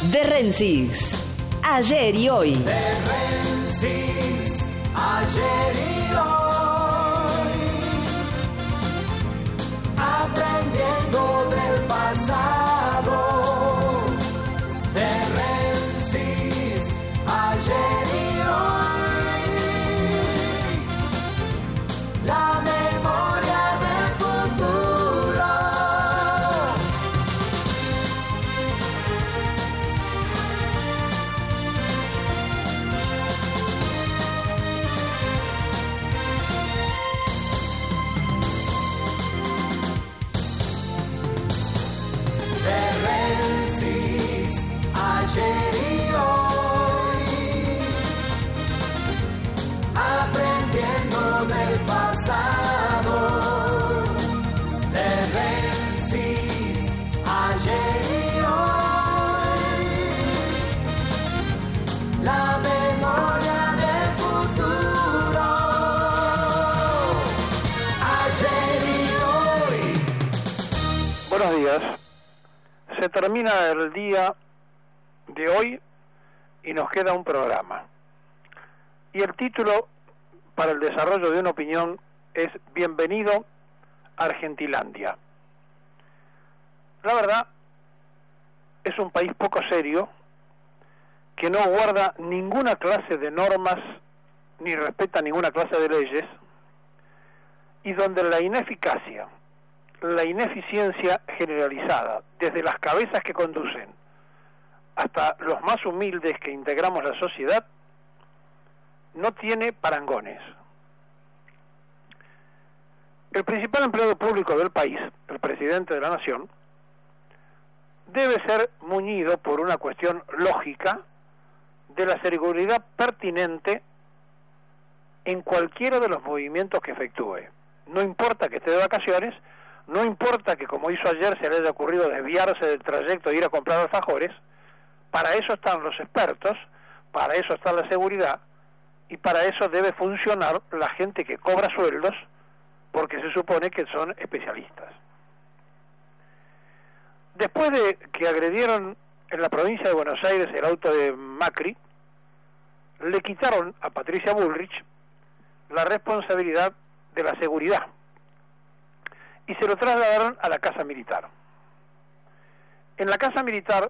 De Rensis, ayer y hoy. De Rensis, ayer y hoy. Aprendiendo del pasado. De Rensis, ayer y hoy. La memoria del futuro. De Rensis, ayer y hoy. Aprendiendo del pasado. De Rensis, ayer y hoy. La memoria del futuro. Ayer y hoy. Buenos días. Se termina el día de hoy y nos queda un programa. Y el título para el desarrollo de una opinión es Bienvenido a Argentilandia. La verdad, es un país poco serio, que no guarda ninguna clase de normas ni respeta ninguna clase de leyes, y donde la ineficacia, la ineficiencia generalizada, desde las cabezas que conducen hasta los más humildes que integramos la sociedad, no tiene parangones. El principal empleado público del país, el presidente de la nación, debe ser muñido por una cuestión lógica de la seguridad pertinente en cualquiera de los movimientos que efectúe. No importa que esté de vacaciones, no importa que, como hizo ayer, se le haya ocurrido desviarse del trayecto e ir a comprar alfajores. Para eso están los expertos, para eso está la seguridad, y para eso debe funcionar la gente que cobra sueldos, porque se supone que son especialistas. Después de que agredieron en la provincia de Buenos Aires el auto de Macri, le quitaron a Patricia Bullrich la responsabilidad de la seguridad y se lo trasladaron a la Casa Militar. En la Casa Militar,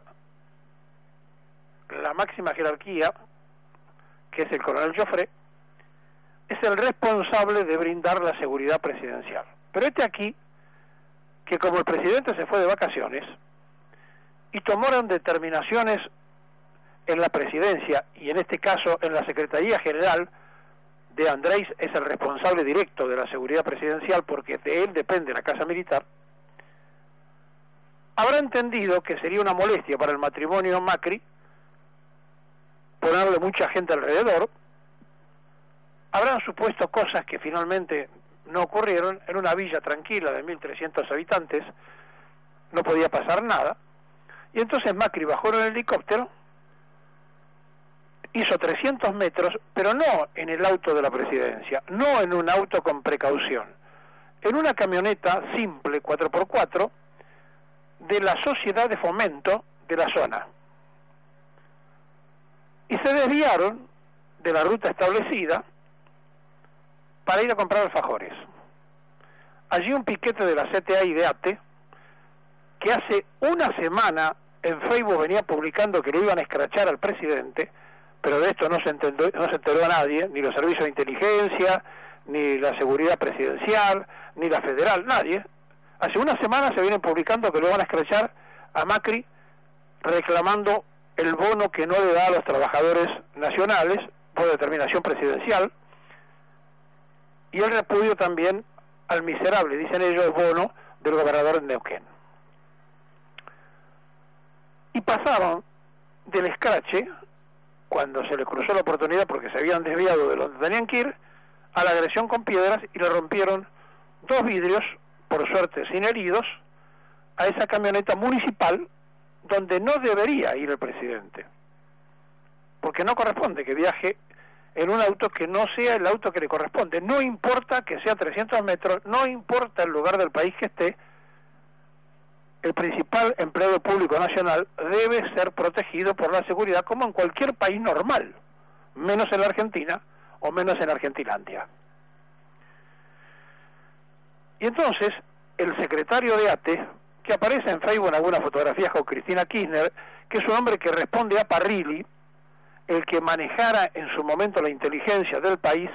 la máxima jerarquía, que es el coronel Joffre, es el responsable de brindar la seguridad presidencial. Pero aquí que como el presidente se fue de vacaciones y tomaron determinaciones en la presidencia y en este caso en la Secretaría General de Andrés, es el responsable directo de la seguridad presidencial porque de él depende la Casa Militar, habrá entendido que sería una molestia para el matrimonio Macri ponerle mucha gente alrededor. Habrán supuesto cosas que finalmente no ocurrieron. En una villa tranquila de 1.300 habitantes no podía pasar nada, y entonces Macri bajó en el helicóptero, hizo 300 metros, pero no en el auto de la presidencia, no en un auto con precaución, en una camioneta simple 4x4 de la Sociedad de Fomento de la zona, y se desviaron de la ruta establecida para ir a comprar alfajores. Allí un piquete de la CTA y de ATE, que hace una semana en Facebook venía publicando que le iban a escrachar al presidente, pero de esto no se enteró a nadie, ni los servicios de inteligencia, ni la seguridad presidencial, ni la federal, nadie. Hace una semana se vienen publicando que lo van a escrachar a Macri, reclamando el bono que no le da a los trabajadores nacionales por determinación presidencial, y el repudio también al miserable, dicen ellos, bono del gobernador de Neuquén. Y pasaron del escrache, cuando se les cruzó la oportunidad porque se habían desviado de donde tenían que ir, a la agresión con piedras, y le rompieron 2 vidrios, por suerte sin heridos, a esa camioneta municipal donde no debería ir el presidente, porque no corresponde que viaje en un auto que no sea el auto que le corresponde. No importa que sea 300 metros, no importa el lugar del país que esté, el principal empleado público nacional debe ser protegido por la seguridad como en cualquier país normal, menos en la Argentina o menos en Argentilandia. Y entonces el secretario de ATE, que aparece en Facebook en algunas fotografías con Cristina Kirchner, que es un hombre que responde a Parrilli, el que manejara en su momento la inteligencia del país,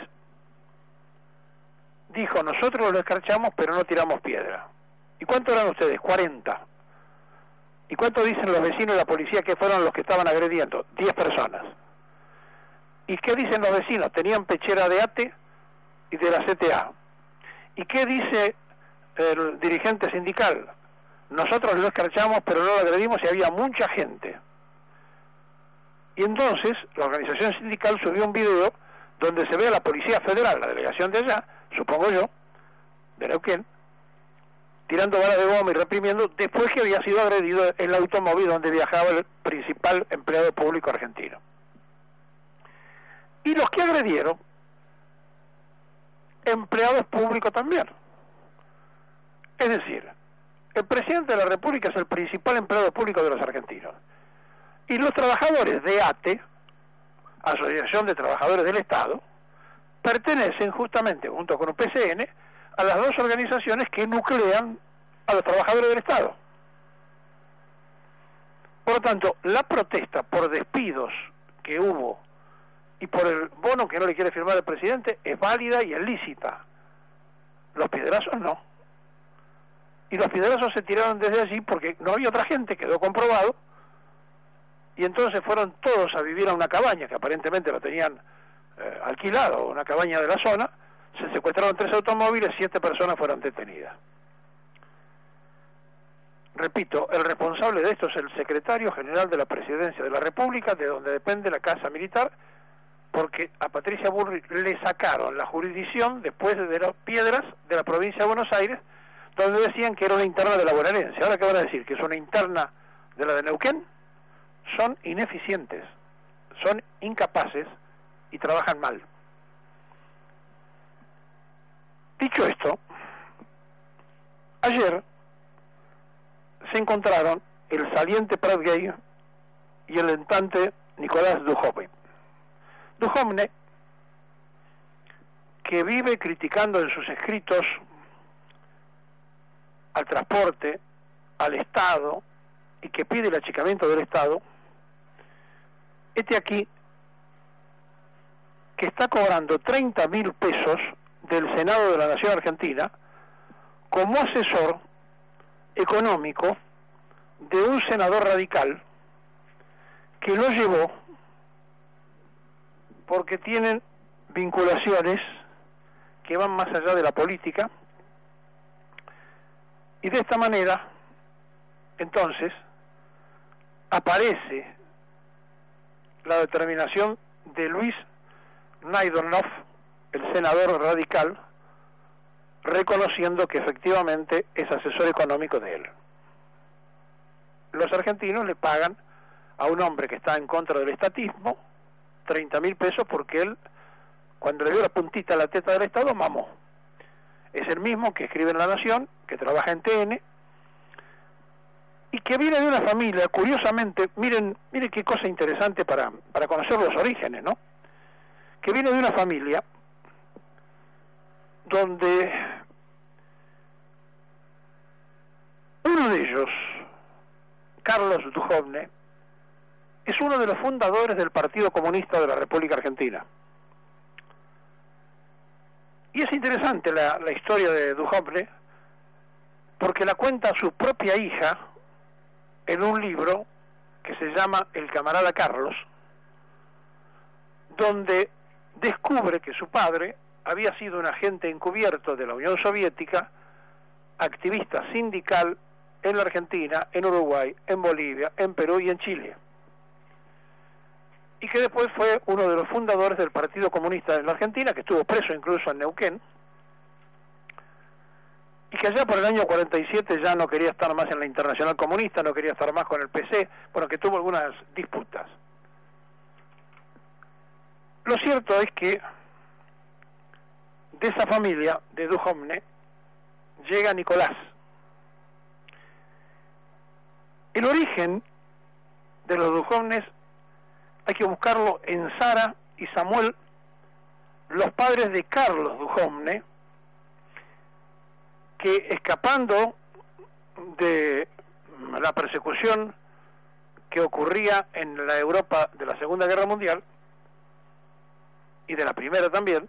dijo: nosotros lo escarchamos pero no tiramos piedra. ¿Y cuántos eran ustedes? 40. ¿Y cuánto dicen los vecinos y la policía que fueron los que estaban agrediendo? 10 personas. ¿Y qué dicen los vecinos? Tenían pechera de ATE y de la CTA. ¿Y qué dice el dirigente sindical? Nosotros lo escarchamos pero no lo agredimos y había mucha gente. Y entonces la organización sindical subió un video donde se ve a la Policía Federal, la delegación de allá, supongo yo, de Neuquén, tirando balas de goma y reprimiendo, después que había sido agredido el automóvil donde viajaba el principal empleado público argentino. Y los que agredieron, empleados públicos también. Es decir, el presidente de la República es el principal empleado público de los argentinos. Y los trabajadores de ATE, Asociación de Trabajadores del Estado, pertenecen justamente, junto con un PCN, a las dos organizaciones que nuclean a los trabajadores del Estado. Por lo tanto, la protesta por despidos que hubo y por el bono que no le quiere firmar el presidente es válida y es lícita. Los piedrazos no. Y los piedrazos se tiraron desde allí porque no había otra gente, quedó comprobado, y entonces fueron todos a vivir a una cabaña que aparentemente lo tenían alquilado, una cabaña de la zona. Se secuestraron 3 automóviles, 7 personas fueron detenidas. Repito, el responsable de esto es el secretario general de la Presidencia de la República, de donde depende la Casa Militar, porque a Patricia Bullrich le sacaron la jurisdicción después de las piedras de la provincia de Buenos Aires, donde decían que era una interna de la bonaerense. Ahora, ¿qué van a decir? ¿Que es una interna de la de Neuquén? Son ineficientes, son incapaces y trabajan mal. Dicho esto, ayer se encontraron el saliente Prat Gay y el entrante Nicolás Duhovne. Duhovne, que vive criticando en sus escritos al transporte, al Estado, y que pide el achicamiento del Estado, este aquí, que está cobrando 30.000 pesos del Senado de la Nación Argentina como asesor económico de un senador radical que lo llevó porque tienen vinculaciones que van más allá de la política, y de esta manera entonces aparece la determinación de Luis Naidornov, el senador radical, reconociendo que efectivamente es asesor económico de él. Los argentinos le pagan a un hombre que está en contra del estatismo 30.000 pesos porque él, cuando le dio la puntita a la teta del Estado, mamó. Es el mismo que escribe en La Nación, que trabaja en TN, y que viene de una familia, curiosamente, miren qué cosa interesante para conocer los orígenes, ¿no? Que viene de una familia donde uno de ellos, Carlos Duhovne, es uno de los fundadores del Partido Comunista de la República Argentina. Y es interesante la historia de Duhovne, porque la cuenta su propia hija en un libro que se llama El camarada Carlos, donde descubre que su padre había sido un agente encubierto de la Unión Soviética, activista sindical en la Argentina, en Uruguay, en Bolivia, en Perú y en Chile, y que después fue uno de los fundadores del Partido Comunista en la Argentina, que estuvo preso incluso en Neuquén, y que allá por el año 47 ya no quería estar más en la Internacional Comunista, no quería estar más con el PC, bueno, que tuvo algunas disputas. Lo cierto es que de esa familia de Duhovne llega Nicolás, El origen de los Duhovnes hay que buscarlo en Sara y Samuel, los padres de Carlos Duhovne, que escapando de la persecución que ocurría en la Europa de la Segunda Guerra Mundial y de la Primera también,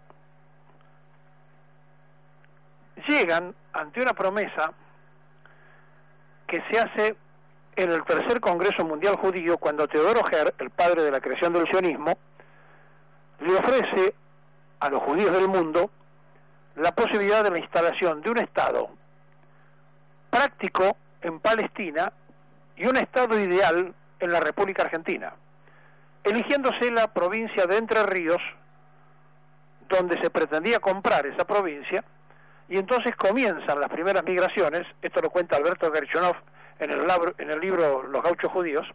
llegan ante una promesa que se hace en el Tercer Congreso Mundial Judío, cuando Teodoro Herr, el padre de la creación del sionismo, le ofrece a los judíos del mundo la posibilidad de la instalación de un Estado práctico en Palestina y un Estado ideal en la República Argentina, eligiéndose la provincia de Entre Ríos, donde se pretendía comprar esa provincia, y entonces comienzan las primeras migraciones. Esto lo cuenta Alberto Gershonov en el libro Los Gauchos Judíos.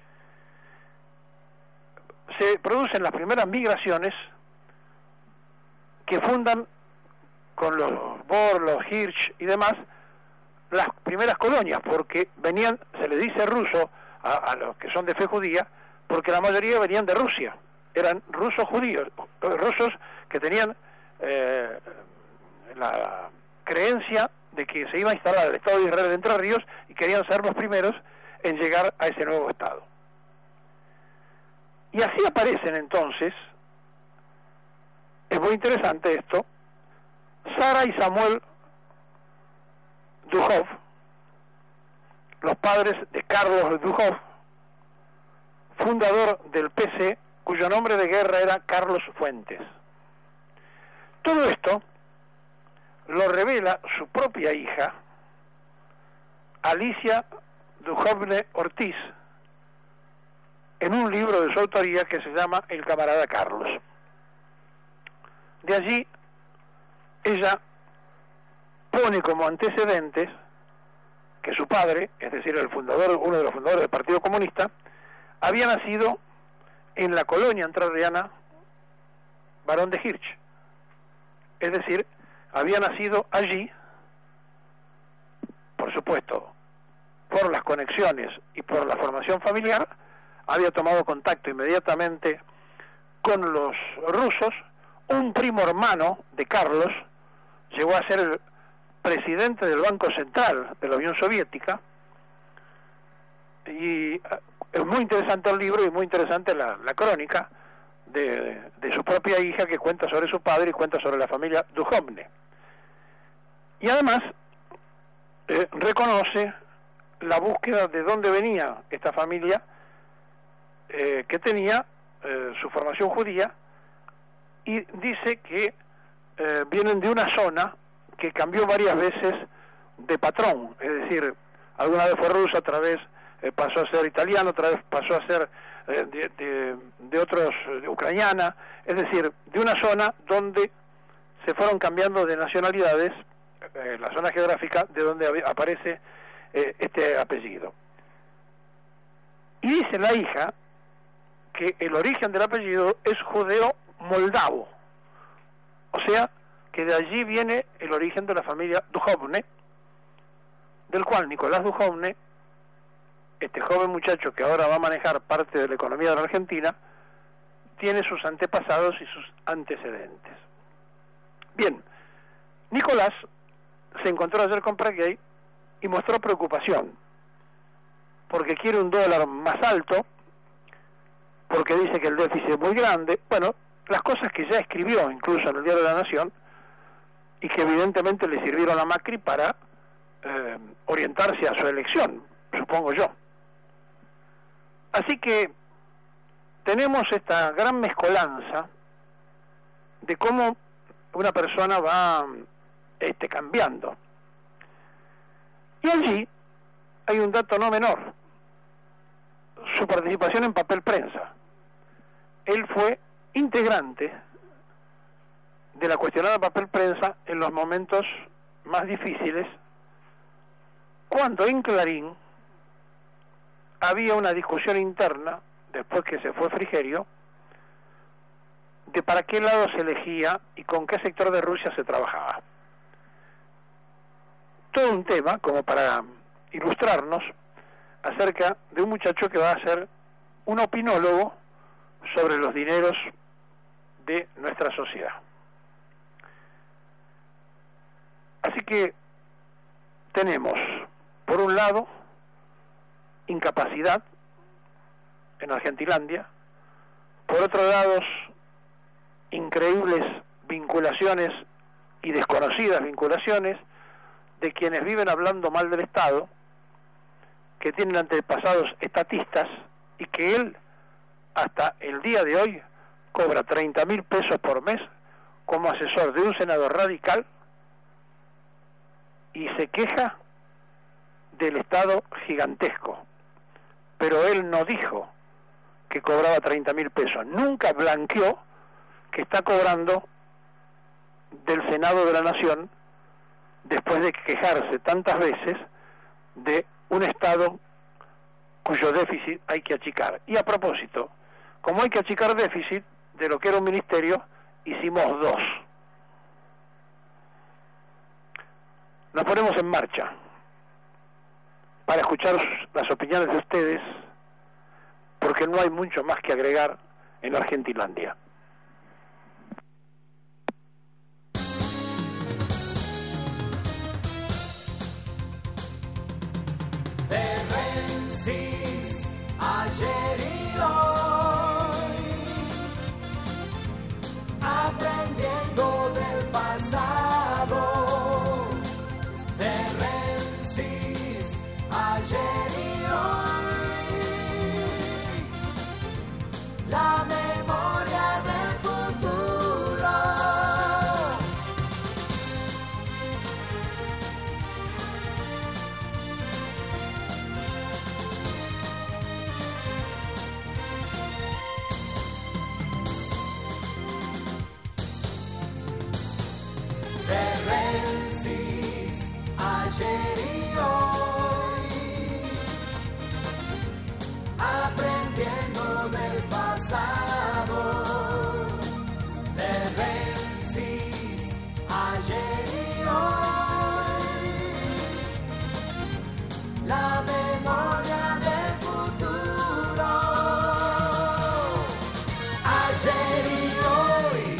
Se producen las primeras migraciones que fundan con los Bohr, los Hirsch y demás las primeras colonias, porque venían, se les dice ruso a los que son de fe judía, porque la mayoría venían de Rusia, eran rusos judíos, rusos que tenían la creencia de que se iba a instalar el Estado de Israel de Entre Ríos y querían ser los primeros en llegar a ese nuevo Estado. Y así aparecen entonces, es muy interesante esto, Sara y Samuel Duhov, los padres de Carlos Duhov, fundador del PC, cuyo nombre de guerra era Carlos Fuentes. Todo esto lo revela su propia hija, Alicia Duhovne Ortiz, en un libro de su autoría que se llama El camarada Carlos. De allí, ella pone como antecedentes que su padre, es decir, el fundador, uno de los fundadores del Partido Comunista, había nacido en la colonia entrerriana Barón de Hirsch, es decir, había nacido allí, por supuesto, por las conexiones y por la formación familiar, había tomado contacto inmediatamente con los rusos. Un primo hermano de Carlos llegó a ser el presidente del Banco Central de la Unión Soviética, y es muy interesante el libro y muy interesante la crónica de su propia hija, que cuenta sobre su padre y cuenta sobre la familia Duhovne. Y además reconoce la búsqueda de dónde venía esta familia, que tenía su formación judía, y dice que vienen de una zona que cambió varias veces de patrón, es decir, alguna vez fue ruso, otra vez pasó a ser italiano, otra vez pasó a ser de otros, de ucraniana, es decir, de una zona donde se fueron cambiando de nacionalidades, la zona geográfica de donde aparece este apellido. Y dice la hija que el origen del apellido es judeo-moldavo, o sea, que de allí viene el origen de la familia Duhovne, del cual Nicolás Duhovne, este joven muchacho que ahora va a manejar parte de la economía de la Argentina, tiene sus antepasados y sus antecedentes. Bien, Nicolás se encontró ayer con Praguey y mostró preocupación, porque quiere un dólar más alto, porque dice que el déficit es muy grande, bueno, las cosas que ya escribió incluso en el Diario de la Nación, y que evidentemente le sirvieron a Macri para orientarse a su elección, supongo yo. Así que tenemos esta gran mezcolanza de cómo una persona va cambiando. Y allí hay un dato no menor: su participación en papel prensa. Él fue integrante de la cuestionada papel prensa en los momentos más difíciles, cuando en Clarín había una discusión interna, después que se fue Frigerio, de para qué lado se elegía y con qué sector de Rusia se trabajaba. Todo un tema, como para ilustrarnos, acerca de un muchacho que va a ser un opinólogo sobre los dineros de nuestra sociedad. Así que tenemos, por un lado, incapacidad en Argentilandia, por otro lado, increíbles vinculaciones y desconocidas vinculaciones de quienes viven hablando mal del Estado, que tienen antepasados estatistas y que él, hasta el día de hoy, cobra 30.000 pesos por mes como asesor de un senador radical y se queja del Estado gigantesco. Pero él no dijo que cobraba 30.000 pesos, nunca blanqueó que está cobrando del Senado de la Nación después de quejarse tantas veces de un Estado cuyo déficit hay que achicar. Y a propósito, como hay que achicar déficit de lo que era un ministerio, hicimos 2. Nos ponemos en marcha para escuchar las opiniones de ustedes, porque no hay mucho más que agregar en Argentilandia. De Rensis, ayer y hoy, aprendiendo del pasado. De Rensis, ayer y hoy, la memoria del futuro. De Rensis, ayer y hoy, aprendiendo del pasado. De Rensis, ayer y hoy, la memoria del futuro. Ayer y hoy.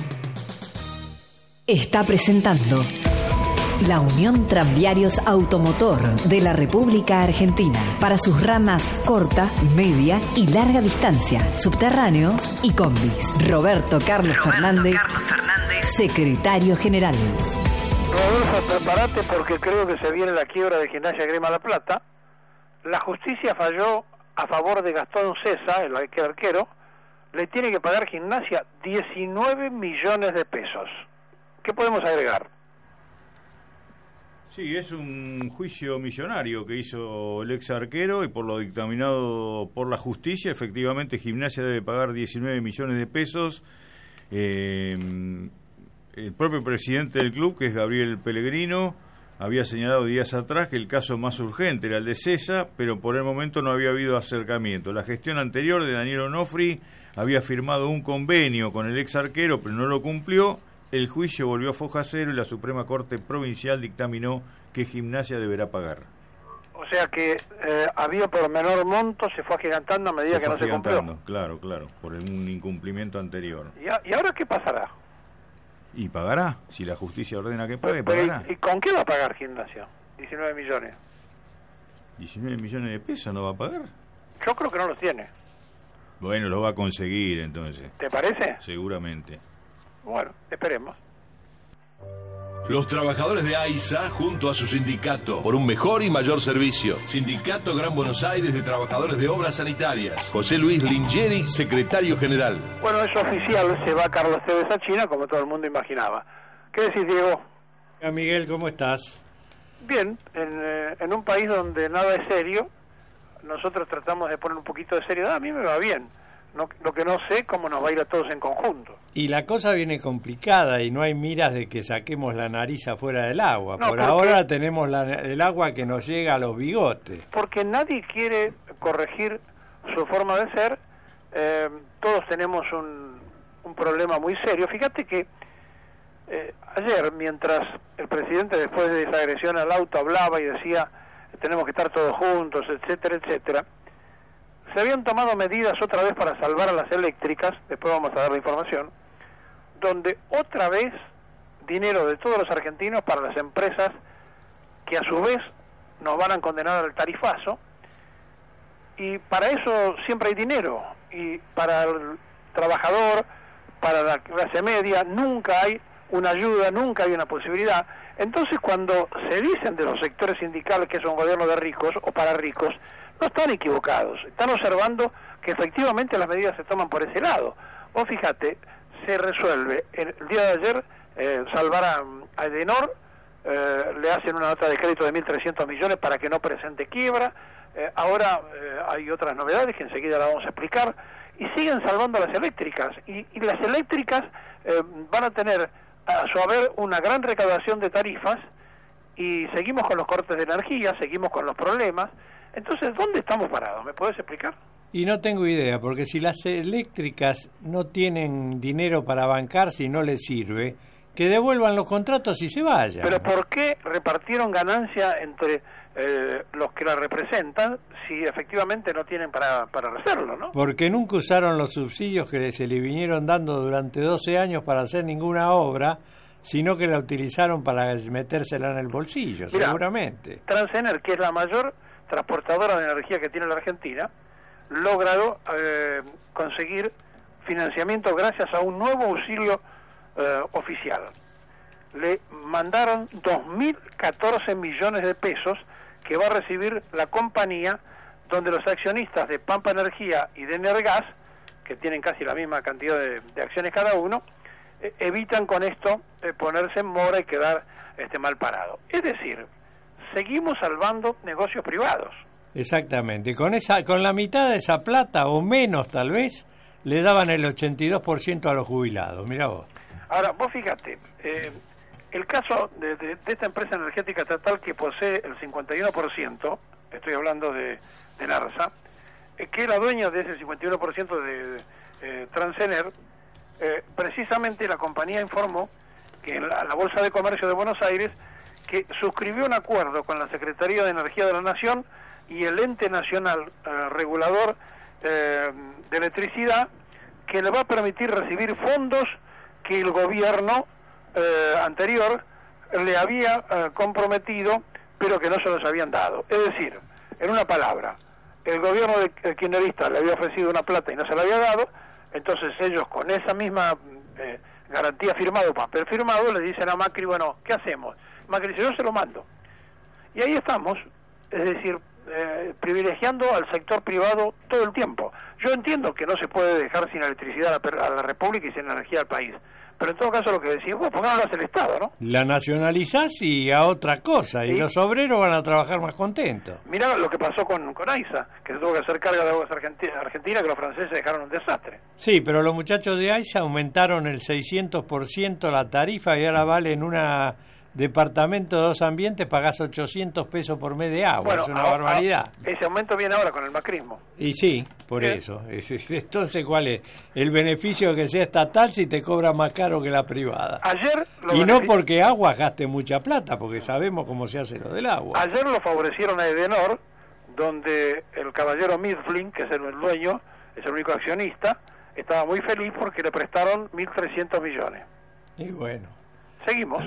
Está presentando la Unión Tranviarios Automotor de la República Argentina para sus ramas corta, media y larga distancia, subterráneos y combis. Roberto Carlos Fernández, secretario general. Rodolfo, prepárate porque creo que se viene la quiebra de Gimnasia Grima La Plata. La justicia falló a favor de Gastón Cesa, el arquero. Le tiene que pagar Gimnasia 19 millones de pesos. ¿Qué podemos agregar? Sí, es un juicio millonario que hizo el ex arquero y por lo dictaminado por la justicia, efectivamente Gimnasia debe pagar 19 millones de pesos. El propio presidente del club, que es Gabriel Pellegrino, había señalado días atrás que el caso más urgente era el de Cesa, pero por el momento no había habido acercamiento. La gestión anterior de Daniel Onofri había firmado un convenio con el ex arquero, pero no lo cumplió. El juicio volvió a foja cero y la Suprema Corte Provincial dictaminó que Gimnasia deberá pagar. O sea que había por menor monto, se fue agigantando a medida que no se cumplió. Claro, por un incumplimiento anterior. ¿Y ahora qué pasará? Y pagará, si la justicia ordena que pague, pagará. ¿Y con qué va a pagar Gimnasia? 19 millones. 19 millones de pesos no va a pagar. Yo creo que no los tiene. Bueno, lo va a conseguir entonces. ¿Te parece? Seguramente. Bueno, esperemos. Los trabajadores de AISA junto a su sindicato por un mejor y mayor servicio. Sindicato Gran Buenos Aires de Trabajadores de Obras Sanitarias. José Luis Lingeri, secretario general. Bueno, es oficial, se va Carlos Tevez a China, como todo el mundo imaginaba. ¿Qué decís, Diego? Miguel, ¿cómo estás? Bien, en un país donde nada es serio, nosotros tratamos de poner un poquito de seriedad. A mí me va bien. Lo que no sé, cómo nos va a ir a todos en conjunto. Y la cosa viene complicada y no hay miras de que saquemos la nariz afuera del agua. No, por ahora tenemos el agua que nos llega a los bigotes. Porque nadie quiere corregir su forma de ser. Todos tenemos un problema muy serio. Fíjate que ayer, mientras el presidente, después de esa agresión al auto, hablaba y decía tenemos que estar todos juntos, etcétera, etcétera. Se habían tomado medidas otra vez para salvar a las eléctricas, después vamos a dar la información, donde otra vez dinero de todos los argentinos para las empresas que a su vez nos van a condenar al tarifazo, y para eso siempre hay dinero, y para el trabajador, para la clase media, nunca hay una ayuda, nunca hay una posibilidad. Entonces, cuando se dicen de los sectores sindicales que es un gobierno de ricos o para ricos, no están equivocados, están observando que efectivamente las medidas se toman por ese lado. Vos fíjate, se resuelve el día de ayer salvar a Edenor, le hacen una nota de crédito de 1.300 millones para que no presente quiebra. Ahora hay otras novedades que enseguida las vamos a explicar, y siguen salvando a las eléctricas, y las eléctricas van a tener a su haber una gran recaudación de tarifas, y seguimos con los cortes de energía, seguimos con los problemas. Entonces, ¿dónde estamos parados? ¿Me podés explicar? Y no tengo idea, porque si las eléctricas no tienen dinero para bancar, si no les sirve, que devuelvan los contratos y se vayan. Pero ¿por qué repartieron ganancia entre los que la representan si efectivamente no tienen para hacerlo, ¿no? Porque nunca usaron los subsidios que se le vinieron dando durante 12 años para hacer ninguna obra, sino que la utilizaron para metérsela en el bolsillo. Mirá, seguramente. Transener, que es la mayor transportadora de energía que tiene la Argentina, logrado conseguir financiamiento gracias a un nuevo auxilio oficial. Le mandaron 2.014 millones de pesos que va a recibir la compañía, donde los accionistas de Pampa Energía y de Energas, que tienen casi la misma cantidad de acciones cada uno, evitan con esto ponerse en mora y quedar mal parado. Es decir, seguimos salvando negocios privados. Exactamente. Con la mitad de esa plata, o menos tal vez, le daban el 82% a los jubilados. Mirá vos. Ahora, vos fíjate, el caso de esta empresa energética estatal que posee el 51%, estoy hablando de Narsa, que es la dueña de ese 51% de Transener, precisamente la compañía informó que en la Bolsa de Comercio de Buenos Aires, que suscribió un acuerdo con la Secretaría de Energía de la Nación y el ente nacional regulador de electricidad, que le va a permitir recibir fondos que el gobierno anterior le había comprometido, pero que no se los habían dado. Es decir, en una palabra, el gobierno de kirchnerista le había ofrecido una plata y no se la había dado, entonces ellos con esa misma garantía firmado, papel firmado, le dicen a Macri, bueno, ¿qué hacemos? Macri dice, yo se lo mando. Y ahí estamos, es decir, privilegiando al sector privado todo el tiempo. Yo entiendo que no se puede dejar sin electricidad a la República y sin energía al país, pero en todo caso lo que decís, ¿por qué no lo hace el Estado, no? La nacionalizás y a otra cosa, y los obreros van a trabajar más contentos. Mirá lo que pasó con AISA, que se tuvo que hacer carga de aguas argentina, que los franceses dejaron un desastre. Sí, pero los muchachos de AISA aumentaron el 600% la tarifa y ahora vale en una departamento de 2 ambientes pagás 800 pesos por mes de agua. Bueno, es una barbaridad. Ese aumento viene ahora con el macrismo. Y sí, por eso. Entonces, ¿cuál es? El beneficio de que sea estatal si te cobra más caro que la privada. Ayer y no porque agua gaste mucha plata, porque sabemos cómo se hace lo del agua. Ayer lo favorecieron a Edenor, donde el caballero Mifflin, que es el dueño, es el único accionista, estaba muy feliz porque le prestaron 1.300 millones. Y bueno. Seguimos.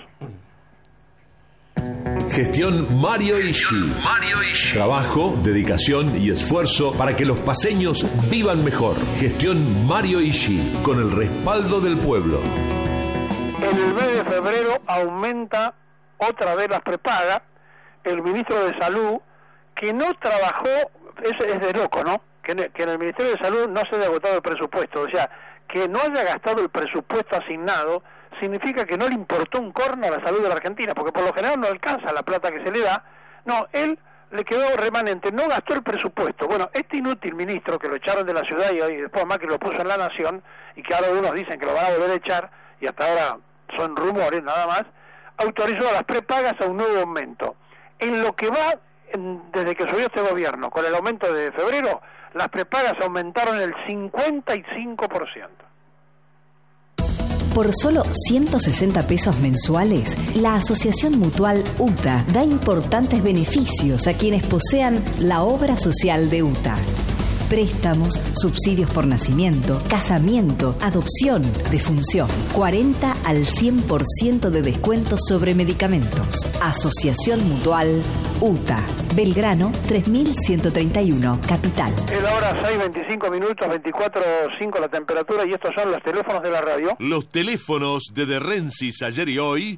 Gestión Mario Ishi. Trabajo, dedicación y esfuerzo para que los paseños vivan mejor. Gestión Mario Ishi, con el respaldo del pueblo. En el mes de febrero aumenta otra vez las prepagas. El ministro de Salud, que no trabajó, es de loco, ¿no? Que en el Ministerio de Salud no se haya agotado el presupuesto. O sea, que no haya gastado el presupuesto asignado significa que no le importó un corno a la salud de la Argentina, porque por lo general no alcanza la plata que se le da. No, él le quedó remanente, no gastó el presupuesto. Bueno, este inútil ministro que lo echaron de la ciudad y después Macri lo puso en La Nación, y que ahora algunos dicen que lo van a volver a echar, y hasta ahora son rumores nada más, autorizó a las prepagas a un nuevo aumento. En lo que va, desde que subió este gobierno, con el aumento de febrero, las prepagas aumentaron el 55%. Por solo 160 pesos mensuales, la Asociación Mutual UTA da importantes beneficios a quienes posean la obra social de UTA. Préstamos, subsidios por nacimiento, casamiento, adopción, defunción. 40 al 100% de descuentos sobre medicamentos. Asociación Mutual UTA. Belgrano 3131, Capital. Es la hora 6:25 minutos, 24:05 la temperatura, y estos son los teléfonos de la radio. Los teléfonos de De Rensis ayer y hoy: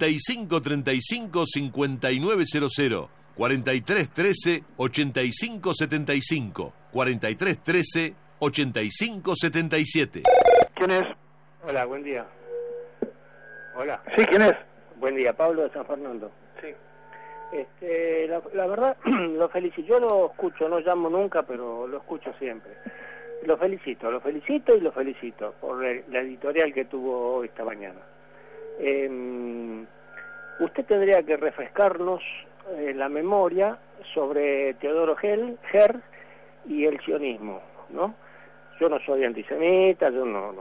4535-5900, 4313-8575, 4313-8577. ¿Quién es? Hola, buen día. Hola. Sí, ¿quién es? Buen día, Pablo de San Fernando. Sí. La verdad, lo felicito. Yo lo escucho, no llamo nunca, pero lo escucho siempre. Lo felicito por la editorial que tuvo hoy esta mañana. Usted tendría que refrescarnos la memoria sobre Teodoro Herz y el sionismo, ¿no? Yo no soy antisemita, yo no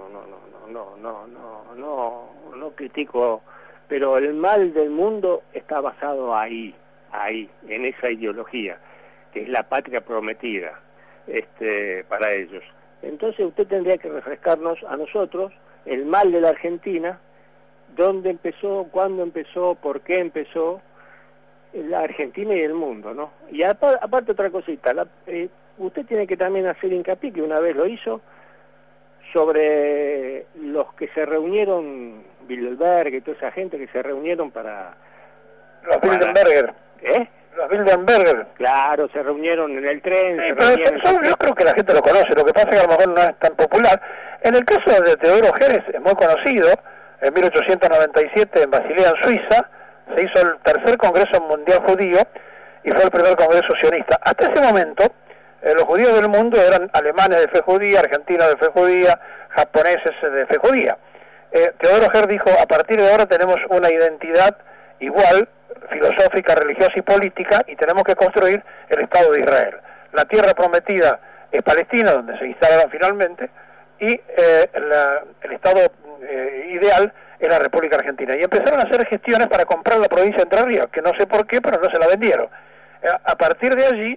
critico, pero el mal del mundo está basado ahí, en esa ideología, que es la patria prometida, para ellos. Entonces usted tendría que refrescarnos a nosotros el mal de la Argentina, dónde empezó, cuándo empezó, por qué empezó, la Argentina y el mundo, ¿no? Y aparte otra cosita, usted tiene que también hacer hincapié, que una vez lo hizo, sobre los que se reunieron, Bilderberg y toda esa gente que se reunieron para... Los Bilderberger. Los Bilderberger. Claro, se reunieron en el tren. Yo creo que la gente lo conoce, lo que pasa es que a lo mejor no es tan popular. En el caso de Teodoro Herz es muy conocido. En 1897 en Basilea, en Suiza, se hizo el tercer Congreso Mundial Judío y fue el primer Congreso sionista. Hasta ese momento, los judíos del mundo eran alemanes de fe judía, argentinos de fe judía, japoneses de fe judía. Teodoro Herz dijo: a partir de ahora tenemos una identidad igual, filosófica, religiosa y política, y tenemos que construir el Estado de Israel. La tierra prometida es Palestina, donde se instalaron finalmente, y el Estado ideal es la República Argentina. Y empezaron a hacer gestiones para comprar la provincia de Entre Ríos, que no sé por qué, pero no se la vendieron. A partir de allí,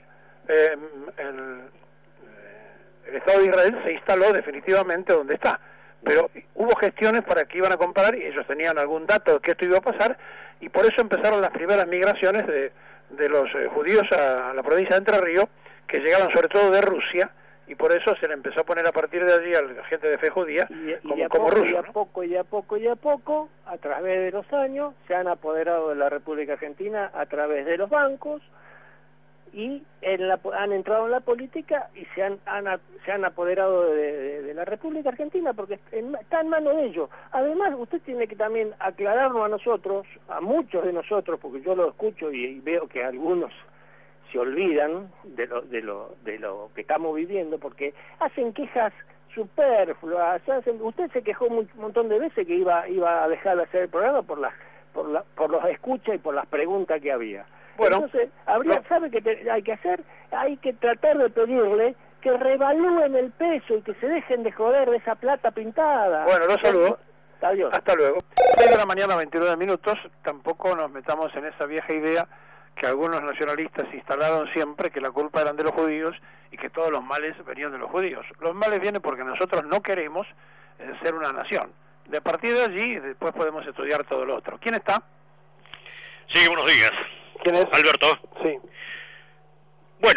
el Estado de Israel se instaló definitivamente donde está. Pero hubo gestiones para que iban a comprar, y ellos tenían algún dato de que esto iba a pasar, y por eso empezaron las primeras migraciones de los judíos a la provincia de Entre Ríos, que llegaban sobre todo de Rusia, y por eso se le empezó a poner a partir de allí a la gente de fe judía como ruso. Y a poco, a través de los años, se han apoderado de la República Argentina a través de los bancos, y han entrado en la política y se han apoderado de la República Argentina, porque está en manos de ellos. Además, usted tiene que también aclararnos a nosotros, a muchos de nosotros, porque yo lo escucho y veo que algunos se olvidan de lo que estamos viviendo, porque hacen quejas superfluas. Usted se quejó un montón de veces que iba a dejar de hacer el programa por los escuchas y por las preguntas que había. Bueno, entonces, ¿sabe qué hay que hacer? Hay que tratar de pedirle que revalúen el peso y que se dejen de joder de esa plata pintada. Bueno, los saludo. Adiós. Hasta luego. 6 de la mañana, 29 minutos. Tampoco nos metamos en esa vieja idea que algunos nacionalistas instalaron siempre, que la culpa eran de los judíos y que todos los males venían de los judíos. Los males vienen porque nosotros no queremos ser una nación. De partir de allí, después podemos estudiar todo lo otro. ¿Quién está? Sí, buenos días. ¿Quién es? Alberto. Sí. Bueno,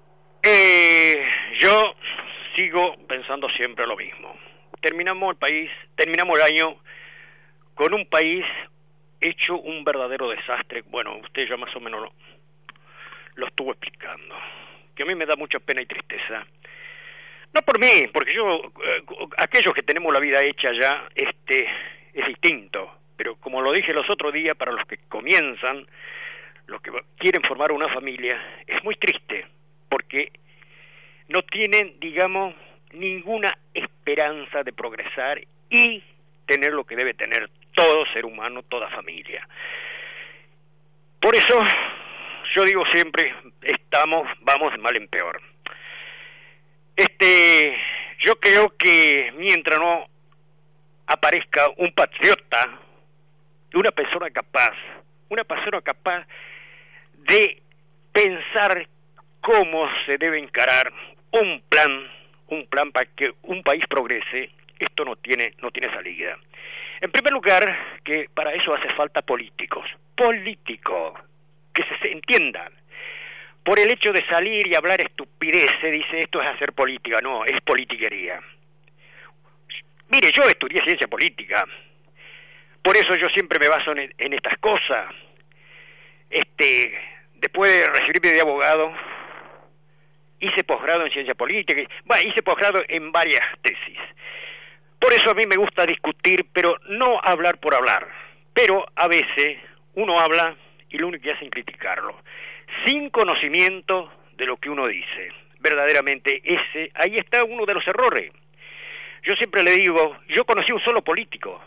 yo sigo pensando siempre lo mismo. Terminamos el año con un país hecho un verdadero desastre. Bueno, usted ya más o menos lo estuvo explicando, que a mí me da mucha pena y tristeza. No por mí, porque yo, aquellos que tenemos la vida hecha ya, es distinto. Pero como lo dije los otros días, para los que comienzan, los que quieren formar una familia, es muy triste, porque no tienen, digamos, ninguna esperanza de progresar y tener lo que debe tener todo ser humano, toda familia. Por eso, yo digo siempre, vamos de mal en peor. Yo creo que mientras no aparezca un patriota, una persona capaz de pensar cómo se debe encarar un plan para que un país progrese. Esto no tiene salida. En primer lugar, que para eso hace falta políticos, que se entiendan. Por el hecho de salir y hablar estupidez, se dice esto es hacer política. No, es politiquería. Mire, yo estudié ciencia política, por eso yo siempre me baso en estas cosas. Después de recibirme de abogado, hice posgrado en ciencia política, hice posgrado en varias tesis. Por eso a mí me gusta discutir, pero no hablar por hablar. Pero a veces uno habla y lo único que hace es criticarlo, sin conocimiento de lo que uno dice. Verdaderamente ahí está uno de los errores. Yo siempre le digo, yo conocí un solo político,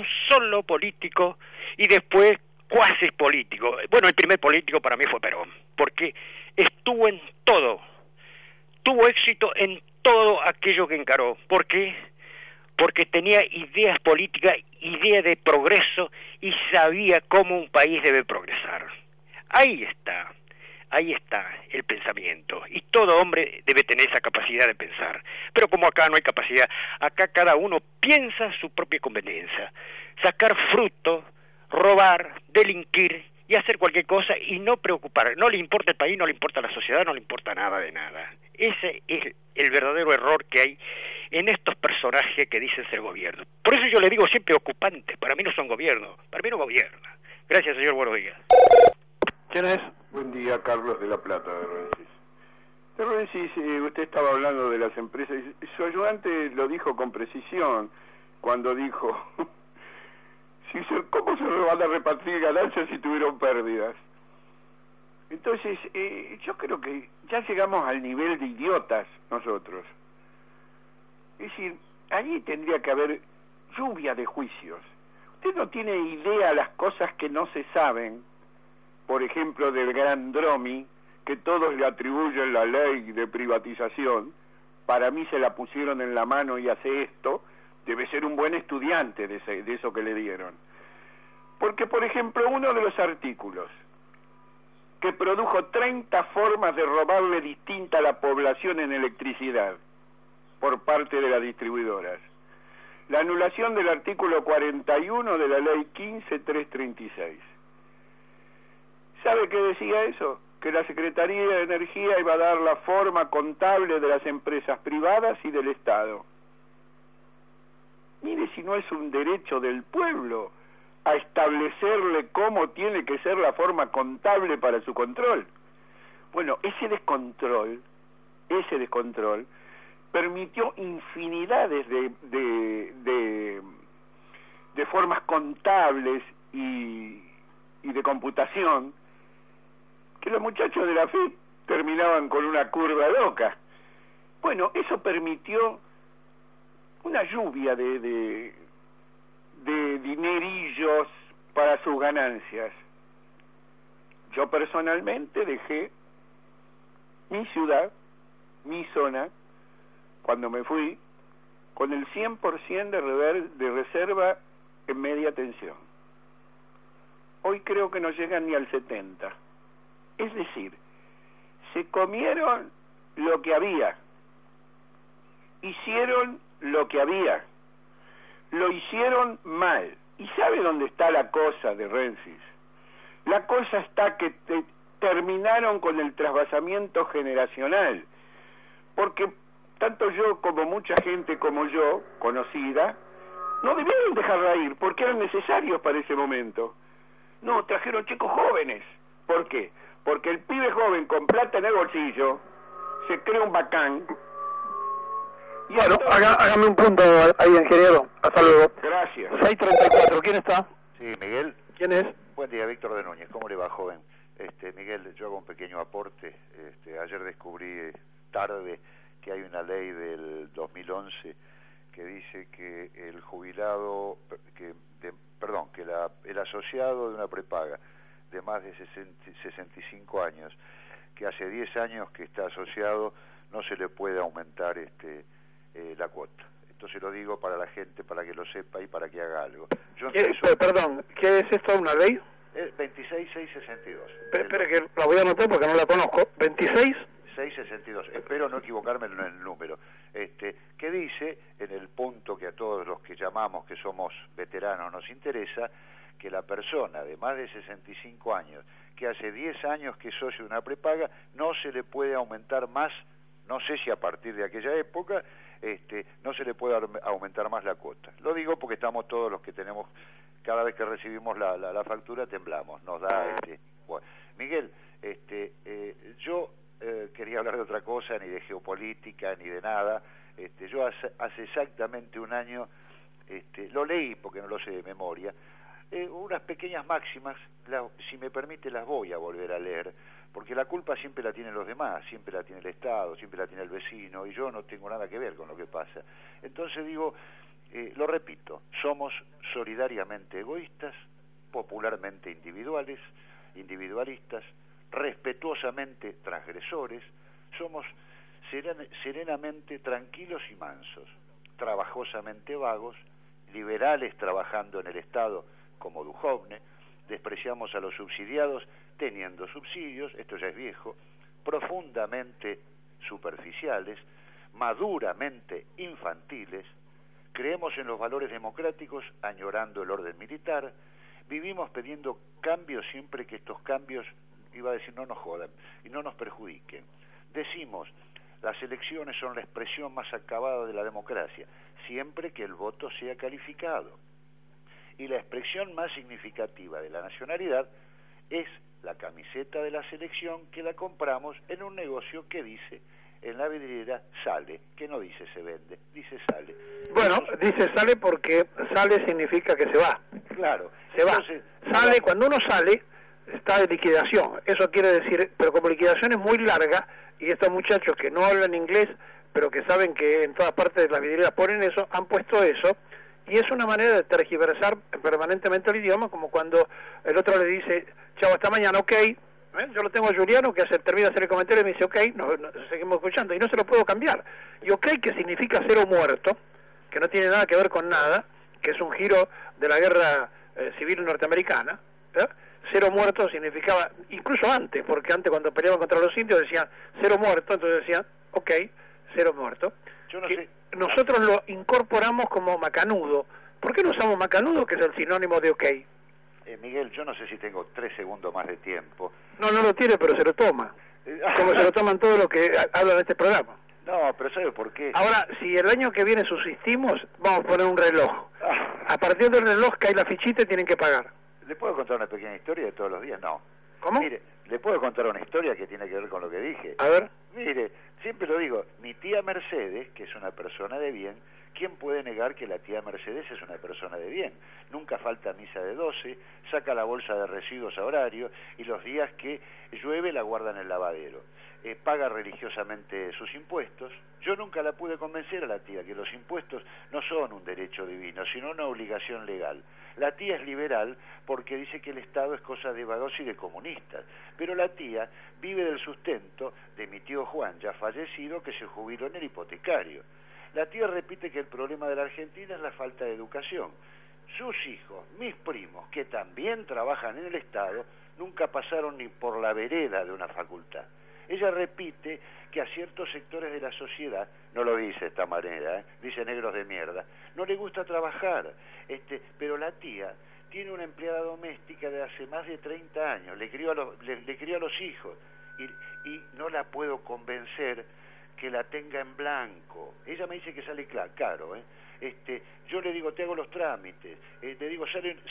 y después cuasi político. Bueno, el primer político para mí fue Perón, porque estuvo en todo, tuvo éxito en todo aquello que encaró. ¿Por qué? Porque tenía ideas políticas, ideas de progreso, y sabía cómo un país debe progresar. Ahí está el pensamiento, y todo hombre debe tener esa capacidad de pensar. Pero como acá no hay capacidad, acá cada uno piensa su propia conveniencia, sacar fruto, robar, delinquir y hacer cualquier cosa y no preocupar. No le importa el país, no le importa la sociedad, no le importa nada de nada. Ese es el verdadero error que hay en estos personajes que dicen ser gobierno. Por eso yo le digo siempre ocupantes. Para mí no son gobierno, para mí no gobierna. Gracias, señor, buenos días. ¿Quién es? Buen día, Carlos de la Plata, de Rensis. De Rensis, usted estaba hablando de las empresas, y su ayudante lo dijo con precisión, cuando dijo, ¿cómo se van a repartir ganancias si tuvieron pérdidas? Entonces, yo creo que ya llegamos al nivel de idiotas nosotros. Es decir, allí tendría que haber lluvia de juicios. Usted no tiene idea las cosas que no se saben, por ejemplo, del Gran Dromi, que todos le atribuyen la ley de privatización. Para mí se la pusieron en la mano y hace esto. Debe ser un buen estudiante de eso que le dieron. Porque, por ejemplo, uno de los artículos que produjo 30 formas de robarle distinta a la población en electricidad por parte de las distribuidoras. La anulación del artículo 41 de la ley 15.336. ¿Sabe qué decía eso? Que la Secretaría de Energía iba a dar la forma contable de las empresas privadas y del Estado. Mire si no es un derecho del pueblo a establecerle cómo tiene que ser la forma contable para su control. Bueno, ese descontrol permitió infinidades de formas contables y de computación, que los muchachos de la FIP terminaban con una curva loca. Bueno, eso permitió una lluvia de dinerillos para sus ganancias. Yo personalmente dejé mi ciudad, mi zona, cuando me fui, con el 100% de reserva en media tensión. Hoy creo que no llegan ni al 70%. Es decir, se comieron lo que había, hicieron lo que había, lo hicieron mal. ¿Y sabe dónde está la cosa de Rensis? La cosa está que terminaron con el trasvasamiento generacional, porque tanto yo como mucha gente como yo, conocida, no debieron dejarla ir, porque eran necesarios para ese momento. No, trajeron chicos jóvenes. ¿Por qué? Porque el pibe joven con plata en el bolsillo se cree un bacán. Y Bueno, entonces... hágame un punto ahí, ingeniero. Hasta luego. Gracias. 6:34, ¿quién está? Sí, Miguel. ¿Quién es? Buen día, Víctor de Núñez. ¿Cómo le va, joven? Miguel, yo hago un pequeño aporte. Ayer descubrí tarde que hay una ley del 2011 que dice que el jubilado, que el asociado de una prepaga de más de 65 años, que hace 10 años que está asociado, no se le puede aumentar la cuota. Entonces se lo digo para la gente, para que lo sepa y para que haga algo. Perdón, ¿qué es esto, una ley? 26662. Espera que la voy a anotar porque no la conozco. 662. Espero no equivocarme en el número. Que dice, en el punto que a todos los que llamamos, que somos veteranos, nos interesa, que la persona de más de 65 años, que hace 10 años que es socio de una prepaga, no se le puede aumentar más, no sé si a partir de aquella época, no se le puede aumentar más la cuota. Lo digo porque estamos todos los que tenemos, cada vez que recibimos la factura temblamos, nos da... Bueno. Miguel, yo quería hablar de otra cosa, ni de geopolítica, ni de nada. Yo hace exactamente un año, lo leí porque no lo sé de memoria, unas pequeñas máximas, si me permite las voy a volver a leer, porque la culpa siempre la tienen los demás, siempre la tiene el Estado, siempre la tiene el vecino, y yo no tengo nada que ver con lo que pasa. Entonces digo, lo repito, somos solidariamente egoístas, popularmente individualistas, respetuosamente transgresores, somos serenamente tranquilos y mansos, trabajosamente vagos, liberales trabajando en el Estado como Duhovne, despreciamos a los subsidiados teniendo subsidios, esto ya es viejo, profundamente superficiales, maduramente infantiles, creemos en los valores democráticos añorando el orden militar, vivimos pidiendo cambios siempre que estos cambios, iba a decir, no nos jodan y no nos perjudiquen. Decimos, las elecciones son la expresión más acabada de la democracia, siempre que el voto sea calificado. Y la expresión más significativa de la nacionalidad es la camiseta de la selección, que la compramos en un negocio que dice en la vidriera sale, que no dice se vende, dice sale. Bueno, dice sale porque sale significa que se va. Claro. Se va. Sale, cuando uno sale, está de liquidación. Eso quiere decir, pero como liquidación es muy larga, y estos muchachos que no hablan inglés, pero que saben que en todas partes de las vidrieras ponen eso, han puesto eso, y es una manera de tergiversar permanentemente el idioma, como cuando el otro le dice, chao, hasta mañana, ok. Yo lo tengo a Juliano, que termina de hacer el comentario y me dice, ok, seguimos escuchando, y no se lo puedo cambiar. Y ok, que significa cero muerto, que no tiene nada que ver con nada, que es un giro de la guerra civil norteamericana, cero muerto significaba, incluso antes, porque antes cuando peleaban contra los indios decían cero muerto, entonces decían, ok, cero muerto. Yo no sé. Nosotros lo incorporamos como macanudo. ¿Por qué no usamos macanudo, que es el sinónimo de ok? Miguel, yo no sé si tengo 3 segundos más de tiempo. No lo tiene, pero se lo toma. Como se lo toman todos los que hablan de este programa. No, pero ¿sabe por qué? Ahora, si el año que viene subsistimos, vamos a poner un reloj. A partir del reloj cae la fichita y tienen que pagar. ¿Le puedo contar una pequeña historia de todos los días? No. ¿Cómo? Mire, le puedo contar una historia que tiene que ver con lo que dije. A ver. Mire, siempre lo digo, mi tía Mercedes, que es una persona de bien, ¿quién puede negar que la tía Mercedes es una persona de bien? Nunca falta misa de 12, saca la bolsa de residuos a horario y los días que llueve la guarda en el lavadero. Paga religiosamente sus impuestos. Yo nunca la pude convencer a la tía que los impuestos no son un derecho divino, sino una obligación legal. La tía es liberal porque dice que el Estado es cosa de vagos y de comunistas, pero la tía vive del sustento de mi tío Juan, ya fallecido, que se jubiló en el hipotecario. La tía repite que el problema de la Argentina es la falta de educación. Sus hijos, mis primos, que también trabajan en el Estado, nunca pasaron ni por la vereda de una facultad. Ella repite que a ciertos sectores de la sociedad, no lo dice de esta manera, dice negros de mierda, no le gusta trabajar, pero la tía tiene una empleada doméstica de hace más de 30 años, le crió a los hijos, y no la puedo convencer que la tenga en blanco. Ella me dice que sale caro, yo le digo, te hago los trámites, le digo,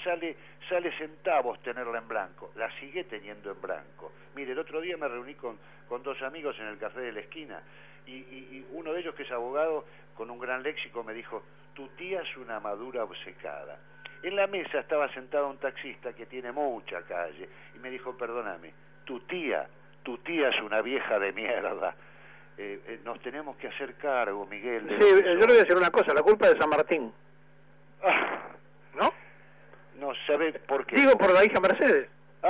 sale centavos tenerla en blanco, la sigue teniendo en blanco. Mire, el otro día me reuní con 2 amigos en el café de la esquina, y uno de ellos, que es abogado, con un gran léxico, me dijo, tu tía es una madura obcecada. En la mesa estaba sentado un taxista que tiene mucha calle, y me dijo, perdóname, tu tía es una vieja de mierda. Nos tenemos que hacer cargo, Miguel. Sí, yo le voy a decir una cosa, la culpa es de San Martín. ¿No? No, ¿sabe por qué? Digo, por la hija Mercedes.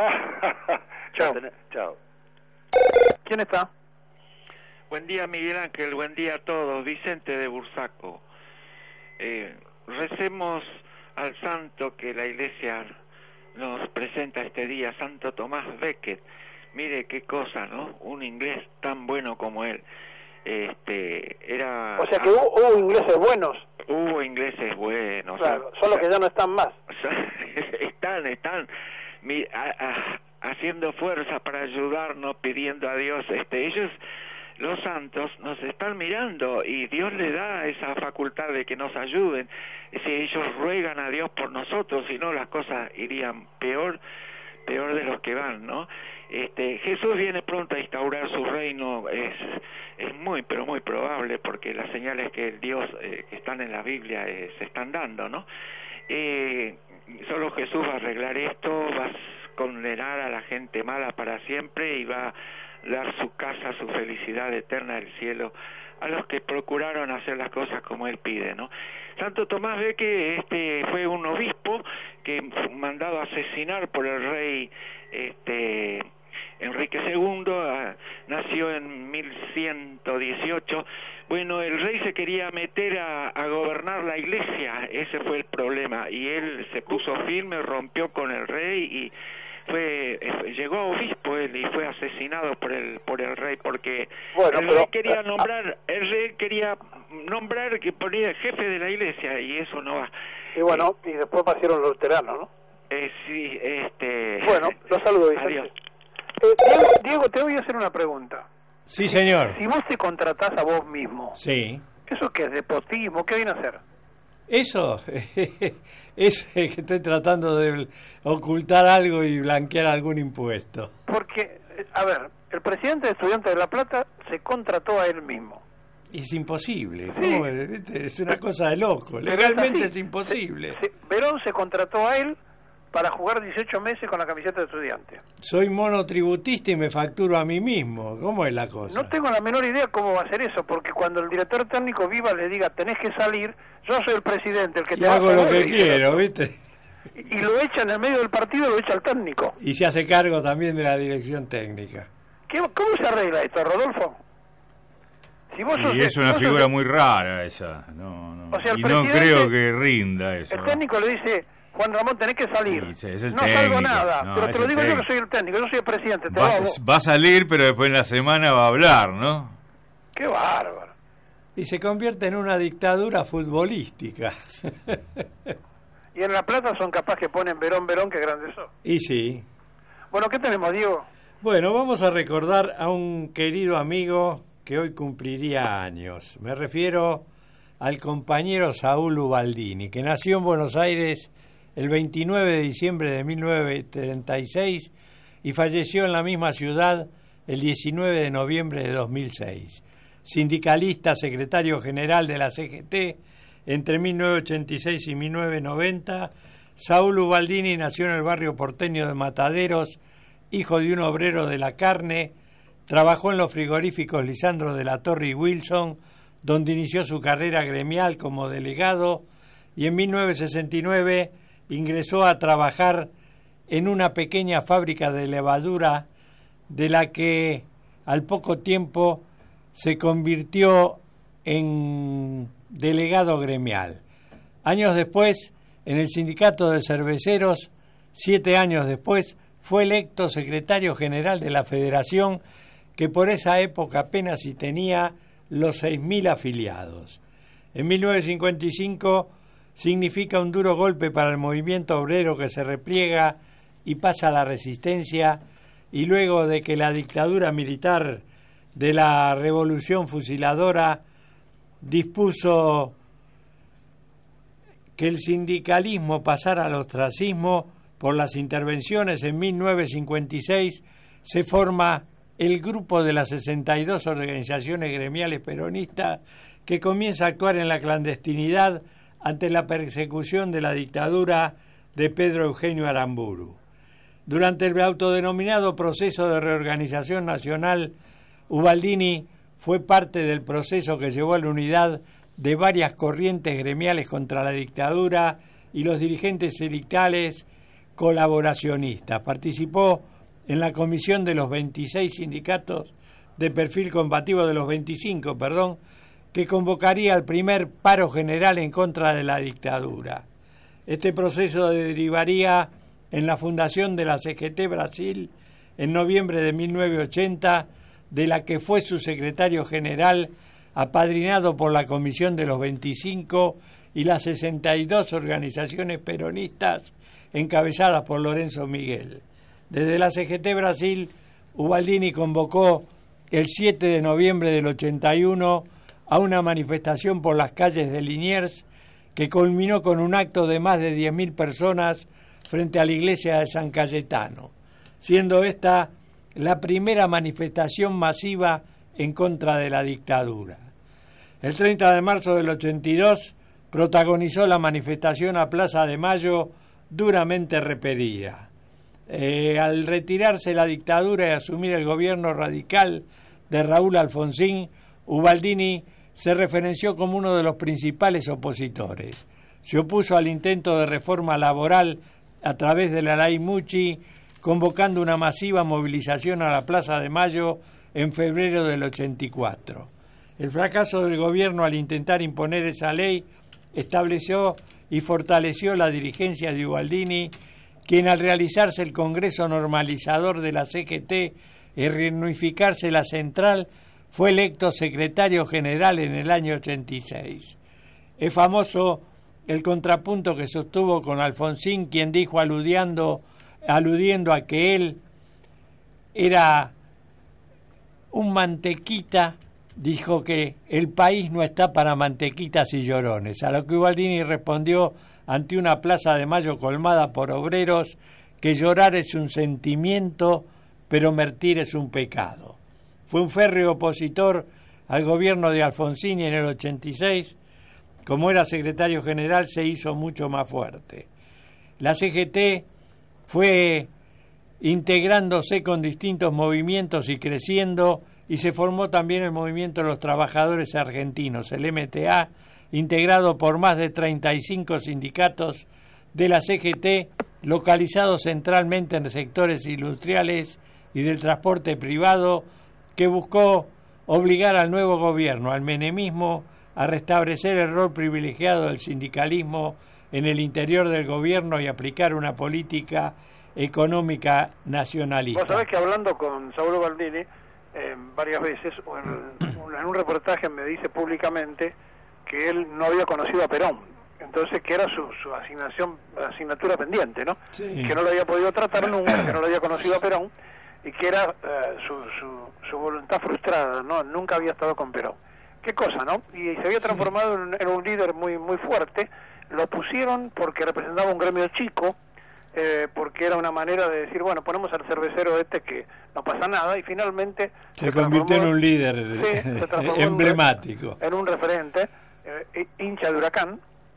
Chao. Chao. ¿Quién está? Buen día, Miguel Ángel, buen día a todos. Vicente de Bursaco. recemos al santo que la Iglesia nos presenta este día, Santo Tomás Becket. Mire qué cosa, ¿no? Un inglés tan bueno como él. O sea que hubo ingleses buenos. Hubo ingleses buenos. Claro, solo que ya no están más. Están haciendo fuerza para ayudarnos, pidiendo a Dios. Ellos, los santos, nos están mirando y Dios les da esa facultad de que nos ayuden. Si ellos ruegan a Dios por nosotros, si no las cosas irían peor de los que van, ¿no? Jesús viene pronto a instaurar su reino, es muy, pero muy probable, porque las señales que Dios que están en la Biblia se están dando, ¿no? Solo Jesús va a arreglar esto, va a condenar a la gente mala para siempre y va a dar su casa, su felicidad eterna del cielo a los que procuraron hacer las cosas como él pide, ¿no? Santo Tomás Becket fue un obispo que mandado a asesinar por el rey Enrique II, nació en 1118. Bueno, el rey se quería meter a gobernar la iglesia, ese fue el problema, y él se puso firme, rompió con el rey y llegó a obispo él y fue asesinado por el rey, porque el rey quería nombrar que ponía jefe de la iglesia y eso no va. Y bueno, y después pasaron los luteranos, ¿no? Sí, Bueno, los saludo, Vicente. Adiós. Diego, te voy a hacer una pregunta. Sí, señor. Si vos te contratás a vos mismo, sí. ¿Eso qué es? ¿Nepotismo? ¿Qué viene a hacer? Eso es que estoy tratando de ocultar algo y blanquear algún impuesto. Porque, a ver, el presidente de Estudiantes de La Plata se contrató a él mismo. Es imposible, sí. Es una cosa de loco, legalmente es imposible. Verón se contrató a él para jugar 18 meses con la camiseta de Estudiantes. Soy monotributista y me facturo a mí mismo. ¿Cómo es la cosa? No tengo la menor idea cómo va a ser eso, porque cuando el director técnico Viva le diga tenés que salir, yo soy el presidente, el que te hago lo que quiero, ¿viste? Y lo echa en el medio del partido, lo echa el técnico. Y se hace cargo también de la dirección técnica. ¿Cómo se arregla esto, Rodolfo? Si vos sos, es una figura muy rara esa. No, o sea, y no creo que rinda eso. El técnico le dice... Juan Ramón, tenés que salir. Sí, es el no técnico, salgo nada, no, pero te lo digo yo que soy el técnico, yo soy el presidente. Va a salir, pero después en la semana va a hablar, ¿no? ¡Qué bárbaro! Y se convierte en una dictadura futbolística. Y en La Plata son capaz que ponen Verón, que grande son. Y sí. Bueno, ¿qué tenemos, Diego? Bueno, vamos a recordar a un querido amigo que hoy cumpliría años. Me refiero al compañero Saúl Ubaldini, que nació en Buenos Aires el 29 de diciembre de 1936 y falleció en la misma ciudad el 19 de noviembre de 2006. Sindicalista, secretario general de la CGT entre 1986 y 1990, Saúl Ubaldini nació en el barrio porteño de Mataderos, hijo de un obrero de la carne. Trabajó en los frigoríficos Lisandro de la Torre y Wilson, donde inició su carrera gremial como delegado, y en 1969 ingresó a trabajar en una pequeña fábrica de levadura, de la que al poco tiempo se convirtió en delegado gremial. Años después, en el sindicato de cerveceros, 7 años después, fue electo secretario general de la federación, que por esa época apenas si tenía los 6.000 afiliados. En 1955 significa un duro golpe para el movimiento obrero, que se repliega y pasa a la resistencia, y luego de que la dictadura militar de la revolución fusiladora dispuso que el sindicalismo pasara al ostracismo por las intervenciones, en 1956 se forma el grupo de las 62 organizaciones gremiales peronistas, que comienza a actuar en la clandestinidad ante la persecución de la dictadura de Pedro Eugenio Aramburu. Durante el autodenominado proceso de reorganización nacional, Ubaldini fue parte del proceso que llevó a la unidad de varias corrientes gremiales contra la dictadura y los dirigentes sindicales colaboracionistas. Participó en la comisión de los 26 sindicatos de perfil combativo, de los 25, que convocaría el primer paro general en contra de la dictadura. Este proceso derivaría en la fundación de la CGT Brasil en noviembre de 1980, de la que fue su secretario general, apadrinado por la Comisión de los 25 y las 62 organizaciones peronistas encabezadas por Lorenzo Miguel. Desde la CGT Brasil, Ubaldini convocó el 7 de noviembre del 81 a una manifestación por las calles de Liniers que culminó con un acto de más de 10.000 personas frente a la iglesia de San Cayetano, siendo esta la primera manifestación masiva en contra de la dictadura. El 30 de marzo del 82 protagonizó la manifestación a Plaza de Mayo, duramente repelida. Al retirarse la dictadura y asumir el gobierno radical de Raúl Alfonsín, Ubaldini se referenció como uno de los principales opositores. Se opuso al intento de reforma laboral a través de la ley Mucci, convocando una masiva movilización a la Plaza de Mayo en febrero del 84. El fracaso del gobierno al intentar imponer esa ley estableció y fortaleció la dirigencia de Ubaldini, quien al realizarse el Congreso Normalizador de la CGT y reunificarse la central, fue electo secretario general en el año 86. Es famoso el contrapunto que sostuvo con Alfonsín, quien dijo, aludiendo a que él era un mantequita, dijo que el país no está para mantequitas y llorones, a lo que Ubaldini respondió ante una Plaza de Mayo colmada por obreros que llorar es un sentimiento, pero mentir es un pecado. Fue un férreo opositor al gobierno de Alfonsín y en el 86, como era secretario general, se hizo mucho más fuerte. La CGT fue integrándose con distintos movimientos y creciendo, y se formó también el movimiento de los trabajadores argentinos, el MTA, integrado por más de 35 sindicatos de la CGT, localizados centralmente en sectores industriales y del transporte privado, que buscó obligar al nuevo gobierno, al menemismo, a restablecer el rol privilegiado del sindicalismo en el interior del gobierno y aplicar una política económica nacionalista. Vos sabés que hablando con Saúl Ubaldini varias veces, en un reportaje me dice públicamente que él no había conocido a Perón, entonces que era su asignatura pendiente, ¿no? Sí. Que no lo había podido tratar nunca, que no lo había conocido a Perón, y que era su voluntad frustrada, ¿no? Nunca había estado con Perón. Qué cosa, ¿no? Y se había transformado en un líder muy muy fuerte. Lo pusieron porque representaba un gremio chico, porque era una manera de decir, bueno, ponemos al cervecero que no pasa nada, y finalmente se convirtió en un líder emblemático, en un referente, hincha de Huracán,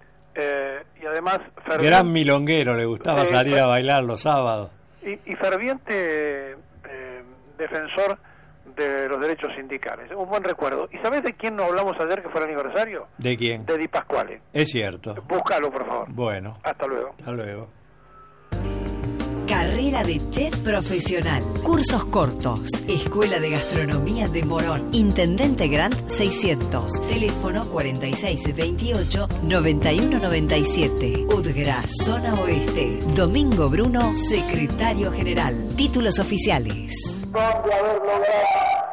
y además gran milonguero, le gustaba salir a bailar los sábados, y ferviente defensor de los derechos sindicales. Un buen recuerdo. ¿Y sabés de quién no hablamos ayer que fue el aniversario? ¿De quién? De Di Pasquale. Es cierto. Búscalo, por favor. Bueno. Hasta luego. Hasta luego. Carrera de chef profesional. Cursos cortos. Escuela de Gastronomía de Morón. Intendente Grant 600. Teléfono 4628-9197. UDGRA, Zona Oeste. Domingo Bruno, secretario general. Títulos oficiales. De haber logrado,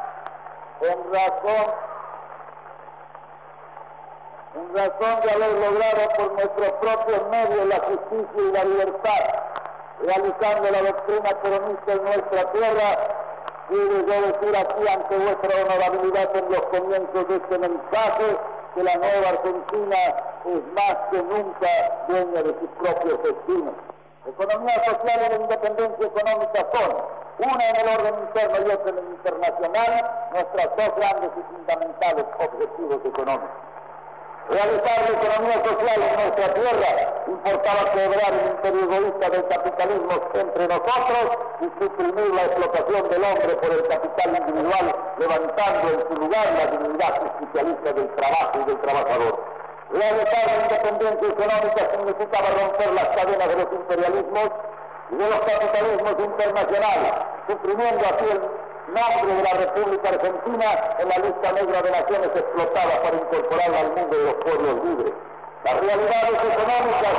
en razón de haber logrado por nuestros propios medios la justicia y la libertad, realizando la doctrina peronista en nuestra tierra, quiero yo decir aquí ante vuestra honorabilidad en los comienzos de este mensaje que la nueva Argentina es más que nunca dueña de sus propios destinos. Economía social y la independencia económica son, una en el orden interno y otra en el internacional, nuestras dos grandes y fundamentales objetivos económicos. Realizar la economía social en nuestra tierra importaba quebrar el imperio egoísta del capitalismo entre nosotros y suprimir la explotación del hombre por el capital individual, levantando en su lugar la dignidad justicialista del trabajo y del trabajador. Realizar la independencia económica significaba romper las cadenas de los imperialismos y de los capitalismos internacionales, suprimiendo así nombre de la República Argentina en la lista negra de naciones explotadas para incorporarla al mundo de los pueblos libres. Las realidades económicas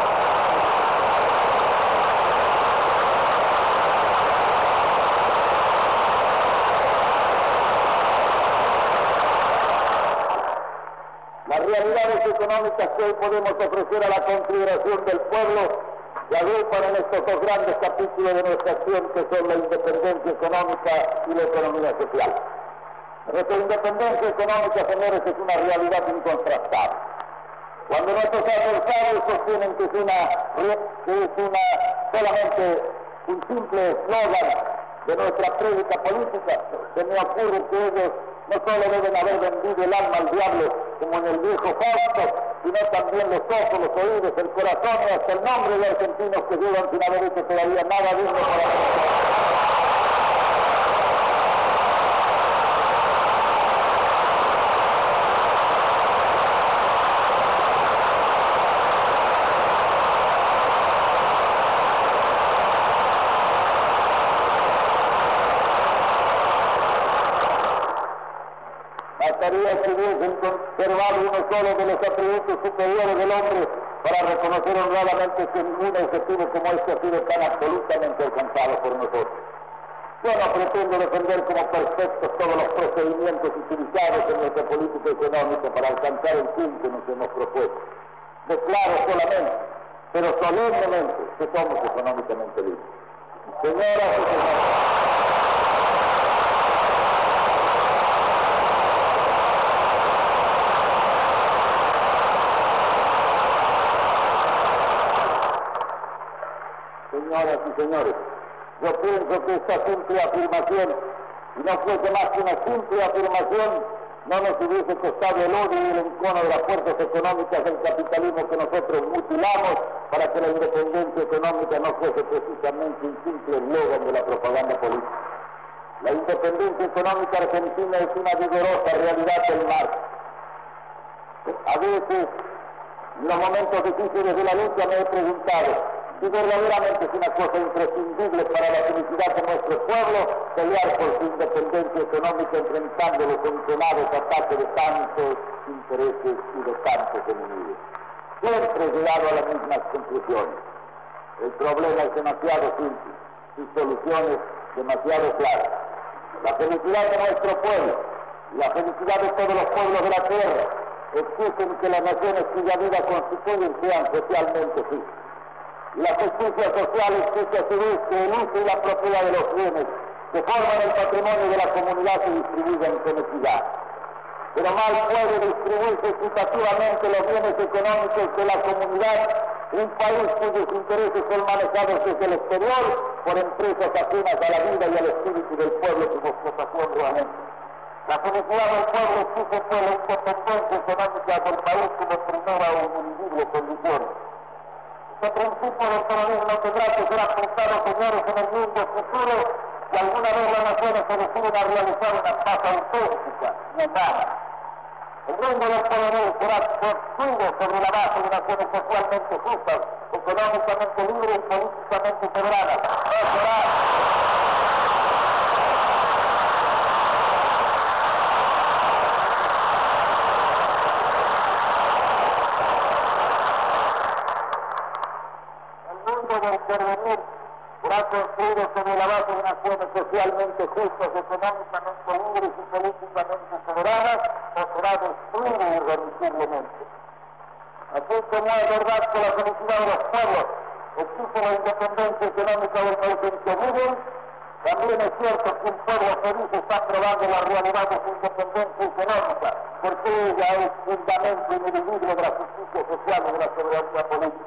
que hoy podemos ofrecer a la consideración del pueblo se agrupan en estos dos grandes capítulos de nuestra acción, que son la independencia económica y la economía social. Nuestra independencia económica, señores, es una realidad incontrastable. Cuando nuestros adversarios sostienen que es solamente un simple eslogan de nuestra prédica política, se me ocurre que ellos no solo deben haber vendido el alma al diablo, como en el viejo Fausto, sino también los ojos, los oídos, el corazón y hasta el nombre de argentinos que llevan sin haber hecho todavía nada digno para bastaría que hubiesen conservado uno solo de los atributos superiores del hombre para reconocer honradamente que ningún objetivo como este ha sido tan absolutamente alcanzado por nosotros. Yo no pretendo defender como perfectos todos los procedimientos utilizados en nuestra política económica para alcanzar el fin que nos hemos propuesto. Declaro solamente, pero solemnemente, que somos económicamente libres. Señoras y señores, señoras y señores, yo pienso que esta simple afirmación, si no fuese más que una simple afirmación, no nos hubiese costado el odio y el encono de las fuerzas económicas del capitalismo que nosotros mutilamos para que la independencia económica no fuese precisamente un simple eslogan de la propaganda política. La independencia económica argentina es una vigorosa realidad del Marx. A veces, en los momentos difíciles de la lucha, me he preguntado si verdaderamente es una cosa imprescindible para la felicidad de nuestro pueblo pelear por su independencia económica enfrentando los enconados ataques de tantos intereses y de tantos enemigos. Siempre he llegado a las mismas conclusiones. El problema es demasiado simple, sus soluciones demasiado claras. La felicidad de nuestro pueblo, la felicidad de todos los pueblos de la tierra, exigen que las naciones cuya vida constituyen sean socialmente justas. Y la justicia social exige a su vez que el uso y la propiedad de los bienes que forman el patrimonio de la comunidad se distribuyan con equidad. Pero mal puede distribuirse equitativamente los bienes económicos de la comunidad un país cuyos intereses son manejados desde el exterior por empresas ajenas a la vida y al espíritu del pueblo como explotación realmente. La felicidad del pueblo exige pues la independencia económica del país como primera o ineludible condición. Este principio del peronismo tendrá que ser aplicado, señores, en el mundo futuro, si alguna vez las naciones se deciden a realizar una paz auténtica y humana. El mundo del peronismo será construido sobre la base de naciones socialmente justas, económicamente libres y políticamente soberanas. No será del porvenir será construido sobre la base de naciones socialmente justas, económicamente libres y políticamente soberanas, o será destruido irremisiblemente. Así como es verdad que la felicidad de los pueblos exige la independencia económica del país en que viven, también es cierto que un pueblo feliz está probando la realidad de su independencia económica, porque ella es fundamento ineludible de la justicia social y de la soberanía política.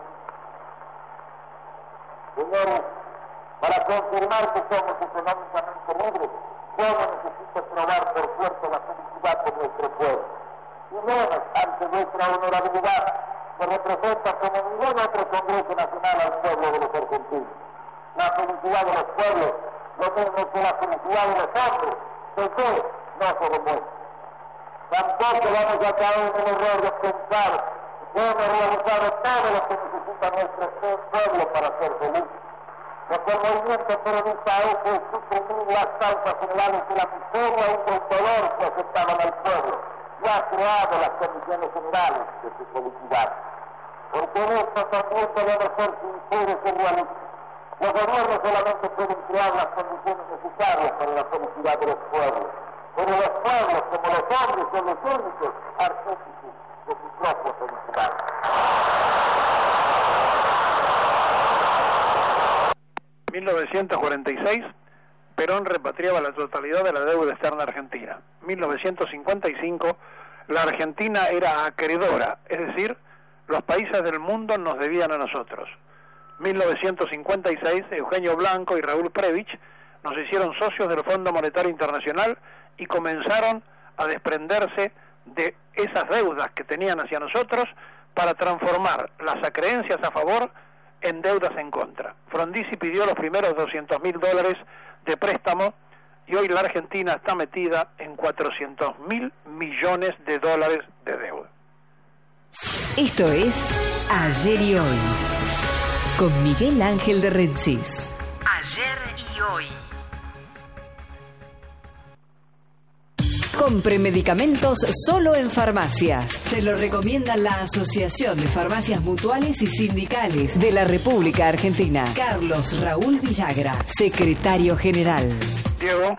Señores, para confirmar que somos económicamente libres, yo no necesito probar por fuerza la felicidad de nuestro pueblo. Y menos ante nuestra honorabilidad, que representa como ningún otro Congreso Nacional al pueblo de los argentinos. La felicidad de los pueblos, lo mismo que la felicidad de los hombres, ¿de qué? No se demuestra. Tampoco vamos a caer en el error de pensar que hemos realizado todo lo que necesita nuestro pueblo para ser feliz. porque el movimiento peronista ha hecho suprimir las causas generales de la miseria y del dolor que afectaban al pueblo y ha creado las condiciones generales de su felicidad. Porque en esto también debemos ser sinceros y realistas. Los gobiernos solamente pueden crear las condiciones necesarias para la felicidad de los pueblos, pero los pueblos, como los hombres, son los únicos artífices de su propia felicidad. 1946, Perón repatriaba la totalidad de la deuda externa argentina. 1955, la Argentina era acreedora, es decir, los países del mundo nos debían a nosotros. 1956, Eugenio Blanco y Raúl Previch nos hicieron socios del Fondo Monetario Internacional y comenzaron a desprenderse de esas deudas que tenían hacia nosotros para transformar las acreencias a favor en deudas en contra. Frondizi pidió los primeros $200.000 de préstamo y hoy la Argentina está metida en $400.000 millones de deuda. Esto es Ayer y Hoy, con Miguel Ángel de Rensis. Ayer y Hoy. Compre medicamentos solo en farmacias. Se lo recomienda la Asociación de Farmacias Mutuales y Sindicales de la República Argentina. Carlos Raúl Villagra, secretario general. Diego.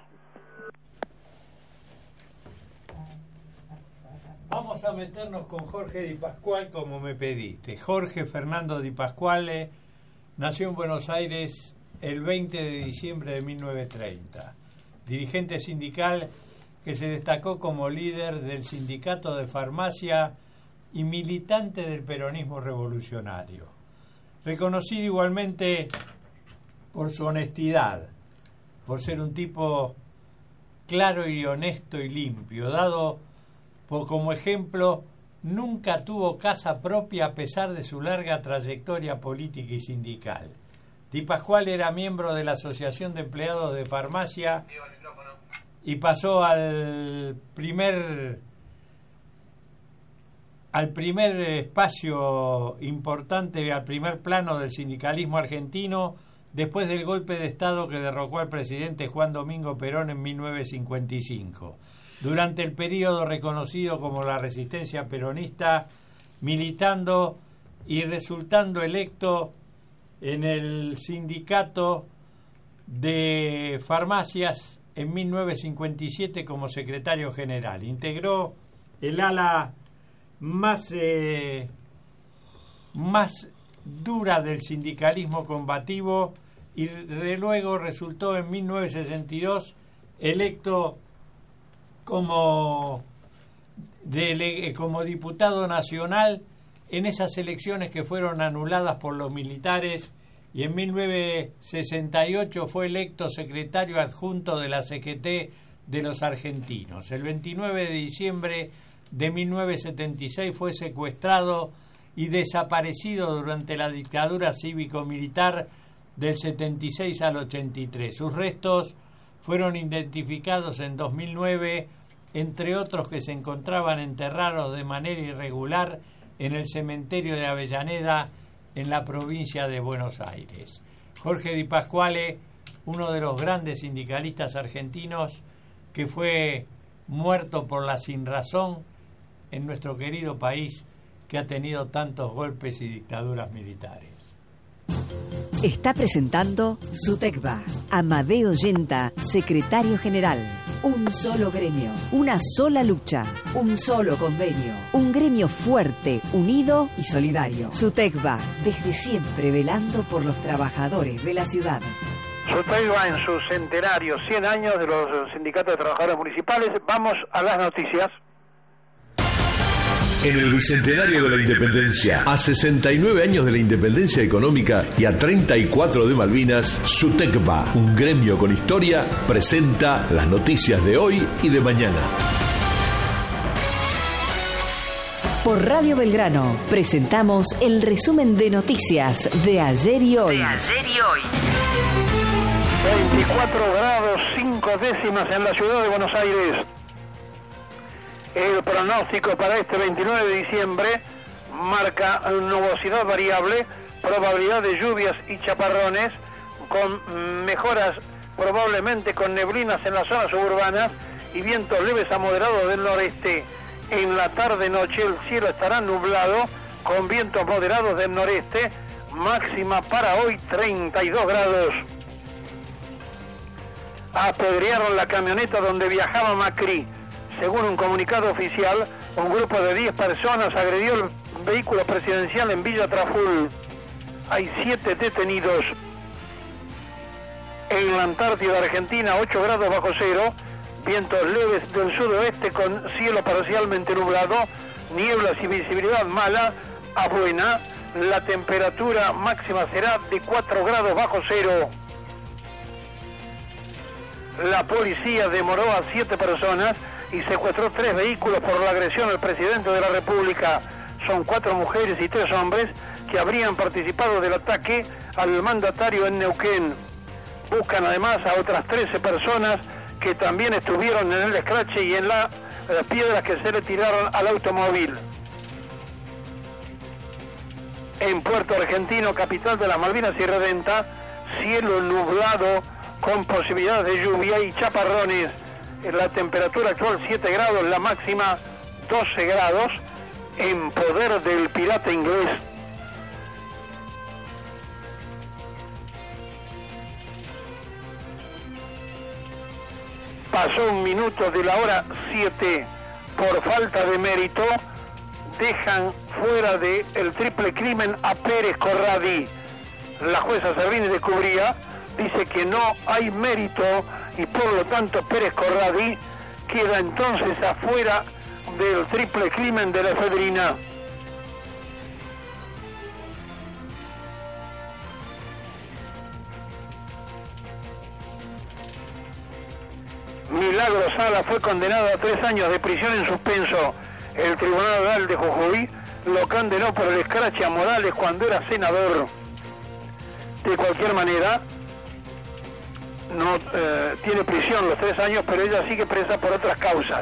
Vamos a meternos con Jorge Di Pasquale como me pediste. Jorge Fernando Di Pasquale nació en Buenos Aires el 20 de diciembre de 1930. Dirigente sindical que se destacó como líder del sindicato de farmacia y militante del peronismo revolucionario. Reconocido igualmente por su honestidad, por ser un tipo claro y honesto y limpio, dado como ejemplo, nunca tuvo casa propia a pesar de su larga trayectoria política y sindical. Di Pasquale era miembro de la Asociación de Empleados de Farmacia y pasó al primer espacio importante, al primer plano del sindicalismo argentino después del golpe de Estado que derrocó al presidente Juan Domingo Perón en 1955. Durante el periodo reconocido como la resistencia peronista, militando y resultando electo en el sindicato de farmacias en 1957 como secretario general. Integró el ala más dura del sindicalismo combativo y luego resultó en 1962 electo como diputado nacional en esas elecciones que fueron anuladas por los militares, y en 1968 fue electo secretario adjunto de la CGT de los argentinos. El 29 de diciembre de 1976 fue secuestrado y desaparecido durante la dictadura cívico-militar del 76 al 83. Sus restos fueron identificados en 2009, entre otros que se encontraban enterrados de manera irregular en el cementerio de Avellaneda, en la provincia de Buenos Aires. Jorge Di Pasquale, uno de los grandes sindicalistas argentinos que fue muerto por la sinrazón en nuestro querido país que ha tenido tantos golpes y dictaduras militares. Está presentando SUTECBA. Amadeo Yenta, secretario general. Un solo gremio, una sola lucha, un solo convenio. Un gremio fuerte, unido y solidario. SUTECBA, desde siempre velando por los trabajadores de la ciudad. SUTECBA en su centenario, 100 años de los sindicatos de trabajadores municipales. Vamos a las noticias. En el Bicentenario de la Independencia, a 69 años de la independencia económica y a 34 de Malvinas, SUTECBA, un gremio con historia, presenta las noticias de hoy y de mañana. Por Radio Belgrano presentamos el resumen de noticias de ayer y hoy. 24 grados 5 décimas en la ciudad de Buenos Aires. El pronóstico para este 29 de diciembre marca nubosidad variable, probabilidad de lluvias y chaparrones, con mejoras probablemente con neblinas en las zonas suburbanas y vientos leves a moderados del noreste. En la tarde-noche el cielo estará nublado con vientos moderados del noreste, máxima para hoy 32 grados. Apedrearon la camioneta donde viajaba Macri. Según un comunicado oficial, un grupo de 10 personas agredió el vehículo presidencial en Villa Traful. Hay 7 detenidos. En la Antártida Argentina, 8 grados bajo cero, vientos leves del sudoeste con cielo parcialmente nublado, nieblas y visibilidad mala a buena. La temperatura máxima será de 4 grados bajo cero. La policía demoró a 7 personas y secuestró 3 vehículos por la agresión al presidente de la República. Son 4 mujeres y 3 hombres que habrían participado del ataque al mandatario en Neuquén. Buscan además a otras 13 personas que también estuvieron en el escrache y en las piedras que se le tiraron al automóvil. En Puerto Argentino, capital de las Malvinas y Redenta, cielo nublado con posibilidad de lluvia y chaparrones. La temperatura actual 7 grados, la máxima 12 grados, en poder del pirata inglés. Pasó un minuto de la hora 7. Por falta de mérito, dejan fuera del triple crimen a Pérez Corradi. La jueza Servini de Cubría dice que no hay mérito y por lo tanto Pérez Corradi queda entonces afuera del triple crimen de la efedrina. Milagro Sala fue condenado a 3 años de prisión en suspenso. El Tribunal Oral de Jujuy lo condenó por el escrache a Morales cuando era senador. De cualquier manera, no tiene prisión los 3 años, pero ella sigue presa por otras causas.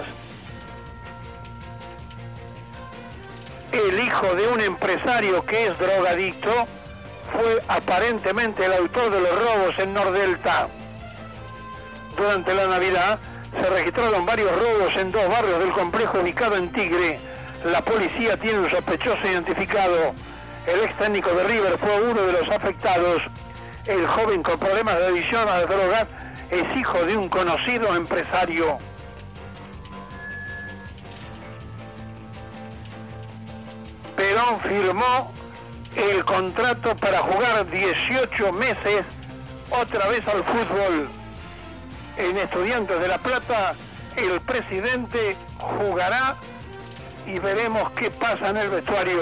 El hijo de un empresario que es drogadicto fue aparentemente el autor de los robos en Nordelta. Durante la Navidad se registraron varios robos en 2 barrios del complejo ubicado en Tigre. La policía tiene un sospechoso identificado. El ex técnico de River fue uno de los afectados. El joven con problemas de adicción a las drogas es hijo de un conocido empresario. Perón firmó el contrato para jugar 18 meses otra vez al fútbol. En Estudiantes de La Plata, el presidente jugará y veremos qué pasa en el vestuario.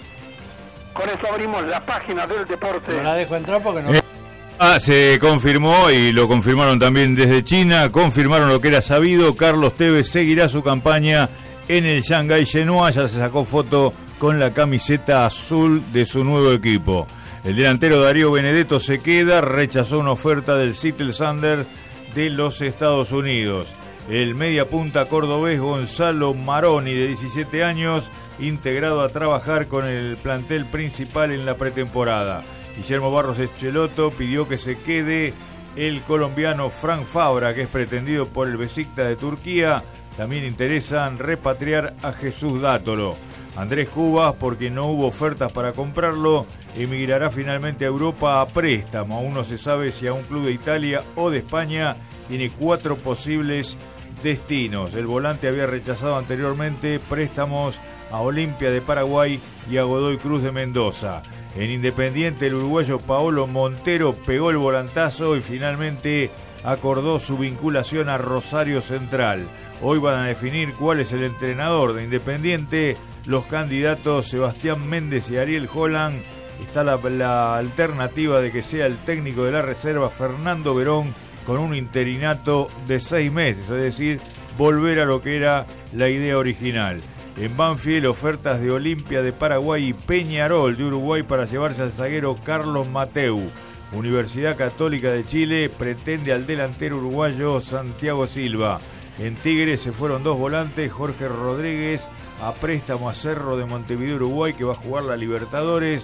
Con esto abrimos la página del deporte. No la dejo entrar porque no... Se confirmó y lo confirmaron también desde China, confirmaron lo que era sabido. Carlos Tevez seguirá su campaña en el Shanghái Shenhua, ya se sacó foto con la camiseta azul de su nuevo equipo. El delantero Darío Benedetto se queda, rechazó una oferta del Seattle Sounders de los Estados Unidos. El mediapunta cordobés Gonzalo Maroni, de 17 años, integrado a trabajar con el plantel principal en la pretemporada. Guillermo Barros Echeloto pidió que se quede el colombiano Frank Fabra, que es pretendido por el Besiktas de Turquía. También interesan repatriar a Jesús Dátolo. Andrés Cubas, porque no hubo ofertas para comprarlo, emigrará finalmente a Europa a préstamo. Aún no se sabe si a un club de Italia o de España. Tiene 4 posibles destinos. El volante había rechazado anteriormente préstamos a Olimpia de Paraguay y a Godoy Cruz de Mendoza. En Independiente, el uruguayo Paolo Montero pegó el volantazo y finalmente acordó su vinculación a Rosario Central. Hoy van a definir cuál es el entrenador de Independiente. Los candidatos Sebastián Méndez y Ariel Holland. Está la alternativa de que sea el técnico de la reserva Fernando Verón, con un interinato de 6 meses, es decir, volver a lo que era la idea original. En Banfield, ofertas de Olimpia de Paraguay y Peñarol de Uruguay para llevarse al zaguero Carlos Mateu. Universidad Católica de Chile pretende al delantero uruguayo Santiago Silva. En Tigre se fueron 2 volantes, Jorge Rodríguez a préstamo a Cerro de Montevideo, Uruguay, que va a jugar la Libertadores,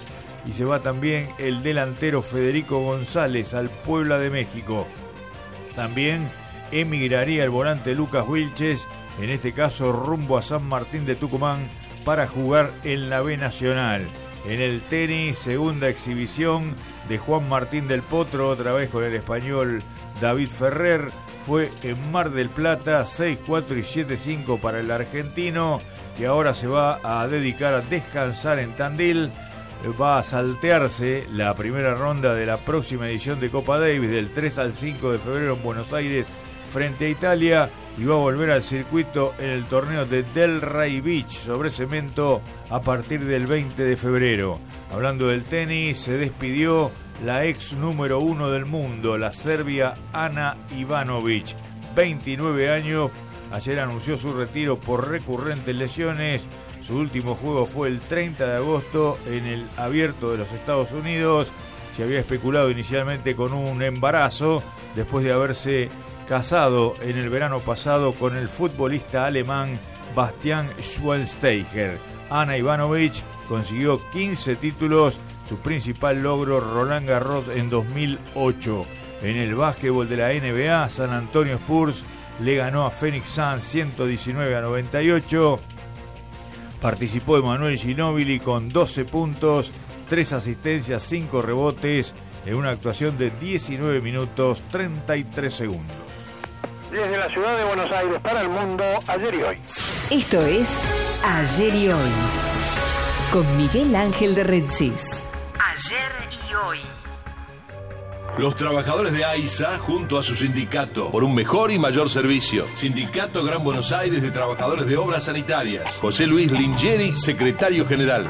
y se va también el delantero Federico González al Puebla de México. También emigraría el volante Lucas Wilches, en este caso rumbo a San Martín de Tucumán, para jugar en la B Nacional. En el tenis, segunda exhibición de Juan Martín del Potro, otra vez con el español David Ferrer. Fue en Mar del Plata, 6-4 y 7-5 para el argentino, que ahora se va a dedicar a descansar en Tandil. Va a saltearse la primera ronda de la próxima edición de Copa Davis del 3 al 5 de febrero en Buenos Aires frente a Italia, y va a volver al circuito en el torneo de Delray Beach sobre cemento a partir del 20 de febrero. Hablando del tenis, se despidió la ex número 1 del mundo, la serbia Ana Ivanovic, 29 años. Ayer anunció su retiro por recurrentes lesiones. Su último juego fue el 30 de agosto en el Abierto de los Estados Unidos. Se había especulado inicialmente con un embarazo después de haberse casado en el verano pasado con el futbolista alemán Bastian Schweinsteiger. Ana Ivanovic consiguió 15 títulos, su principal logro Roland Garros en 2008. En el básquetbol de la NBA, San Antonio Spurs le ganó a Phoenix Suns 119-98. Participó Emanuel Ginóbili con 12 puntos, 3 asistencias, 5 rebotes, en una actuación de 19 minutos 33 segundos. Desde la ciudad de Buenos Aires para el mundo, ayer y hoy. Esto es Ayer y Hoy, con Miguel Ángel de Rensis. Ayer y Hoy. Los trabajadores de AISA junto a su sindicato por un mejor y mayor servicio. Sindicato Gran Buenos Aires de Trabajadores de Obras Sanitarias. José Luis Lingieri, secretario general.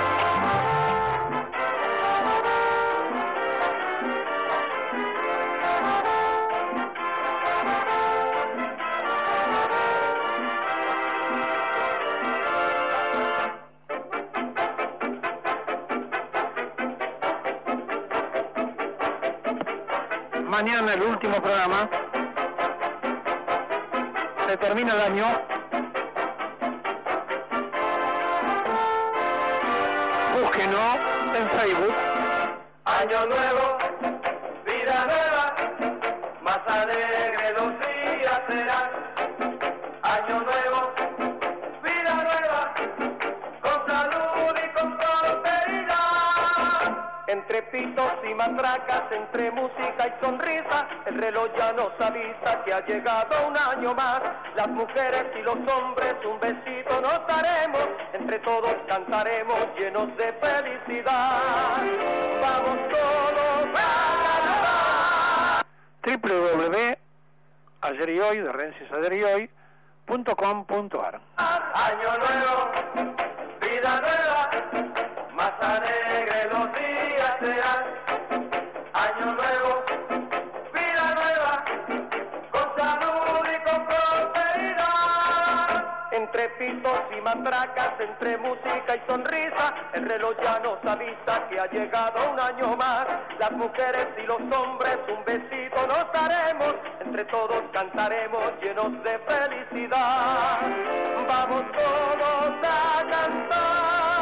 Mañana el último programa. Se termina el año. Búsquenos en Facebook. Año nuevo, vida nueva, más alegre los días serán. Año nuevo, vida nueva, con salud y con prosperidad. Entre pitos y matracas, entre música y sonrisa, el reloj ya nos avisa que ha llegado un año más. Las mujeres y los hombres un besito nos daremos, entre todos cantaremos llenos de felicidad. Vamos todos a cantar. Ayer y hoy, de Rensis Ayer y Hoy.com.ar. Año nuevo, vida nueva, más alegre los días serán. Año nuevo, vida nueva, con salud y con prosperidad. Entre pitos y matracas, entre música y sonrisa, el reloj ya nos avisa que ha llegado un año más. Las mujeres y los hombres un besito nos daremos, entre todos cantaremos llenos de felicidad. Vamos todos a cantar.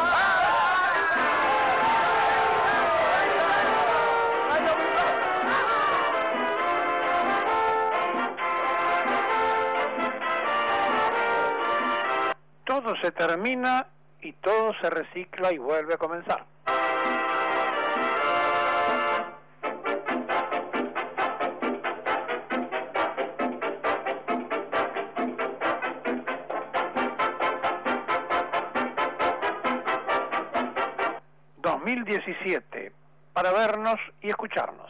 Todo se termina y todo se recicla y vuelve a comenzar. ...2017... para vernos y escucharnos.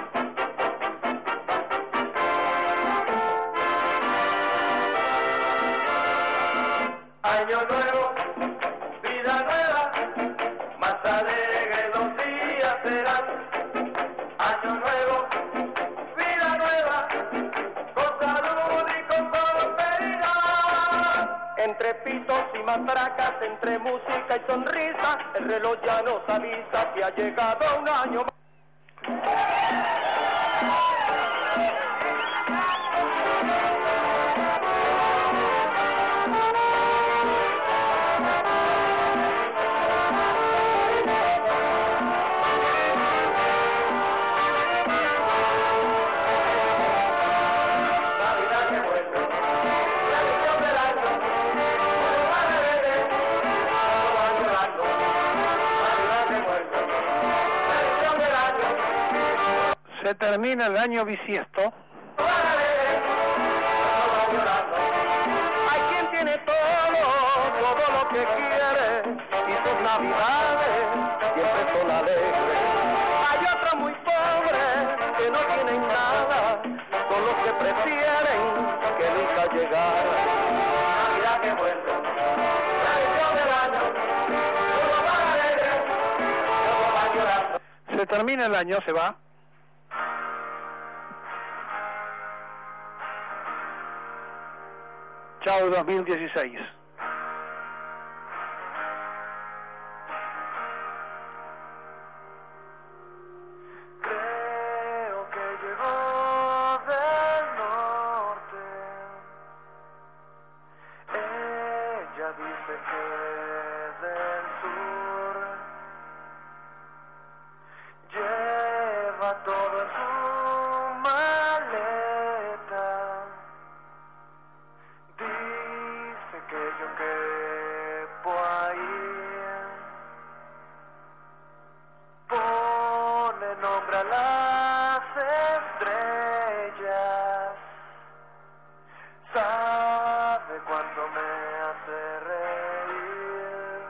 Año nuevo, vida nueva, más alegre los días serán. Año nuevo, vida nueva, con salud y con prosperidad. Entre pitos y matracas, entre música y sonrisa, el reloj ya nos avisa que ha llegado un año más. Se termina el año bisiesto. Hay quien tiene todo lo que quiere, y sus navidades siempre son alegres. Hay otros muy pobres que no tienen nada, son los que prefieren que nunca llegara. Navidad que vuelve, tradición del año, todo va alegre, todo va llorando. Se termina el año, se va. Chao 2016. Creo que llegó del norte. Ella dice que del sur. Lleva todo en su maleta. Dice que yo quepo ahí. Pone nombre a las estrellas. Sabe cuánto me hace reír.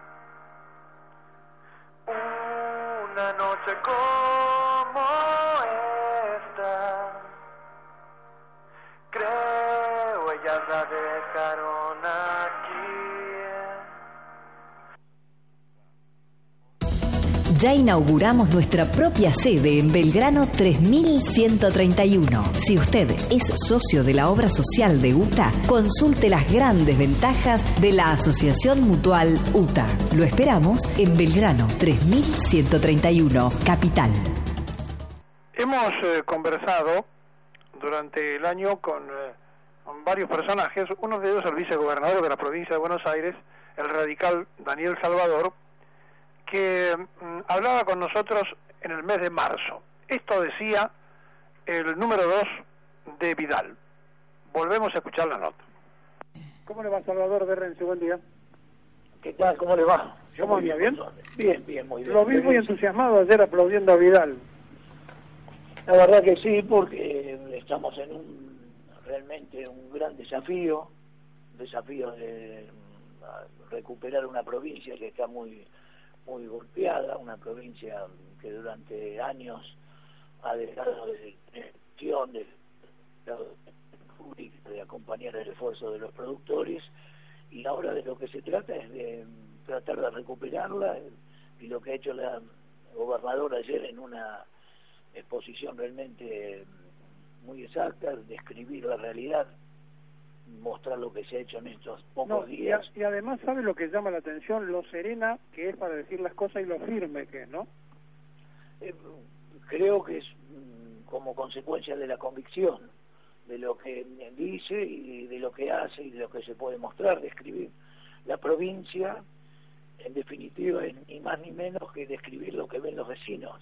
Una noche como esta, creo ellas la dejaron aquí. Ya inauguramos nuestra propia sede en Belgrano 3131. Si usted es socio de la obra social de UTA, consulte las grandes ventajas de la Asociación Mutual UTA. Lo esperamos en Belgrano 3131, Capital. Hemos conversado durante el año con varios personajes, uno de ellos el vicegobernador de la provincia de Buenos Aires, el radical Daniel Salvador, que hablaba con nosotros en el mes de marzo. Esto decía el número 2 de Vidal. Volvemos a escuchar la nota. ¿Cómo le va, Salvador Berrense? Buen día. ¿Qué tal? ¿Cómo le va? ¿Cómo anda? ¿Bien? Bien, muy bien. Lo vi muy entusiasmado ayer aplaudiendo a Vidal. La verdad que sí, porque estamos en realmente un gran desafío de recuperar una provincia que está muy golpeada, una provincia que durante años ha dejado de gestión de acompañar el esfuerzo de los productores, y ahora de lo que se trata es de tratar de recuperarla, y lo que ha hecho la gobernadora ayer en una exposición realmente muy exacta, describir la realidad, mostrar lo que se ha hecho en estos pocos días. Y además, ¿sabe lo que llama la atención? Lo serena que es para decir las cosas y lo firme que es, ¿no? Creo que es como consecuencia de la convicción de lo que dice y de lo que hace y de lo que se puede mostrar, describir la provincia, en definitiva, es ni más ni menos que describir lo que ven los vecinos,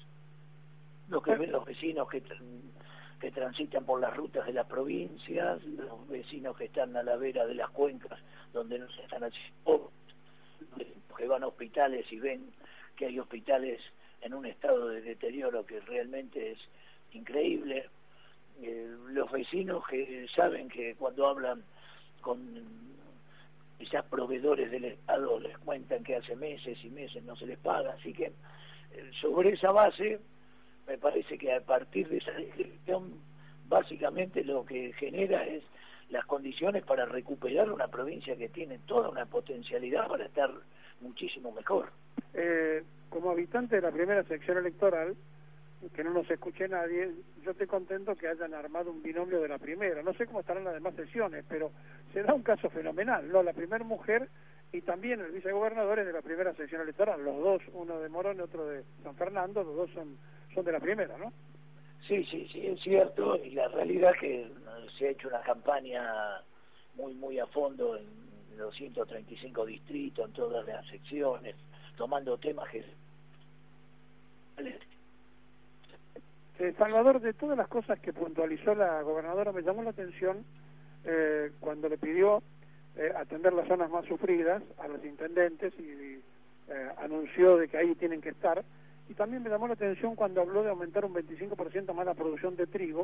que transitan por las rutas de las provincias, los vecinos que están a la vera de las cuencas donde no se están haciendo, que van a hospitales y ven que hay hospitales en un estado de deterioro que realmente es increíble, los vecinos que saben que cuando hablan con quizás proveedores del Estado les cuentan que hace meses y meses no se les paga, así que sobre esa base me parece que a partir de esa descripción básicamente lo que genera es las condiciones para recuperar una provincia que tiene toda una potencialidad para estar muchísimo mejor. Como habitante de la primera sección electoral, que no nos escuche nadie, yo estoy contento que hayan armado un binomio de la primera. No sé cómo estarán las demás secciones, pero se da un caso fenomenal, ¿no? La primera mujer y también el vicegobernador es de la primera sección electoral, los dos, uno de Morón y otro de San Fernando, los dos son de la primera, ¿no? Sí, es cierto, y la realidad es que se ha hecho una campaña muy a fondo en los 135 distritos, en todas las secciones, tomando temas que... Salvador, de todas las cosas que puntualizó la gobernadora, me llamó la atención cuando le pidió atender las zonas más sufridas a los intendentes y anunció de que ahí tienen que estar, Y también me llamó la atención cuando habló de aumentar un 25% más la producción de trigo,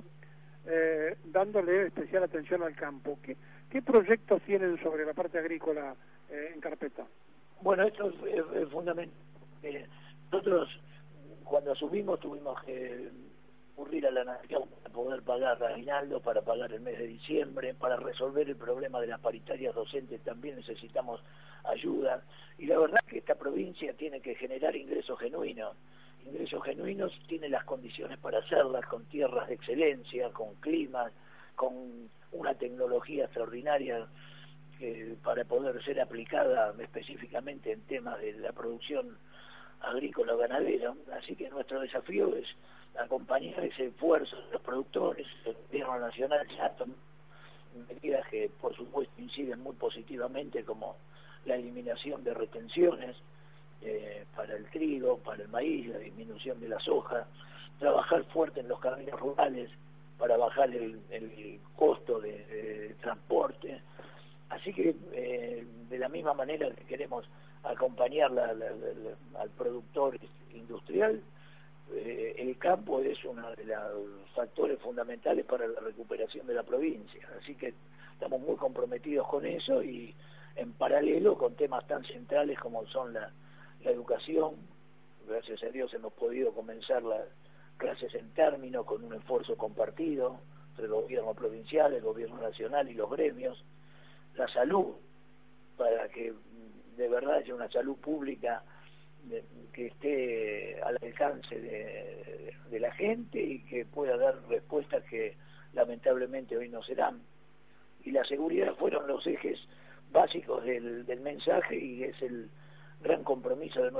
dándole especial atención al campo. ¿Qué proyectos tienen sobre la parte agrícola en carpeta? Bueno, esto es fundamental. Nosotros, cuando asumimos, tuvimos que recurrir a la nación para poder pagar aguinaldo, para pagar el mes de diciembre, para resolver el problema de las paritarias docentes también necesitamos ayuda. Y la verdad es que esta provincia tiene que generar ingresos genuinos. Ingresos genuinos, tiene las condiciones para hacerlas, con tierras de excelencia, con clima, con una tecnología extraordinaria para poder ser aplicada específicamente en temas de la producción agrícola o ganadera. Así que nuestro desafío es acompañar ese esfuerzo de los productores. El gobierno nacional ya tomó medidas que por supuesto inciden muy positivamente, como la eliminación de retenciones para el trigo, para el maíz, la disminución de la soja, trabajar fuerte en los caminos rurales para bajar el costo de transporte. Así que de la misma manera que queremos acompañar al productor industrial, el campo es uno de los factores fundamentales para la recuperación de la provincia. Así que estamos muy comprometidos con eso, y en paralelo con temas tan centrales como son la educación. Gracias a Dios hemos podido comenzar las clases en término con un esfuerzo compartido entre el gobierno provincial, el gobierno nacional y los gremios. La salud, para que de verdad haya una salud pública que esté al alcance de la gente y que pueda dar respuestas que lamentablemente hoy no se dan. Y la seguridad fueron los ejes básicos del mensaje, y es el gran compromiso de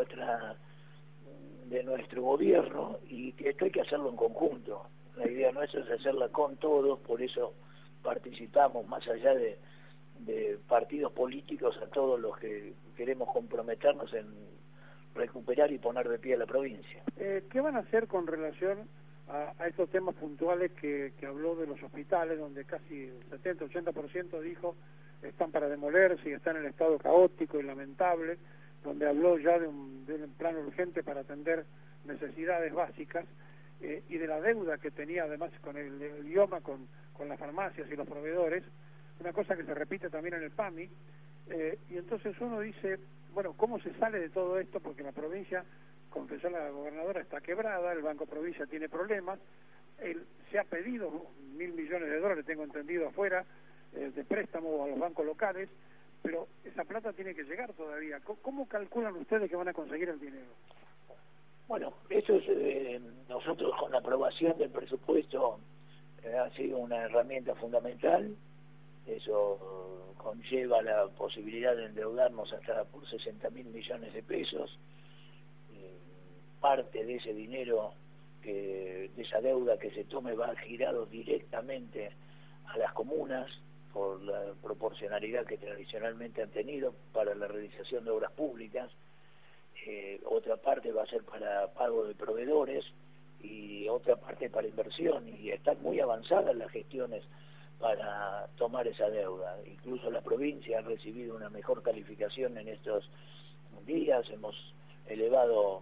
nuestro gobierno, y que esto hay que hacerlo en conjunto. La idea nuestra es hacerla con todos, por eso participamos más allá de partidos políticos, a todos los que queremos comprometernos en recuperar y poner de pie a la provincia. ¿Qué van a hacer con relación a estos temas puntuales que habló de los hospitales, donde casi el 70-80% dijo están para demolerse y están en estado caótico y lamentable, donde habló ya de un plan urgente para atender necesidades básicas, y de la deuda que tenía además con el idioma, con las farmacias y los proveedores, una cosa que se repite también en el PAMI, y entonces uno dice, bueno, ¿cómo se sale de todo esto? Porque la provincia, confesó la gobernadora, está quebrada, el Banco Provincia tiene problemas, se ha pedido 1.000 millones de dólares, tengo entendido, afuera, de préstamo a los bancos locales, pero esa plata tiene que llegar todavía. ¿Cómo calculan ustedes que van a conseguir el dinero? Bueno, eso es, nosotros con la aprobación del presupuesto ha sido una herramienta fundamental. Eso conlleva la posibilidad de endeudarnos hasta por 60.000 millones de pesos. Parte de ese dinero, de esa deuda que se tome, va girado directamente a las comunas por la proporcionalidad que tradicionalmente han tenido para la realización de obras públicas. Otra parte va a ser para pago de proveedores y otra parte para inversión, y están muy avanzadas las gestiones para tomar esa deuda. Incluso la provincia ha recibido una mejor calificación en estos días. Hemos elevado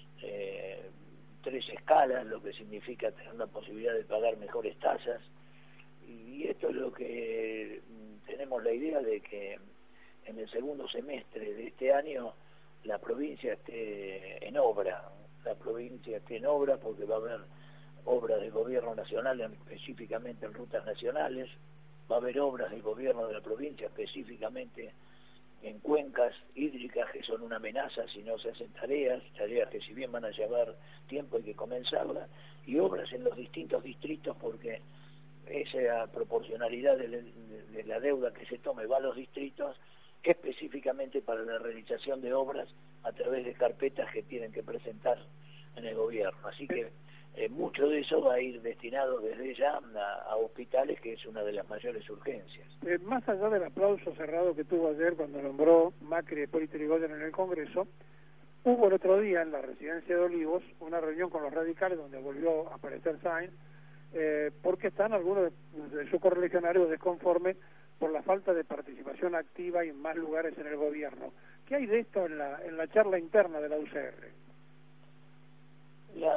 3 escalas, lo que significa tener la posibilidad de pagar mejores tasas, y esto es lo que tenemos la idea de que en el segundo semestre de este año la provincia esté en obra. La provincia esté en obra porque va a haber obras del gobierno nacional, específicamente en rutas nacionales, va a haber obras del gobierno de la provincia, específicamente en cuencas hídricas, que son una amenaza si no se hacen tareas que si bien van a llevar tiempo hay que comenzarlas, y obras en los distintos distritos, porque esa proporcionalidad de la deuda que se tome va a los distritos, específicamente para la realización de obras a través de carpetas que tienen que presentar en el gobierno. Así que mucho de eso va a ir destinado desde ya a hospitales, que es una de las mayores urgencias. Más allá del aplauso cerrado que tuvo ayer cuando nombró Macri a Hipólito Yrigoyen en el Congreso, hubo el otro día en la residencia de Olivos una reunión con los radicales donde volvió a aparecer Sáenz, porque están algunos de sus correligionarios desconformes por la falta de participación activa y en más lugares en el gobierno. ¿Qué hay de esto en la charla interna de la UCR?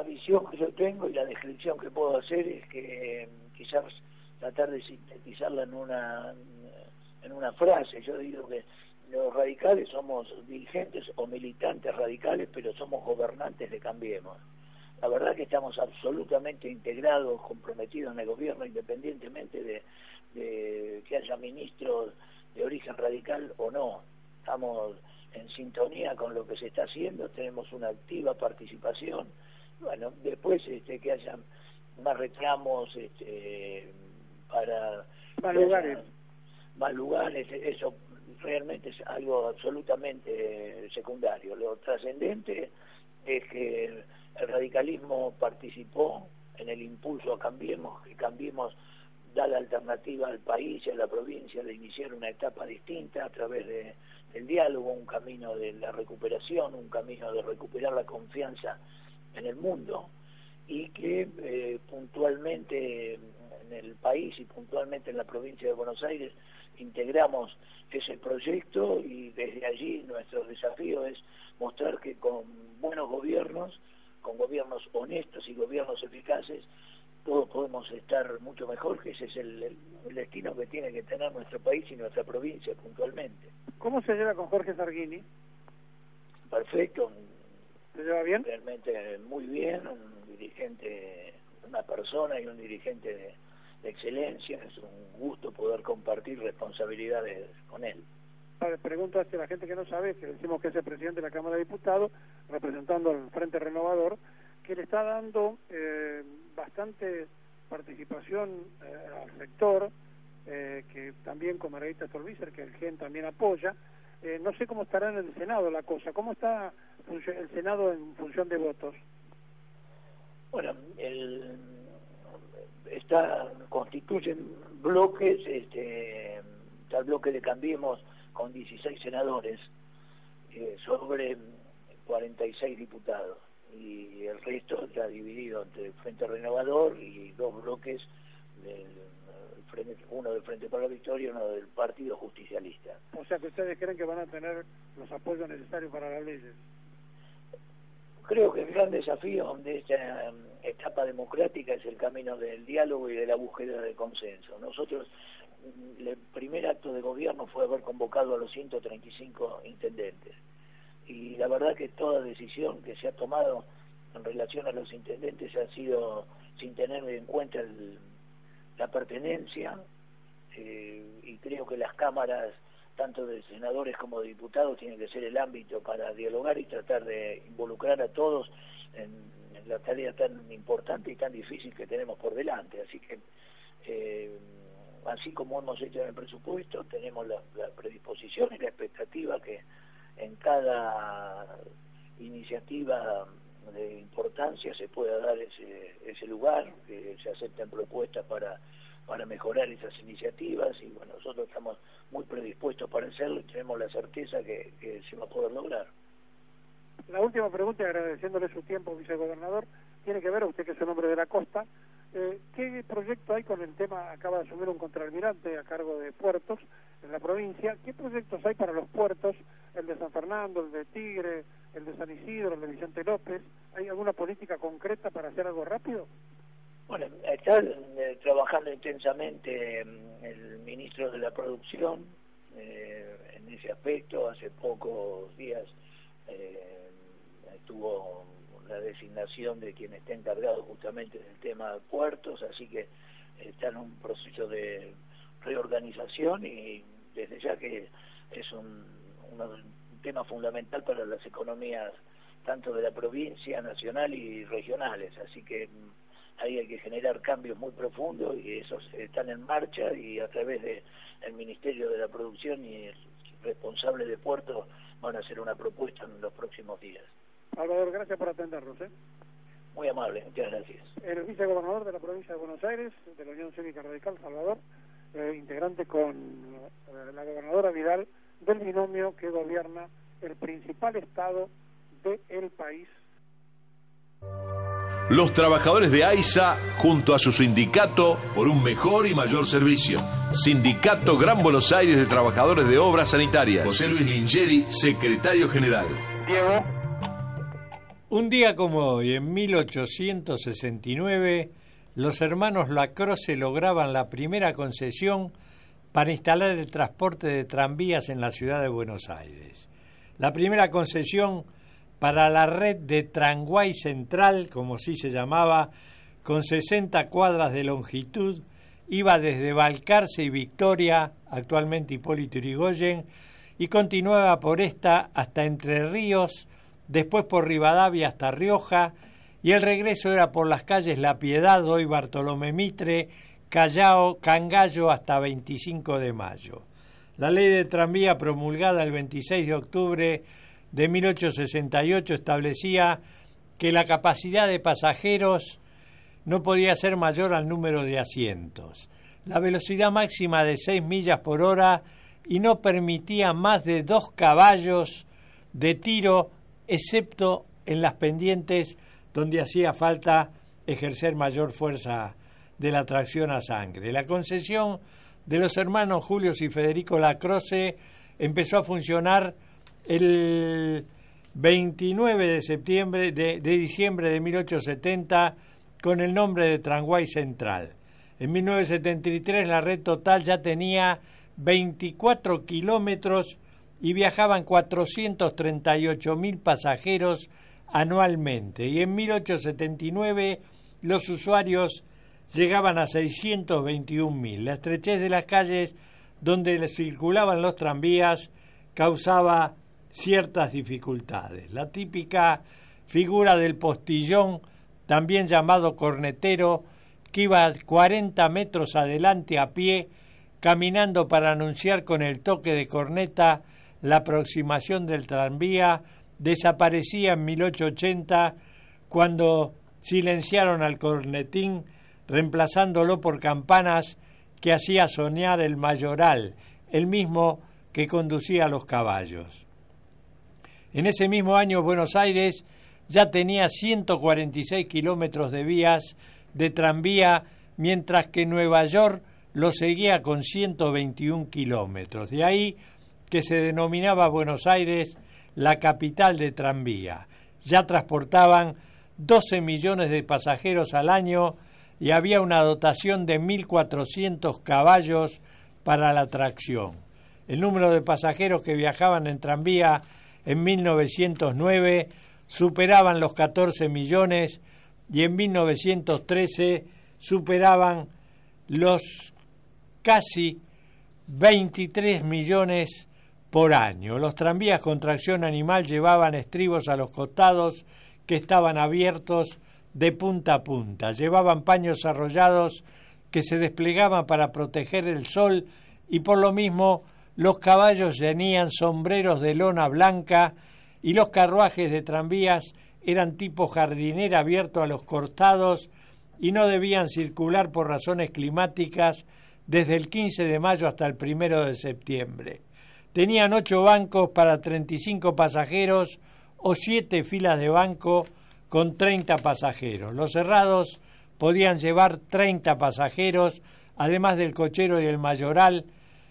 visión que yo tengo y la descripción que puedo hacer es que quizás tratar de sintetizarla en una frase. Yo digo que los radicales somos dirigentes o militantes radicales, pero somos gobernantes de Cambiemos. La verdad que estamos absolutamente integrados, comprometidos en el gobierno, independientemente de que haya ministros de origen radical o no. Estamos en sintonía con lo que se está haciendo, tenemos una activa participación. Bueno, después que haya más reclamos para más lugares, eso realmente es algo absolutamente secundario. Lo trascendente es que el radicalismo participó en el impulso a Cambiemos, que Cambiemos da la alternativa al país y a la provincia de iniciar una etapa distinta a través del diálogo, un camino de la recuperación, un camino de recuperar la confianza en el mundo, y que puntualmente en el país y puntualmente en la provincia de Buenos Aires integramos ese proyecto, y desde allí nuestro desafío es mostrar que con buenos gobiernos, con gobiernos honestos y gobiernos eficaces, todos podemos estar mucho mejor, que ese es el destino que tiene que tener nuestro país y nuestra provincia puntualmente. ¿Cómo se lleva con Jorge Sargini? Perfecto. ¿Se lleva bien? Realmente muy bien, un dirigente, una persona y un dirigente de excelencia. Es un gusto poder compartir responsabilidades con él. Pregunto hacia la gente que no sabe, que decimos que es el presidente de la Cámara de Diputados, representando al Frente Renovador, que le está dando bastante participación al sector, que también con Margarita Stolbizer, que el GEN también apoya. No sé cómo estará en el Senado la cosa. ¿Cómo está el Senado en función de votos? Bueno, constituyen bloques, está el bloque de Cambiemos con 16 senadores sobre 46 diputados, y el resto está dividido entre el Frente Renovador y dos bloques, uno del Frente para la Victoria y uno del Partido Justicialista. O sea que ustedes creen que van a tener los apoyos necesarios para las leyes. Creo que el gran desafío de esta etapa democrática es el camino del diálogo y de la búsqueda de consenso. Nosotros, el primer acto de gobierno fue haber convocado a los 135 intendentes, y la verdad que toda decisión que se ha tomado en relación a los intendentes ha sido sin tener en cuenta la pertenencia, y creo que las cámaras, tanto de senadores como de diputados, tienen que ser el ámbito para dialogar y tratar de involucrar a todos en la tarea tan importante y tan difícil que tenemos por delante. Así que así como hemos hecho en el presupuesto, tenemos la predisposición y la expectativa que en cada iniciativa de importancia se pueda dar ese lugar, que se acepten propuestas para mejorar esas iniciativas, y bueno, nosotros estamos muy predispuestos para hacerlo y tenemos la certeza que se va a poder lograr. La última pregunta, agradeciéndole su tiempo, vicegobernador, tiene que ver, usted que es un hombre de la costa, ¿qué proyecto hay con el tema? Acaba de asumir un contraalmirante a cargo de puertos en la provincia. ¿Qué proyectos hay para los puertos? El de San Fernando, el de Tigre, el de San Isidro, el de Vicente López. ¿Hay alguna política concreta para hacer algo rápido? Bueno, está trabajando intensamente el ministro de la Producción en ese aspecto. Hace pocos días estuvo la designación de quien está encargado justamente del tema de puertos, así que está en un proceso de reorganización, y desde ya que es un tema fundamental para las economías tanto de la provincia, nacional y regionales, así que ahí hay que generar cambios muy profundos, y esos están en marcha, y a través del Ministerio de la Producción y el responsable de puertos van a hacer una propuesta en los próximos días. Salvador, gracias por atendernos. Muy amable, muchas gracias. El vicegobernador de la provincia de Buenos Aires, de la Unión Cívica Radical, Salvador, integrante con la gobernadora Vidal, del binomio que gobierna el principal estado del país. Los trabajadores de AISA, junto a su sindicato, por un mejor y mayor servicio. Sindicato Gran Buenos Aires de Trabajadores de Obras Sanitarias. José Luis Lingeri, secretario general. Diego. Un día como hoy, en 1869, los hermanos Lacroze lograban la primera concesión para instalar el transporte de tranvías en la ciudad de Buenos Aires. La primera concesión para la red de Tranguay Central, como así se llamaba, con 60 cuadras de longitud, iba desde Balcarce y Victoria, actualmente Hipólito Yrigoyen, y continuaba por esta hasta Entre Ríos, después por Rivadavia hasta Rioja, y el regreso era por las calles La Piedad, hoy Bartolomé Mitre, Callao, Cangallo hasta 25 de mayo. La ley de tranvía promulgada el 26 de octubre de 1868 establecía que la capacidad de pasajeros no podía ser mayor al número de asientos, la velocidad máxima de 6 millas por hora y no permitía más de 2 caballos de tiro, excepto en las pendientes donde hacía falta ejercer mayor fuerza de la tracción a sangre. La concesión de los hermanos Julio y Federico Lacroze empezó a funcionar el 29 de diciembre de 1870 con el nombre de Tranguay Central. En 1973 la red total ya tenía 24 kilómetros y viajaban 438.000 pasajeros anualmente. Y en 1879 los usuarios llegaban a 621.000. La estrechez de las calles donde circulaban los tranvías causaba ciertas dificultades. La típica figura del postillón, también llamado cornetero, que iba 40 metros adelante a pie, caminando para anunciar con el toque de corneta la aproximación del tranvía, desaparecía en 1880 cuando silenciaron al cornetín, reemplazándolo por campanas que hacía soñar el mayoral, el mismo que conducía a los caballos. En ese mismo año Buenos Aires ya tenía 146 kilómetros de vías de tranvía, mientras que Nueva York lo seguía con 121 kilómetros. De ahí que se denominaba Buenos Aires la capital de tranvía. Ya transportaban 12 millones de pasajeros al año y había una dotación de 1.400 caballos para la tracción. El número de pasajeros que viajaban en tranvía en 1909 superaban los 14 millones y en 1913 superaban los casi 23 millones por año. Los tranvías con tracción animal llevaban estribos a los costados que estaban abiertos de punta a punta. Llevaban paños arrollados que se desplegaban para proteger el sol y por lo mismo los caballos tenían sombreros de lona blanca y los carruajes de tranvías eran tipo jardinera abierto a los costados y no debían circular por razones climáticas desde el 15 de mayo hasta el 1 de septiembre. Tenían 8 bancos para 35 pasajeros o 7 filas de banco con 30 pasajeros. Los cerrados podían llevar 30 pasajeros, además del cochero y el mayoral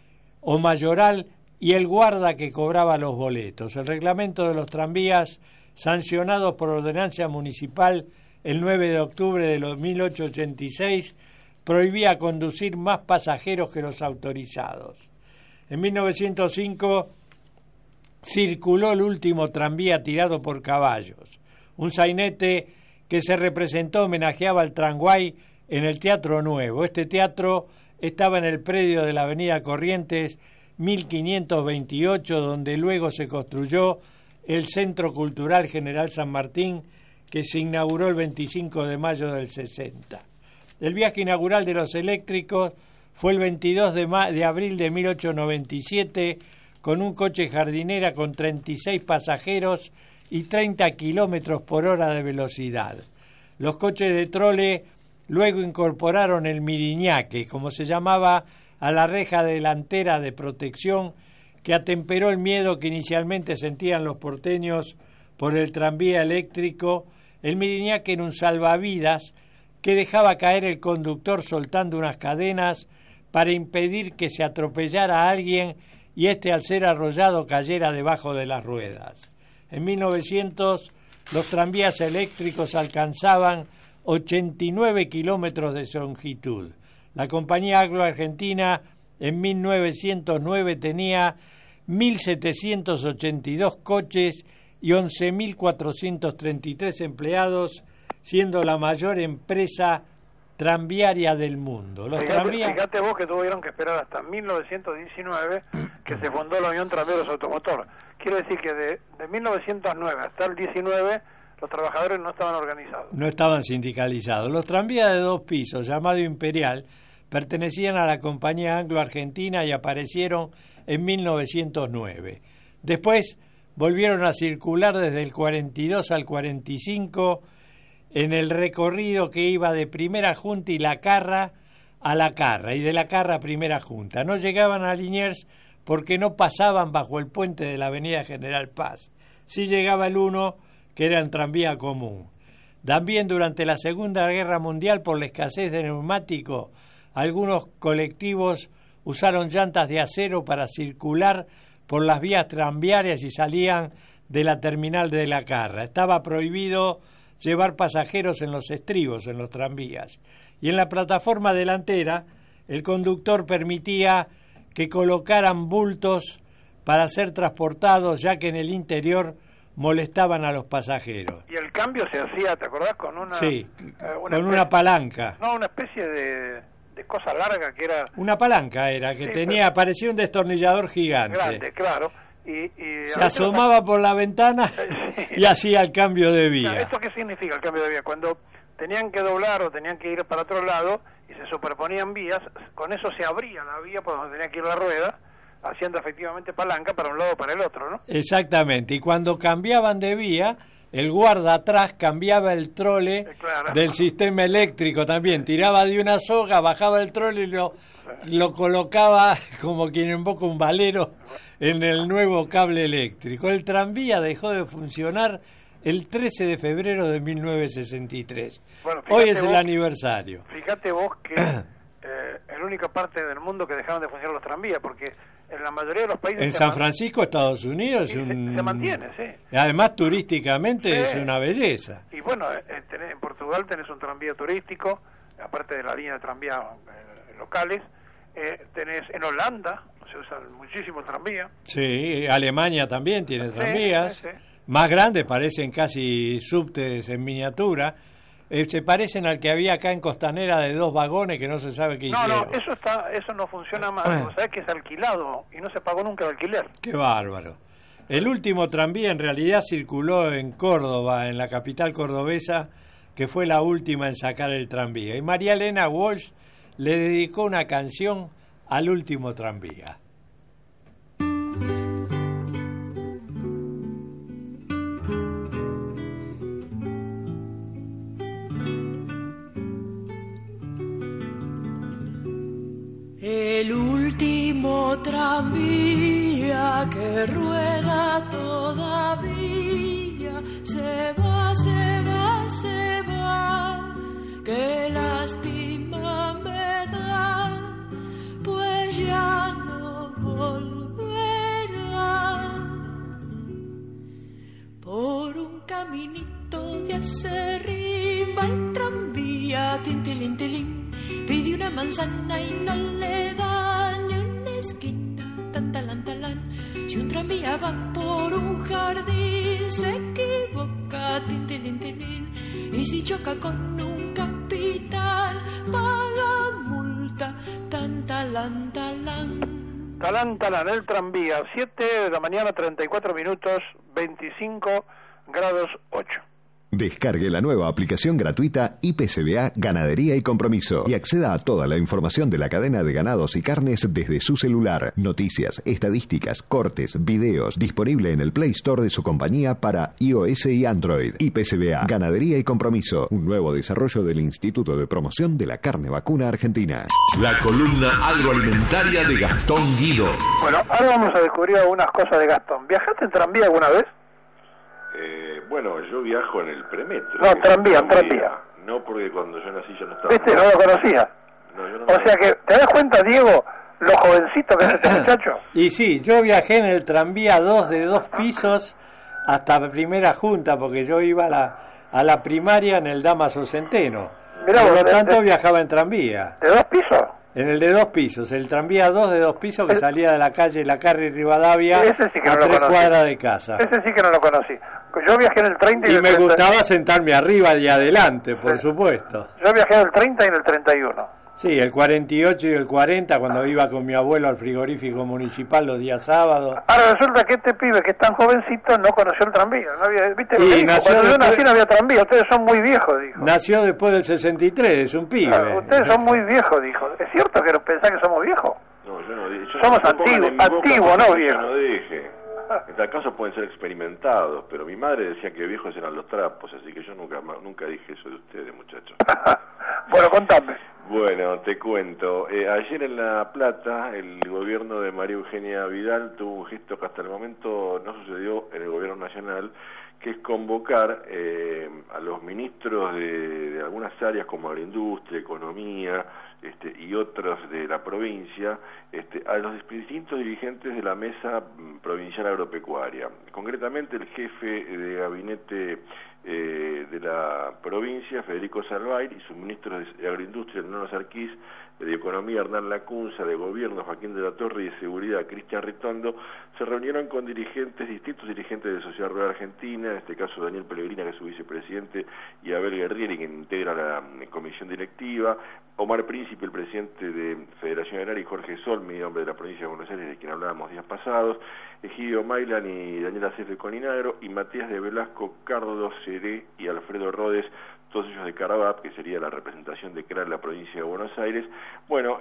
y el guarda que cobraba los boletos. El reglamento de los tranvías, sancionado por ordenanza municipal el 9 de octubre de 1886, prohibía conducir más pasajeros que los autorizados. En 1905 circuló el último tranvía tirado por caballos. Un sainete que se representó homenajeaba al Tranguay en el Teatro Nuevo. Este teatro estaba en el predio de la Avenida Corrientes 1528, donde luego se construyó el Centro Cultural General San Martín, que se inauguró el 25 de mayo del 60. El viaje inaugural de los eléctricos fue el 22 de abril de 1897, con un coche jardinera con 36 pasajeros y 30 kilómetros por hora de velocidad. Los coches de trole luego incorporaron el miriñaque, como se llamaba, a la reja delantera de protección que atemperó el miedo que inicialmente sentían los porteños por el tranvía eléctrico. El miriñaque era un salvavidas que dejaba caer el conductor soltando unas cadenas para impedir que se atropellara a alguien y éste, al ser arrollado, cayera debajo de las ruedas. En 1900 los tranvías eléctricos alcanzaban 89 kilómetros de longitud. La compañía Anglo-Argentina en 1909 tenía 1.782 coches y 11.433 empleados, siendo la mayor empresa tranviaria del mundo. Fíjate vos que tuvieron que esperar hasta 1919 que se fundó la Unión Tranviarios Automotor. Quiere decir que de 1909 hasta el 19 los trabajadores no estaban organizados. No estaban sindicalizados. Los tranvías de 2 pisos, llamado Imperial, pertenecían a la compañía Anglo-Argentina y aparecieron en 1909. Después volvieron a circular desde el 42 al 45 en el recorrido que iba de Primera Junta y La Carra a La Carra, y de La Carra a Primera Junta. No llegaban a Liniers porque no pasaban bajo el puente de la avenida General Paz. Sí llegaba el 1, que era en tranvía común. También durante la Segunda Guerra Mundial, por la escasez de neumáticos, algunos colectivos usaron llantas de acero para circular por las vías tranviarias y salían de la terminal de La Carra. Estaba prohibido llevar pasajeros en los estribos, en los tranvías. Y en la plataforma delantera, el conductor permitía que colocaran bultos para ser transportados, ya que en el interior molestaban a los pasajeros. Y el cambio se hacía, ¿te acordás? Con una... Sí, una palanca. No, una especie de cosa larga que era... Una palanca era, que tenía, parecía un destornillador gigante. Grande, claro. Y se asomaba por la ventana y hacía el cambio de vía. ¿Esto qué significa el cambio de vía? Cuando tenían que doblar o tenían que ir para otro lado y se superponían vías, con eso se abría la vía por donde tenía que ir la rueda, haciendo efectivamente palanca para un lado o para el otro, ¿no? Exactamente, y cuando cambiaban de vía, el guarda atrás cambiaba el trole del sistema eléctrico también, tiraba de una soga, bajaba el trole y lo colocaba como quien invoca un valero en el nuevo cable eléctrico. El tranvía dejó de funcionar el 13 de febrero de 1963. Bueno, hoy es el aniversario. Fíjate vos que es la única parte del mundo que dejaron de funcionar los tranvías, porque en la mayoría de los países... En San Francisco, Estados Unidos, se mantiene, sí. Además, turísticamente es una belleza. Y bueno, en Portugal tenés un tranvía turístico, aparte de la línea de tranvías locales. Tenés en Holanda, se usa muchísimo tranvía. Sí, Alemania también tiene tranvías. Sí. Más grandes, parecen casi subtes en miniatura. Se parecen al que había acá en Costanera de 2 vagones que no se sabe qué hicieron. No, eso no funciona más. O sea, que es alquilado y no se pagó nunca el alquiler. Qué bárbaro. El último tranvía en realidad circuló en Córdoba, en la capital cordobesa, que fue la última en sacar el tranvía. Y María Elena Walsh le dedicó una canción al último tranvía. El último tranvía que rueda todavía se va, se va, se va. Qué lástima me da, pues ya no volverá. Por un caminito de acerrín va el tranvía, tintilín, tilín. Pide una manzana y no le dan ni una esquina, tan talán, talán. Si un tranvía va por un jardín, se equivoca, tintilín, tilín. Y si choca con un capitán, paga multa, tan talán, talán. Talán, talán, el tranvía, 7 de la mañana, 34 minutos, 25 grados 8. Descargue la nueva aplicación gratuita IPCBA Ganadería y Compromiso y acceda a toda la información de la cadena de ganados y carnes desde su celular. Noticias, estadísticas, cortes, videos, disponible en el Play Store de su compañía para iOS y Android. IPCBA Ganadería y Compromiso, un nuevo desarrollo del Instituto de Promoción de la Carne Vacuna Argentina. La columna agroalimentaria de Gastón Guido. Bueno, ahora vamos a descubrir algunas cosas de Gastón. ¿Viajaste en tranvía alguna vez? Bueno, yo viajo en el premetro. No, tranvía. No, porque cuando yo nací ya no estaba. ¿Viste? No lo conocía. No, yo no. O sea que, ¿te das cuenta, Diego, lo jovencito que es este muchacho? Y sí, yo viajé en el tranvía 2 de 2 pisos hasta primera junta, porque yo iba a la primaria en el Damaso Centeno. Mirá Por vos, lo tanto viajaba en tranvía. ¿De 2 pisos? En el de 2 pisos, el tranvía 2 de 2 pisos que salía de la calle La Carri Rivadavia Ese sí que a no lo 3 conocí. cuadras de casa. Ese sí que no lo conocí. Yo viajé en el 30 y, Y en el me 30. gustaba sentarme arriba y adelante, por supuesto. Yo viajé en el 30 y en el 31. Sí, el 48 y el 40, cuando iba con mi abuelo al frigorífico municipal los días sábados. Ahora resulta que este pibe que es tan jovencito no conoció el tranvía. No había, ¿viste lo Y que dijo? nació Cuando yo después- nací no había tranvía. Ustedes son muy viejos, dijo. Nació después del 63, es un pibe. Claro, ustedes son muy viejos, dijo. ¿Es cierto que pensás que somos viejos? No, yo no dije. Somos no pongan en mi boca antiguos, no cosas que viejos. yo no dije. En tal caso pueden ser experimentados, pero mi madre decía que viejos eran los trapos, así que yo nunca dije eso de ustedes, muchachos. Bueno, contame. Bueno, te cuento. Ayer en La Plata, el gobierno de María Eugenia Vidal tuvo un gesto que hasta el momento no sucedió en el gobierno nacional, que es convocar a los ministros de algunas áreas como agroindustria, economía, y otros de la provincia, a los distintos dirigentes de la mesa provincial agropecuaria. Concretamente el jefe de gabinete de la provincia, Federico Salvair, y sus ministros de agroindustria, Hernán Sarquís, de Economía, Hernán Lacunza, de Gobierno, Joaquín de la Torre, y de Seguridad, Cristian Ritondo, se reunieron con distintos dirigentes de Sociedad Rural Argentina, en este caso Daniel Pellegrina, que es su vicepresidente, y Abel Guerrieri, que integra la comisión directiva, Omar Príncipe, el presidente de Federación Agraria, y Jorge Solmi, hombre de la provincia de Buenos Aires, de quien hablábamos días pasados, Egidio Mailan y Daniela Cef de Coninagro, y Matías de Velasco, Carlos Seré y Alfredo Rodes, todos ellos de Carabap, que sería la representación de CRA en la provincia de Buenos Aires. Bueno,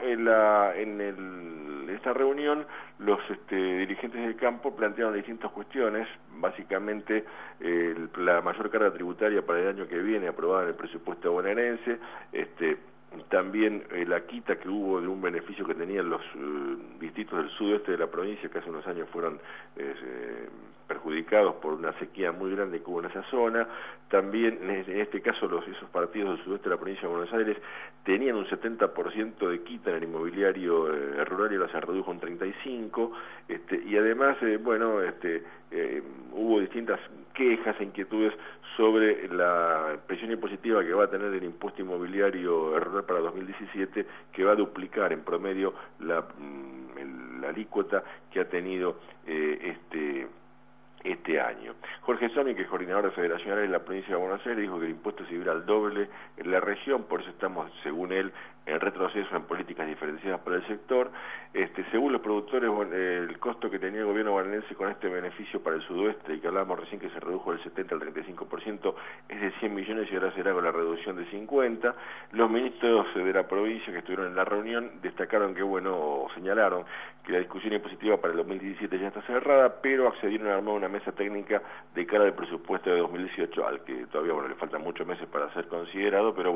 en esta reunión los dirigentes del campo plantearon distintas cuestiones, básicamente la mayor carga tributaria para el año que viene aprobada en el presupuesto bonaerense, también la quita que hubo de un beneficio que tenían los distritos del sudoeste de la provincia, que hace unos años fueron perjudicados por una sequía muy grande que hubo en esa zona. También en este caso esos partidos del sudeste de la provincia de Buenos Aires tenían un 70% de quita en el inmobiliario rural y ahora se redujo un 35%, y además hubo distintas quejas e inquietudes sobre la presión impositiva que va a tener el impuesto inmobiliario rural para 2017, que va a duplicar en promedio la alícuota que ha tenido este año. Jorge Solmi, que es coordinador de Federación Agraria en la provincia de Buenos Aires, dijo que el impuesto se irá al doble en la región, por eso estamos, según él, en retroceso en políticas diferenciadas para el sector. Según los productores, el costo que tenía el gobierno bonaerense con este beneficio para el sudoeste, y que hablábamos recién que se redujo del 70 al 35%, es de 100 millones y ahora será con la reducción de 50. Los ministros de la provincia que estuvieron en la reunión destacaron que, señalaron que la discusión impositiva para el 2017 ya está cerrada, pero accedieron a armar una mesa técnica de cara al presupuesto de 2018, al que todavía le faltan muchos meses para ser considerado, pero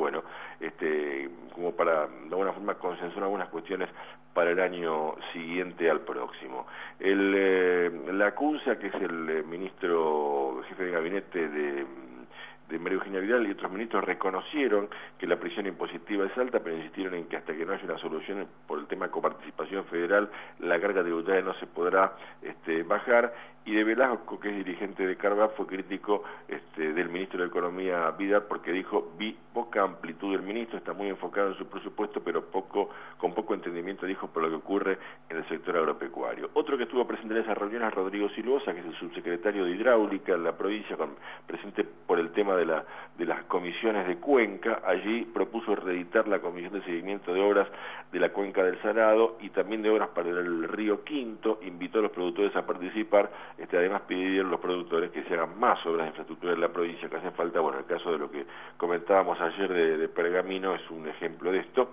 como para de alguna forma consensuar algunas cuestiones para el año siguiente al próximo. Lacunza, que es el ministro jefe de gabinete de María Eugenia Vidal, y otros ministros reconocieron que la presión impositiva es alta, pero insistieron en que hasta que no haya una solución por el tema de coparticipación federal, la carga tributaria no se podrá bajar. Y de Velasco, que es dirigente de Carvap, fue crítico del ministro de Economía Vidal, porque dijo: vi poca amplitud del ministro, está muy enfocado en su presupuesto, pero con poco entendimiento, dijo, por lo que ocurre en el sector agropecuario. Otro que estuvo presente en esa reunión es Rodrigo Siluosa, que es el subsecretario de Hidráulica en la provincia, presente por el tema de las comisiones de Cuenca. Allí propuso reeditar la comisión de seguimiento de obras de la Cuenca del Salado y también de obras para el río Quinto. Invitó a los productores a participar. Además pidieron los productores que se hagan más obras de infraestructura en la provincia que hacen falta. El caso de lo que comentábamos ayer de Pergamino es un ejemplo de esto.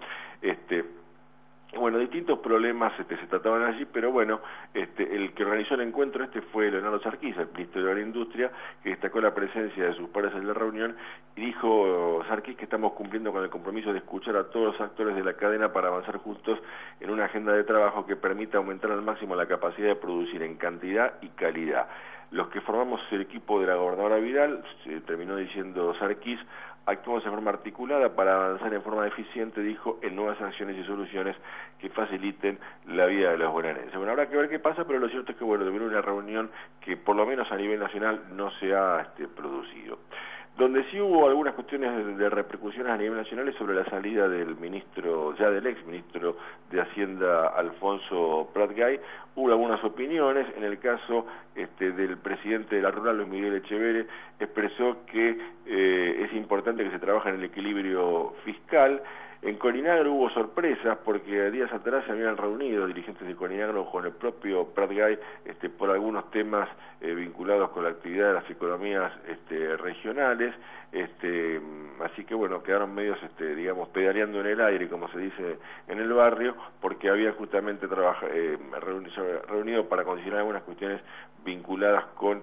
Distintos problemas se trataban allí, pero el que organizó el encuentro fue Leonardo Sarquís, el ministro de Agroindustria, que destacó la presencia de sus pares en la reunión, y dijo Sarquís que estamos cumpliendo con el compromiso de escuchar a todos los actores de la cadena para avanzar juntos en una agenda de trabajo que permita aumentar al máximo la capacidad de producir en cantidad y calidad. Los que formamos el equipo de la gobernadora Vidal, terminó diciendo Sarquís, actuamos en forma articulada para avanzar en forma eficiente, dijo, en nuevas acciones y soluciones que faciliten la vida de los bonaerenses. Bueno, habrá que ver qué pasa, pero lo cierto es que, bueno, tuvieron una reunión que por lo menos a nivel nacional no se ha producido. Donde sí hubo algunas cuestiones de repercusiones a nivel nacional es sobre la salida del ministro, ya del ex ministro de Hacienda, Alfonso Prat-Gay. Hubo algunas opiniones. En el caso del presidente de la Rural, Luis Miguel Echeverre, expresó que es importante que se trabaje en el equilibrio fiscal. En Corinagro hubo sorpresas porque días atrás se habían reunido dirigentes de Corinagro con el propio Prat-Gay por algunos temas vinculados con la actividad de las economías regionales, así que bueno, quedaron medios digamos pedaleando en el aire, como se dice en el barrio, porque habían justamente reunido para considerar algunas cuestiones vinculadas con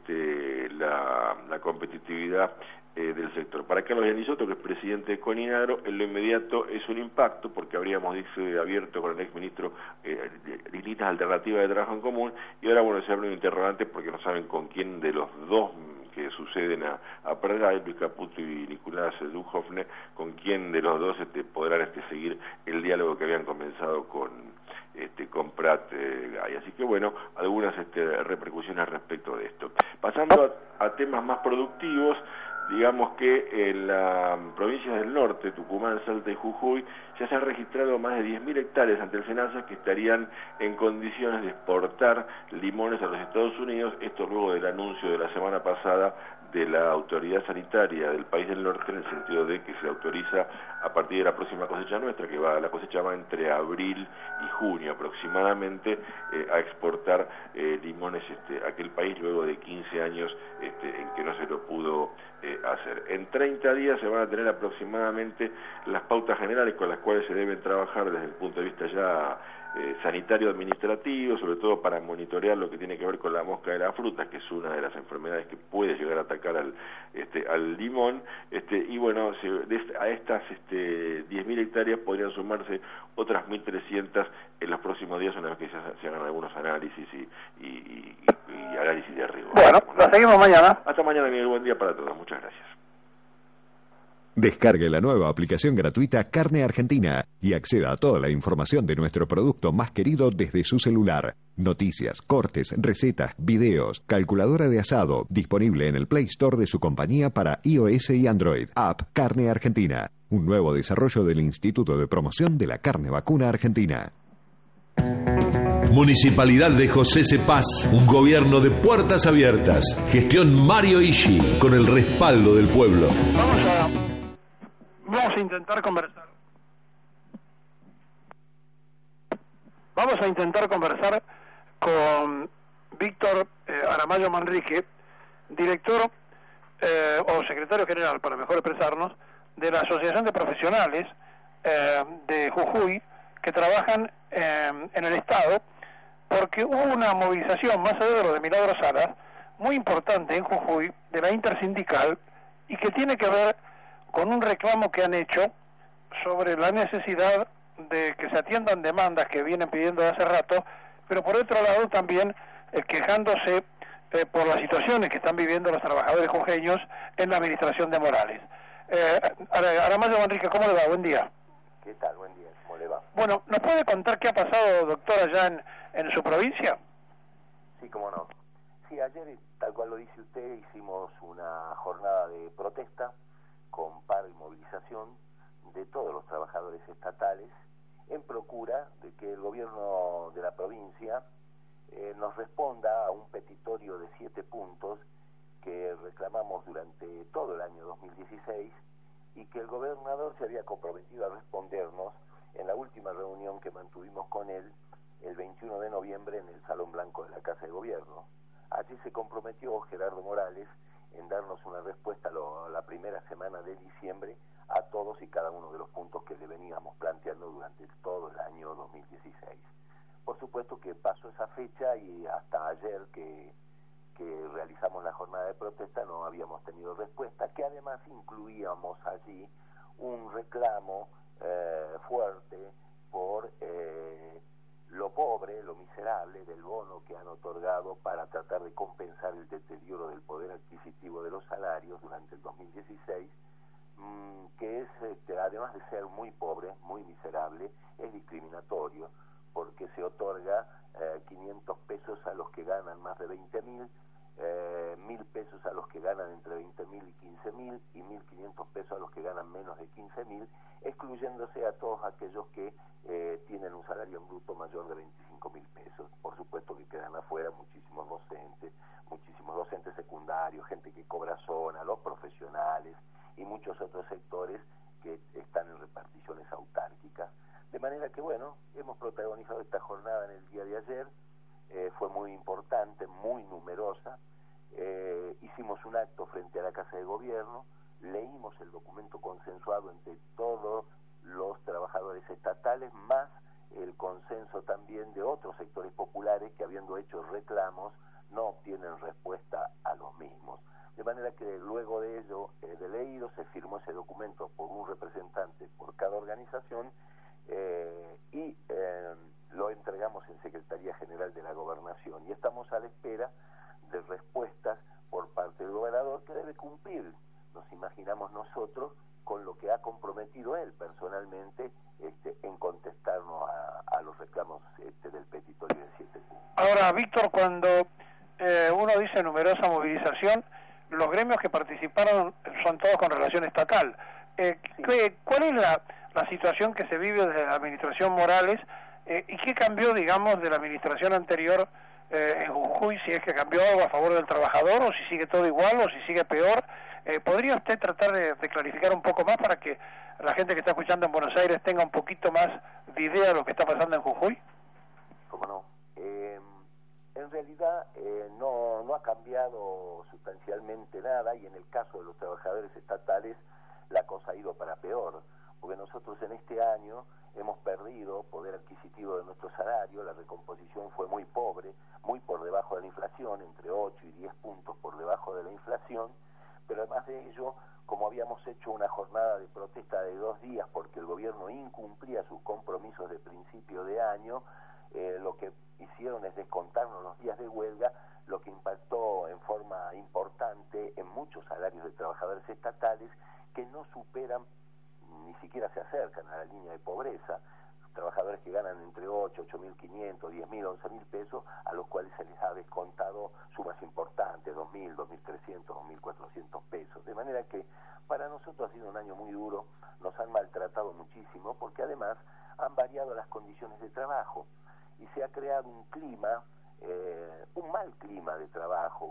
la competitividad del sector. Para Carlos Yanisotto, que es presidente de Corinagro, en lo inmediato es un impacto, porque habríamos abierto con el exministro líneas alternativas de trabajo en común, y ahora bueno, se abre un interrogante porque no saben con quién de los dos que suceden a Prat-Gay, Luis Caputo y Nicolás Duhovne, con quién de los dos podrán seguir el diálogo que habían comenzado con Prat-Gay. Así que bueno, algunas repercusiones respecto de esto. Pasando a temas más productivos, digamos que en las provincias del norte, Tucumán, Salta y Jujuy, ya se han registrado más de 10.000 hectáreas ante el SENASA que estarían en condiciones de exportar limones a los Estados Unidos, esto luego del anuncio de la semana pasada de la autoridad sanitaria del país del norte, en el sentido de que se autoriza a partir de la próxima cosecha nuestra, la cosecha va entre abril y junio aproximadamente, a exportar limones a aquel país luego de 15 años en que no se lo pudo hacer. En 30 días se van a tener aproximadamente las pautas generales con las cuales se deben trabajar desde el punto de vista ya sanitario administrativo, sobre todo para monitorear lo que tiene que ver con la mosca de la fruta, que es una de las enfermedades que puede llegar a atacar al limón, y bueno, a estas 10.000 hectáreas podrían sumarse otras 1.300 en los próximos días, una vez que se hagan algunos análisis y análisis de riesgo. Bueno, la seguimos mañana. Hasta mañana, Miguel, buen día para todos, muchas gracias. Descargue la nueva aplicación gratuita Carne Argentina y acceda a toda la información de nuestro producto más querido desde su celular. Noticias, cortes, recetas, videos, calculadora de asado, disponible en el Play Store de su compañía para iOS y Android. App Carne Argentina, un nuevo desarrollo del Instituto de Promoción de la Carne Vacuna Argentina. Municipalidad de José Cepaz, un gobierno de puertas abiertas. Gestión Mario Ishi, con el respaldo del pueblo. Vamos a intentar conversar. Vamos a intentar conversar con Víctor Aramayo Manrique, director o secretario general, para mejor expresarnos, de la Asociación de Profesionales de Jujuy que trabajan en el Estado, porque hubo una movilización más allá de lo de Milagro Salas muy importante en Jujuy de la intersindical y que tiene que ver con un reclamo que han hecho sobre la necesidad de que se atiendan demandas que vienen pidiendo de hace rato, pero por otro lado también quejándose por las situaciones que están viviendo los trabajadores jujeños en la administración de Morales. Aramayo Manrique, ¿cómo le va? Buen día. ¿Qué tal? Buen día, ¿cómo le va? Bueno, ¿nos puede contar qué ha pasado, doctor, allá en su provincia? Sí, cómo no. Sí, ayer, tal cual lo dice usted, hicimos una jornada de protesta con paro y movilización de todos los trabajadores estatales en procura de que el gobierno de la provincia nos responda a un petitorio de 7 puntos que reclamamos durante todo el año 2016 y que el gobernador se había comprometido a respondernos en la última reunión que mantuvimos con él el 21 de noviembre en el Salón Blanco de la Casa de Gobierno. Allí se comprometió Gerardo Morales en darnos una respuesta la primera semana de diciembre a todos y cada uno de los puntos que le veníamos planteando durante todo el año 2016. Por supuesto que pasó esa fecha y hasta ayer que realizamos la jornada de protesta no habíamos tenido respuesta, que además incluíamos allí un reclamo fuerte por lo pobre, lo miserable del bono que han otorgado para tratar de compensar el deterioro del poder adquisitivo de los salarios durante el 2016, además de ser muy pobre, muy miserable, es discriminatorio, porque se otorga 500 pesos a los que ganan más de 20.000, 1.000 pesos a los que ganan entre 20.000 y 15.000 y 1.500 pesos a los que ganan menos de 15.000, excluyéndose a todos aquellos que tienen un salario bruto mayor de 25.000 pesos. Por supuesto que quedan afuera muchísimos docentes secundarios, gente que cobra zona, los profesionales y muchos otros sectores que están en reparticiones autárquicas. De manera que, bueno, hemos protagonizado esta jornada en el día de ayer, fue muy importante, muy numerosa, hicimos un acto frente a la Casa de Gobierno, leímos el documento consensuado entre todos los trabajadores estatales, más el consenso también de otros sectores populares que, habiendo hecho reclamos, no obtienen respuesta a los mismos. De manera que luego de ello, de leído, se firmó ese documento por un representante por cada organización y lo entregamos en Secretaría General de la Gobernación. Y estamos a la espera de respuestas por parte del gobernador, que debe cumplir, nos imaginamos nosotros, con lo que ha comprometido él personalmente en contestarnos a los reclamos del petitorio de 7 puntos. Ahora, Víctor, cuando uno dice numerosa movilización, los gremios que participaron son todos con relación estatal. ¿Cuál es la situación que se vive desde la administración Morales y qué cambió, digamos, de la administración anterior en Jujuy, si es que cambió algo a favor del trabajador o si sigue todo igual o si sigue peor? ¿Podría usted tratar de clarificar un poco más para que la gente que está escuchando en Buenos Aires tenga un poquito más de idea de lo que está pasando en Jujuy? ¿Cómo no? En realidad no ha cambiado sustancialmente nada, y en el caso de los trabajadores estatales la cosa ha ido para peor, porque nosotros en este año hemos perdido poder adquisitivo de nuestro salario, la recomposición fue muy pobre, muy por debajo de la inflación, entre 8 y 10 puntos por debajo de la inflación, pero además de ello, como habíamos hecho una jornada de protesta de 2 días porque el gobierno incumplía sus compromisos de principio de año, lo que hicieron es descontarnos los días de huelga, lo que impactó en forma importante en muchos salarios de trabajadores estatales que no superan, ni siquiera se acercan a la línea de pobreza, trabajadores que ganan entre 8.500, 10.000, 11.000 pesos, a los cuales se les ha descontado sumas importantes, 2.000, 2.300, 2.400 pesos. De manera que para nosotros ha sido un año muy duro, nos han maltratado muchísimo, porque además han variado las condiciones de trabajo y se ha creado un clima, un mal clima de trabajo,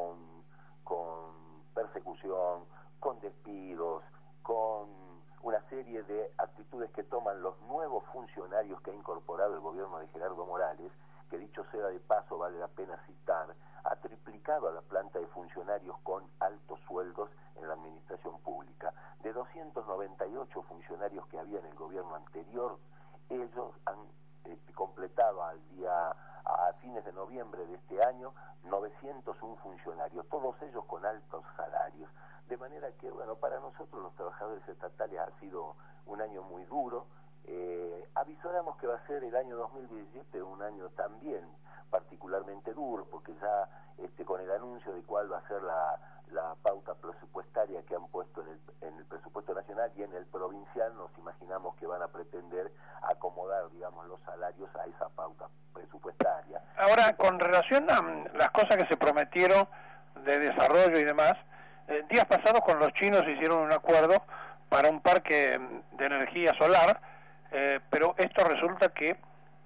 con persecución, con despidos, con una serie de actitudes que toman los nuevos funcionarios que ha incorporado el gobierno de Gerardo Morales, que dicho sea de paso, vale la pena citar, ha triplicado a la planta de funcionarios con altos sueldos en la administración pública. De 298 funcionarios que había en el gobierno anterior, ellos han completado a fines de noviembre de este año 901 funcionarios, todos ellos con altos salarios. De manera que, bueno, para nosotros los trabajadores estatales ha sido un año muy duro. Avisoramos que va a ser el año 2017 un año también particularmente duro, porque ya con el anuncio de cuál va a ser la pauta presupuestaria que han puesto en el presupuesto nacional y en el provincial, nos imaginamos que van a pretender acomodar, digamos, los salarios a esa pauta presupuestaria. Ahora, con relación a las cosas que se prometieron de desarrollo y demás, días pasados con los chinos hicieron un acuerdo para un parque de energía solar, pero esto resulta que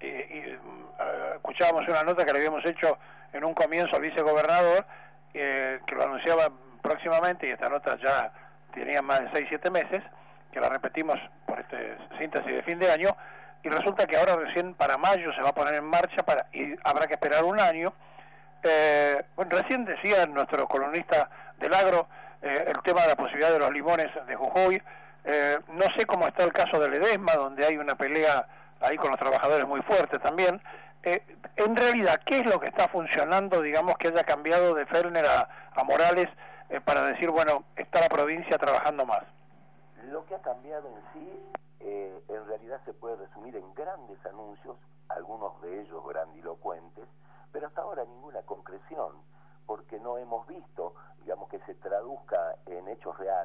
escuchábamos una nota que le habíamos hecho en un comienzo al vicegobernador, que lo anunciaba próximamente, y esta nota ya tenía más de 6-7 meses, que la repetimos por síntesis de fin de año, y resulta que ahora recién para mayo se va a poner en marcha y habrá que esperar un año. Bueno, recién decía nuestro columnista del agro el tema de la posibilidad de los limones de Jujuy. No sé cómo está el caso de Ledesma, donde hay una pelea ahí con los trabajadores muy fuerte también. En realidad, ¿qué es lo que está funcionando, digamos, que haya cambiado de Fellner a Morales para decir, bueno, está la provincia trabajando más? Lo que ha cambiado en sí, en realidad se puede resumir en grandes anuncios, algunos de ellos grandilocuentes, pero hasta ahora ninguna concreción, porque no hemos visto, digamos, que se traduzca en hechos reales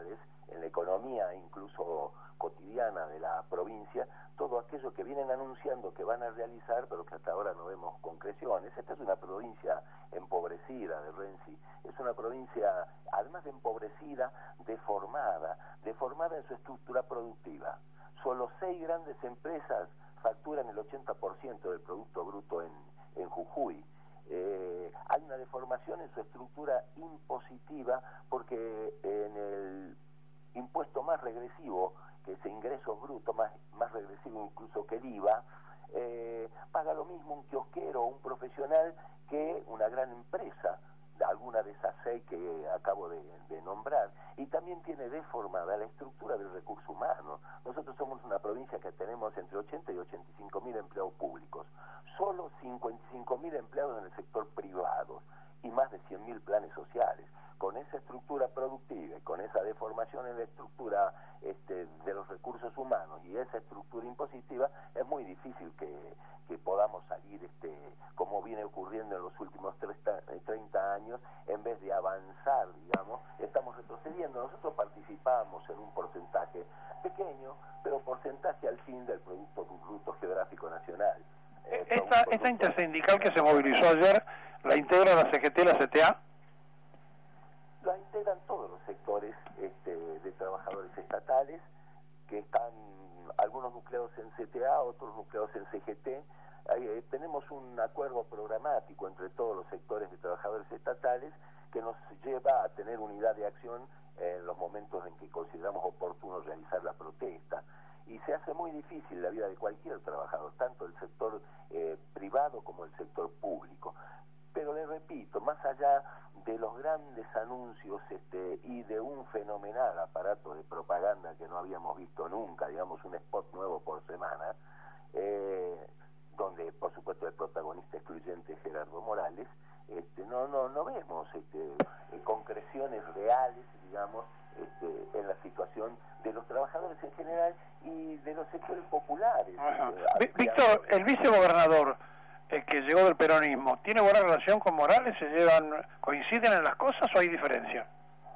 en la economía incluso cotidiana de la provincia, todo aquello que vienen anunciando que van a realizar, pero que hasta ahora no vemos concreciones. Esta es una provincia empobrecida de Renzi, es una provincia, además de empobrecida, deformada en su estructura productiva. Solo 6 grandes empresas facturan el 80% del Producto Bruto en Jujuy. Hay una deformación en su estructura impositiva porque en el impuesto más regresivo, que es ingreso bruto, más regresivo incluso que el IVA, paga lo mismo un kiosquero o un profesional que una gran empresa, alguna de esas 6 que acabo de nombrar, y también tiene deformada la estructura del recurso humano. Nosotros somos una provincia que tenemos entre 80 y 85.000 empleados públicos, solo 55.000 empleados en el sector privado y más de 100.000 planes sociales. Con esa estructura productiva y con esa deformación en la estructura de los recursos humanos y esa estructura impositiva, es muy difícil que podamos salir, como viene ocurriendo en los últimos 30 años, en vez de avanzar, digamos, estamos retrocediendo. Nosotros participamos en un porcentaje pequeño, pero porcentaje al fin del Producto Bruto Geográfico Nacional. Esta intersindical que se movilizó ayer, ¿la integra la CGT, la CTA? La integran todos los sectores de trabajadores estatales, que están algunos nucleados en CTA, otros nucleados en CGT. Tenemos un acuerdo programático entre todos los sectores de trabajadores estatales que nos lleva a tener unidad de acción en los momentos en que consideramos oportuno realizar la protesta. Y se hace muy difícil la vida de cualquier trabajador, tanto el sector privado como el sector público. Pero le repito, más allá de los grandes anuncios y de un fenomenal aparato de propaganda que no habíamos visto nunca, digamos un spot nuevo por semana, donde por supuesto el protagonista excluyente es Gerardo Morales, no vemos concreciones reales, digamos, en la situación de los trabajadores en general y de los sectores populares. Víctor, el vicegobernador que llegó del peronismo, ¿tiene buena relación con Morales? ¿Coinciden en las cosas o hay diferencia?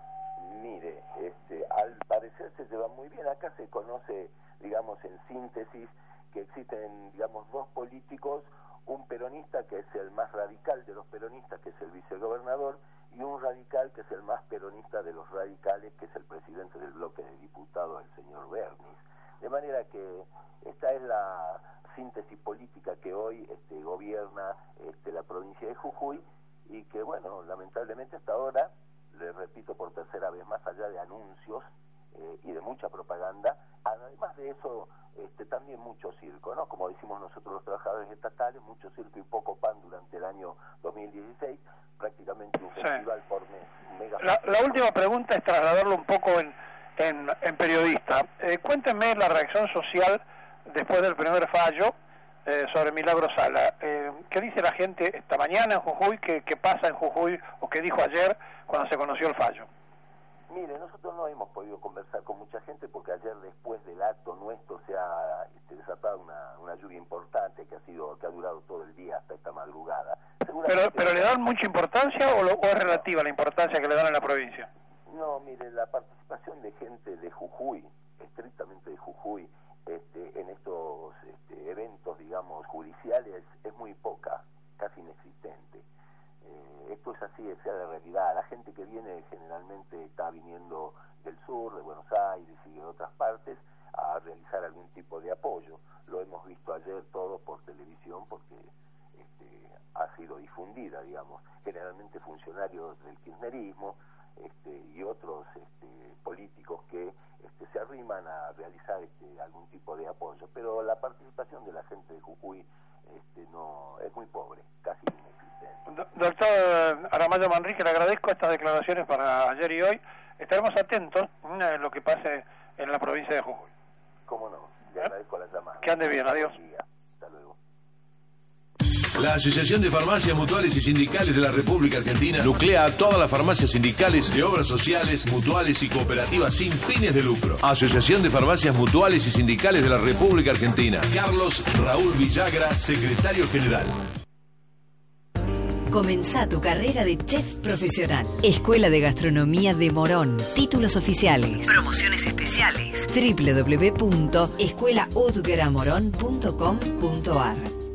Mire, al parecer se llevan muy bien. Acá se conoce, digamos, en síntesis, que existen, digamos, 2 políticos, un peronista que es el más radical de los peronistas, que es el vicegobernador, y un radical que es el más peronista de los radicales, que es el presidente del bloque de diputados, el señor Bernis. De manera que esta es la síntesis política que hoy gobierna la provincia de Jujuy, y que, bueno, lamentablemente hasta ahora, le repito por tercera vez, más allá de anuncios y de mucha propaganda, además de eso también mucho circo, ¿no? Como decimos nosotros los trabajadores estatales, mucho circo y poco pan durante el año 2016, prácticamente un festival por mes. La última pregunta es trasladarlo un poco en periodista. Cuéntenme la reacción social después del primer fallo sobre Milagro Sala. ¿Qué dice la gente esta mañana en Jujuy? ¿Qué pasa en Jujuy o qué dijo ayer cuando se conoció el fallo? Mire, nosotros no hemos podido conversar con mucha gente porque ayer después del acto nuestro se ha desatado una lluvia importante que ha durado todo el día hasta esta madrugada. ¿Pero le dan mucha importancia o es relativa la importancia que le dan en la provincia? No, mire, la participación de gente de Jujuy, estrictamente de Jujuy, en estos eventos, digamos, judiciales es muy poca, casi inexistente. Esto es así, es la realidad. La gente que viene generalmente está viniendo del sur, de Buenos Aires y de otras partes a realizar algún tipo de apoyo. Lo hemos visto ayer todo por televisión porque ha sido difundida, digamos, generalmente funcionarios del kirchnerismo y otros políticos que se arriman a realizar algún tipo de apoyo, pero la participación de la gente de Jujuy no es muy pobre, casi inexistente. Doctor Aramayo Manrique, le agradezco estas declaraciones para ayer y hoy. Estaremos atentos a lo que pase en la provincia de Jujuy. Cómo no, le agradezco la llamada. Que ande bien, adiós. Hasta luego. La Asociación de Farmacias Mutuales y Sindicales de la República Argentina nuclea a todas las farmacias sindicales de obras sociales, mutuales y cooperativas sin fines de lucro. Asociación de Farmacias Mutuales y Sindicales de la República Argentina. Carlos Raúl Villagra, secretario general. Comenzá tu carrera de chef profesional. Escuela de Gastronomía de Morón. Títulos oficiales. Promociones especiales. www.escuelaudgramorón.com.ar.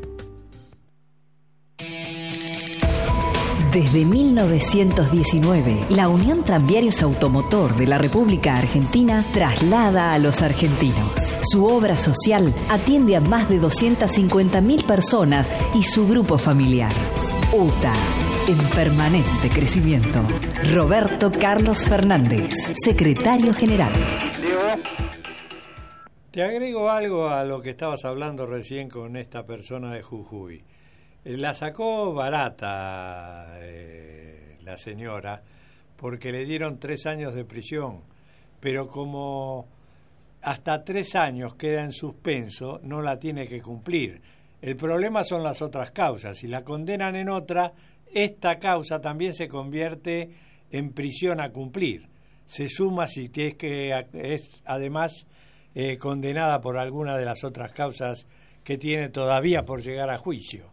Desde 1919, la Unión Tranviarios Automotor de la República Argentina traslada a los argentinos. Su obra social atiende a más de 250.000 personas y su grupo familiar. UTA, en permanente crecimiento. Roberto Carlos Fernández, secretario general. Te agrego algo a lo que estabas hablando recién con esta persona de Jujuy. La sacó barata la señora porque le dieron 3 años de prisión, pero como hasta 3 años queda en suspenso, no la tiene que cumplir. El problema son las otras causas. Si la condenan en otra, esta causa también se convierte en prisión a cumplir. Se suma si es además condenada por alguna de las otras causas que tiene todavía por llegar a juicio.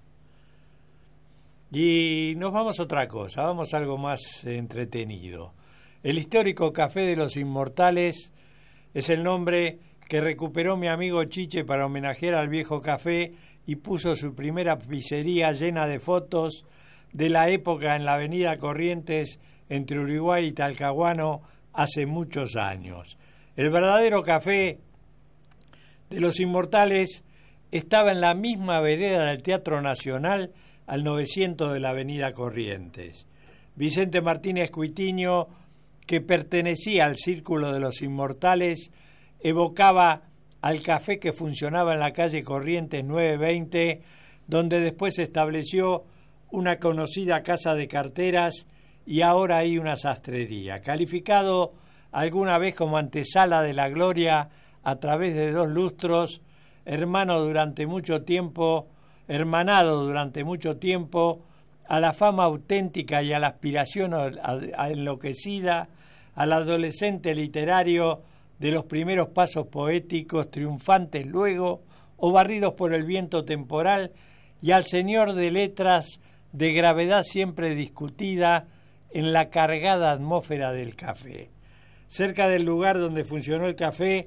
Y nos vamos a otra cosa, vamos a algo más entretenido. El histórico Café de los Inmortales es el nombre que recuperó mi amigo Chiche para homenajear al viejo café y puso su primera pizzería llena de fotos de la época en la avenida Corrientes entre Uruguay y Talcahuano hace muchos años. El verdadero Café de los Inmortales estaba en la misma vereda del Teatro Nacional al 900 de la avenida Corrientes. Vicente Martínez Cuitiño, que pertenecía al Círculo de los Inmortales, evocaba al café que funcionaba en la calle Corrientes 920, donde después se estableció una conocida casa de carteras y ahora hay una sastrería. Calificado alguna vez como antesala de la gloria a través de 2 lustros, hermanado durante mucho tiempo a la fama auténtica y a la aspiración enloquecida, al adolescente literario de los primeros pasos poéticos, triunfantes luego o barridos por el viento temporal, y al señor de letras de gravedad siempre discutida en la cargada atmósfera del café. Cerca del lugar donde funcionó el café,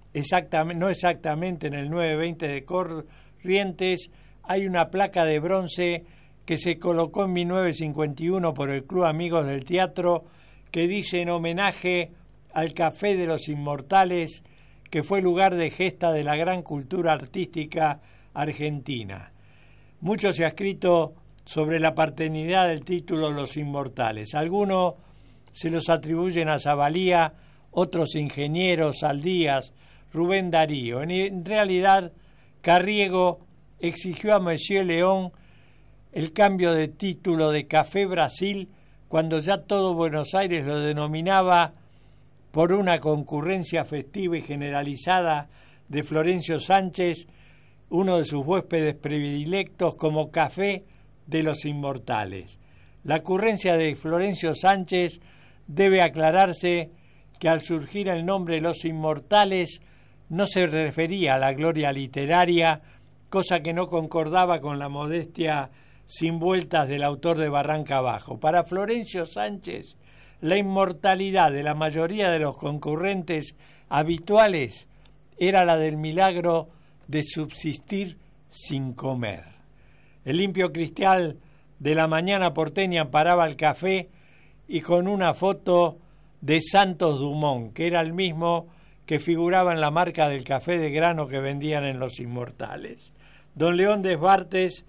no exactamente en el 920 de Corrientes, hay una placa de bronce que se colocó en 1951 por el Club Amigos del Teatro, que dice en homenaje al Café de los Inmortales, que fue lugar de gesta de la gran cultura artística argentina. Mucho se ha escrito sobre la paternidad del título Los Inmortales. Algunos se los atribuyen a Zavalía, otros ingenieros, Saldías, Rubén Darío. En realidad, Carriego exigió a Monsieur León el cambio de título de Café Brasil cuando ya todo Buenos Aires lo denominaba por una concurrencia festiva y generalizada de Florencio Sánchez, uno de sus huéspedes predilectos, como Café de los Inmortales. La ocurrencia de Florencio Sánchez debe aclararse que al surgir el nombre Los Inmortales no se refería a la gloria literaria, cosa que no concordaba con la modestia sin vueltas del autor de Barranca Abajo. Para Florencio Sánchez, la inmortalidad de la mayoría de los concurrentes habituales era la del milagro de subsistir sin comer. El limpio cristal de la mañana porteña paraba el café y con una foto de Santos Dumont, que era el mismo que figuraba en la marca del café de grano que vendían en Los Inmortales. Don León Desbartes,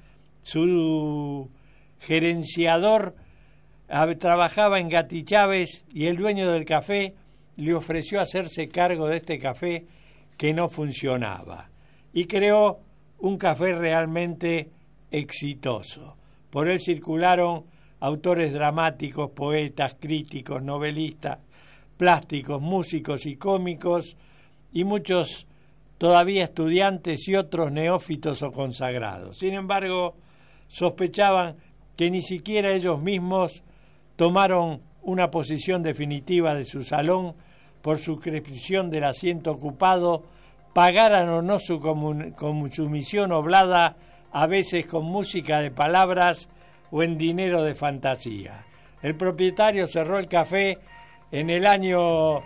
su gerenciador, trabajaba en Gatti Chávez y el dueño del café le ofreció hacerse cargo de este café que no funcionaba y creó un café realmente exitoso. Por él circularon autores dramáticos, poetas, críticos, novelistas, plásticos, músicos y cómicos, y muchos todavía estudiantes y otros neófitos o consagrados. Sin embargo, sospechaban que ni siquiera ellos mismos tomaron una posición definitiva de su salón por suscripción del asiento ocupado, pagaran o no su misión oblada, a veces con música de palabras o en dinero de fantasía. El propietario cerró el café en el año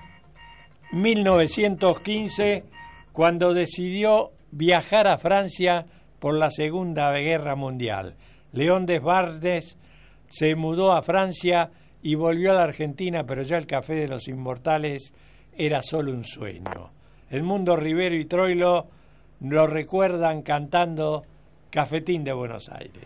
1915 cuando decidió viajar a Francia por la Segunda Guerra Mundial. León Desbardes se mudó a Francia y volvió a la Argentina, pero ya el Café de los Inmortales era solo un sueño. Edmundo Rivero y Troilo lo recuerdan cantando Cafetín de Buenos Aires.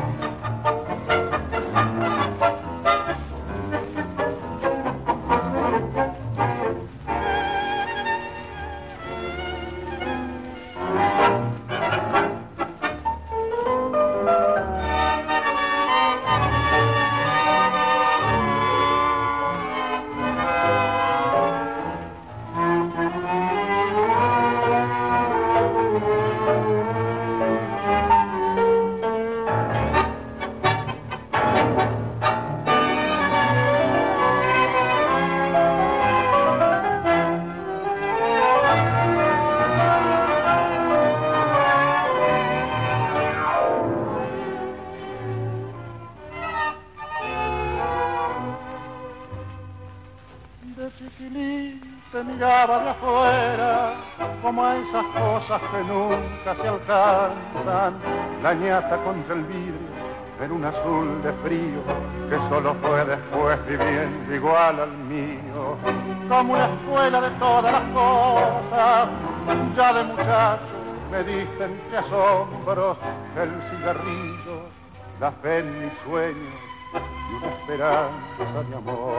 Miraba de afuera como a esas cosas que nunca se alcanzan, la ñata contra el vidrio en un azul de frío que solo fue después viviendo igual al mío, como una escuela de todas las cosas. Ya de muchacho me dicen que asombros, el cigarrillo, la fe en mis sueños y una esperanza de amor.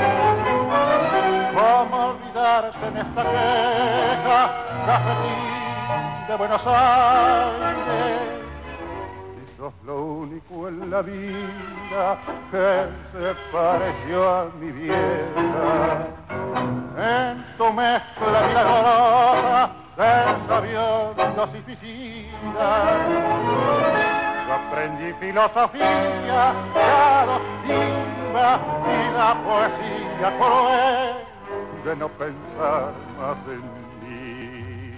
¿Cómo olvidarte en esta queja, cafetín de Buenos Aires? Si sos lo único en la vida que se pareció a mi vieja, en tu mezcla milagrosa de sabiondos y piscinas, yo aprendí filosofía, grado, timba y la poesía cruel de no pensar más en mí.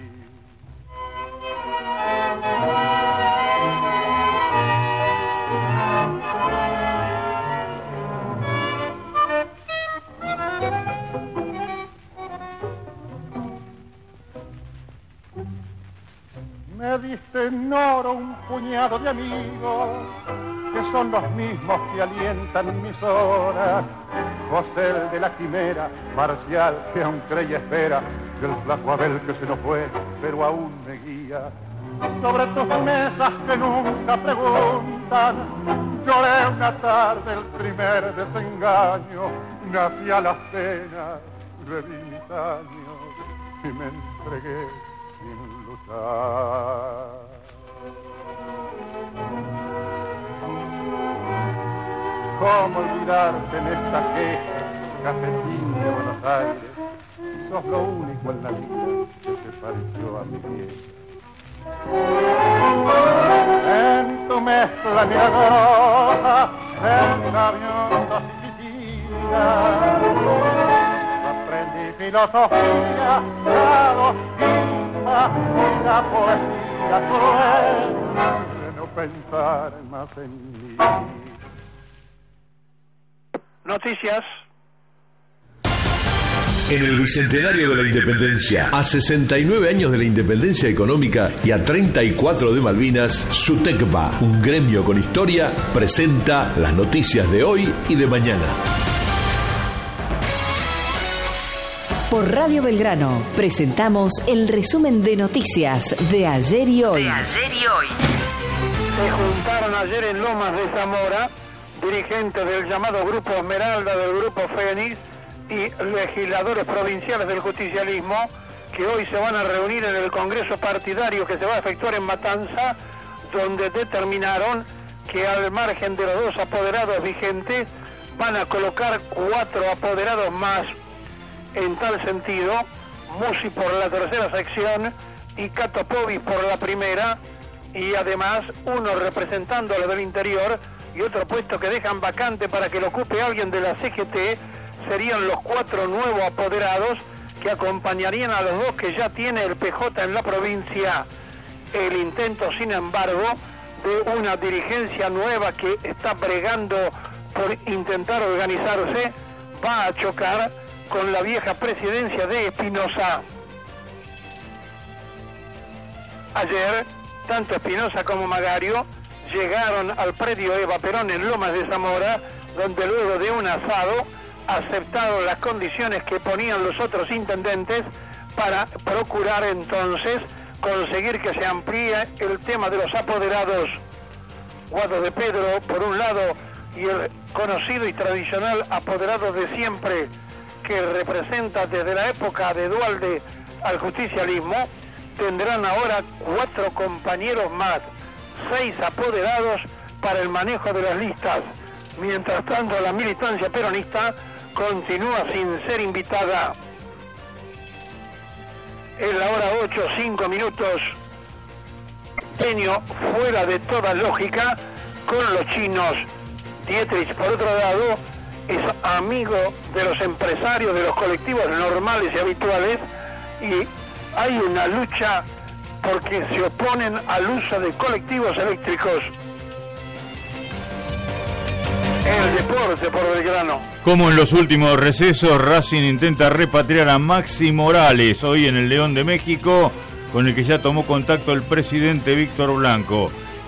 Me diste en oro un puñado de amigos que son los mismos que alientan mis horas. José el de la quimera, Marcial que aún cree y espera, y el flaco Abel que se nos fue, pero aún me guía. Sobre tus mesas que nunca preguntan, lloré una tarde el primer desengaño, nací a las penas, bebí mis años y me entregué sin luchar. ¿Cómo olvidarte en esta queja, cafetín de Buenos Aires? Sos lo único en la vida que se pareció a mi vieja. En tu mezcla milagrosa de sabiondos y piscinas, aprendí filosofía, grado, timba y la poesía cruel de no pensar más en mí. Noticias. En el Bicentenario de la Independencia, a 69 años de la independencia económica y a 34 de Malvinas, SUTECBA, un gremio con historia, presenta las noticias de hoy y de mañana. Por Radio Belgrano presentamos el resumen de noticias de ayer y hoy. Se juntaron ayer en Lomas de Zamora dirigentes del llamado Grupo Esmeralda, del Grupo Fénix y legisladores provinciales del justicialismo, que hoy se van a reunir en el Congreso Partidario que se va a efectuar en Matanza, donde determinaron que al margen de los 2 apoderados vigentes van a colocar 4 apoderados más. En tal sentido, Musi por la tercera sección y Cato Povis por la primera, y además uno representando a lo del interior y otro puesto que dejan vacante para que lo ocupe alguien de la CGT. Serían los 4 nuevos apoderados que acompañarían a los 2 que ya tiene el PJ en la provincia. El intento, sin embargo, de una dirigencia nueva que está bregando por intentar organizarse, va a chocar con la vieja presidencia de Espinosa. Ayer, tanto Espinosa como Magario llegaron al predio Eva Perón en Lomas de Zamora, donde luego de un asado aceptaron las condiciones que ponían los otros intendentes para procurar entonces conseguir que se amplíe el tema de los apoderados. Guado de Pedro, por un lado, y el conocido y tradicional apoderado de siempre, que representa desde la época de Duhalde al justicialismo, tendrán ahora 4 compañeros más, 6 apoderados para el manejo de las listas. Mientras tanto, la militancia peronista continúa sin ser invitada. En la hora 8, 5 minutos, Peño fuera de toda lógica con los chinos. Dietrich, por otro lado, es amigo de los empresarios, de los colectivos normales y habituales, y hay una lucha porque se oponen al uso de colectivos eléctricos. El deporte por Belgrano. Como en los últimos recesos, Racing intenta repatriar a Maxi Morales, hoy en el León de México, con el que ya tomó contacto el presidente Víctor Blanco.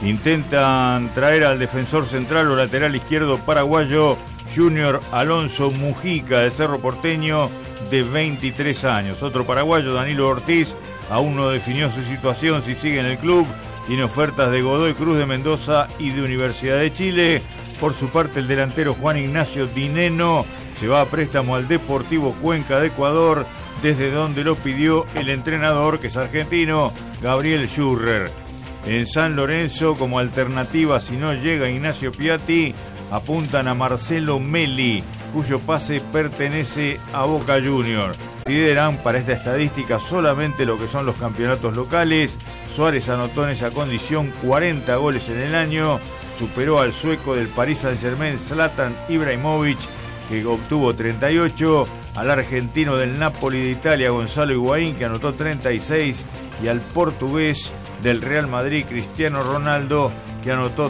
Intentan traer al defensor central o lateral izquierdo paraguayo Junior Alonso Mujica, de Cerro Porteño, de 23 años. Otro paraguayo, Danilo Ortiz, aún no definió su situación si sigue en el club. Tiene ofertas de Godoy Cruz de Mendoza y de Universidad de Chile. Por su parte, el delantero Juan Ignacio Dineno se va a préstamo al Deportivo Cuenca de Ecuador, desde donde lo pidió el entrenador, que es argentino, Gabriel Schurrer. En San Lorenzo, como alternativa si no llega Ignacio Piatti, apuntan a Marcelo Meli, cuyo pase pertenece a Boca Juniors. Consideran para esta estadística solamente lo que son los campeonatos locales. Suárez anotó en esa condición 40 goles en el año, superó al sueco del Paris Saint-Germain Zlatan Ibrahimovic, que obtuvo 38, al argentino del Napoli de Italia Gonzalo Higuaín, que anotó 36, y al portugués del Real Madrid Cristiano Ronaldo, que anotó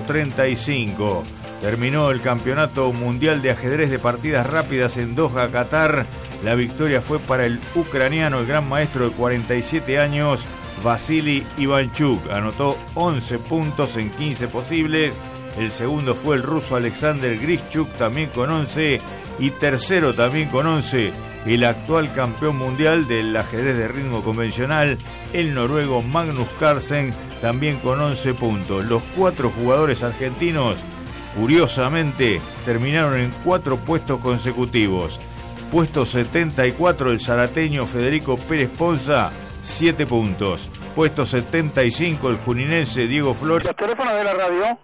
35. Terminó el Campeonato Mundial de Ajedrez de Partidas Rápidas en Doha, Qatar. La victoria fue para el ucraniano, el gran maestro de 47 años, Vasily Ivanchuk. Anotó 11 puntos en 15 posibles. El segundo fue el ruso Alexander Grischuk, también con 11. Y tercero, también con 11, el actual campeón mundial del ajedrez de ritmo convencional, el noruego Magnus Carlsen, también con 11 puntos. Los 4 jugadores argentinos, curiosamente, terminaron en 4 puestos consecutivos. Puesto 74, el zarateño Federico Pérez Ponza, 7 puntos. Puesto 75, el juninense Diego Flores. Los teléfonos de la radio.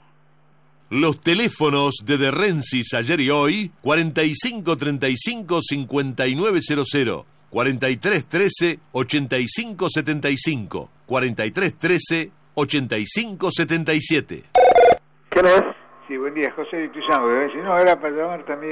Los teléfonos de De Rensis ayer y hoy, 4535-5900, 4313-8575, 4313-8577. ¿Quién es? Sí, buen día, José de Ituzaingó. Si no, era para llamar también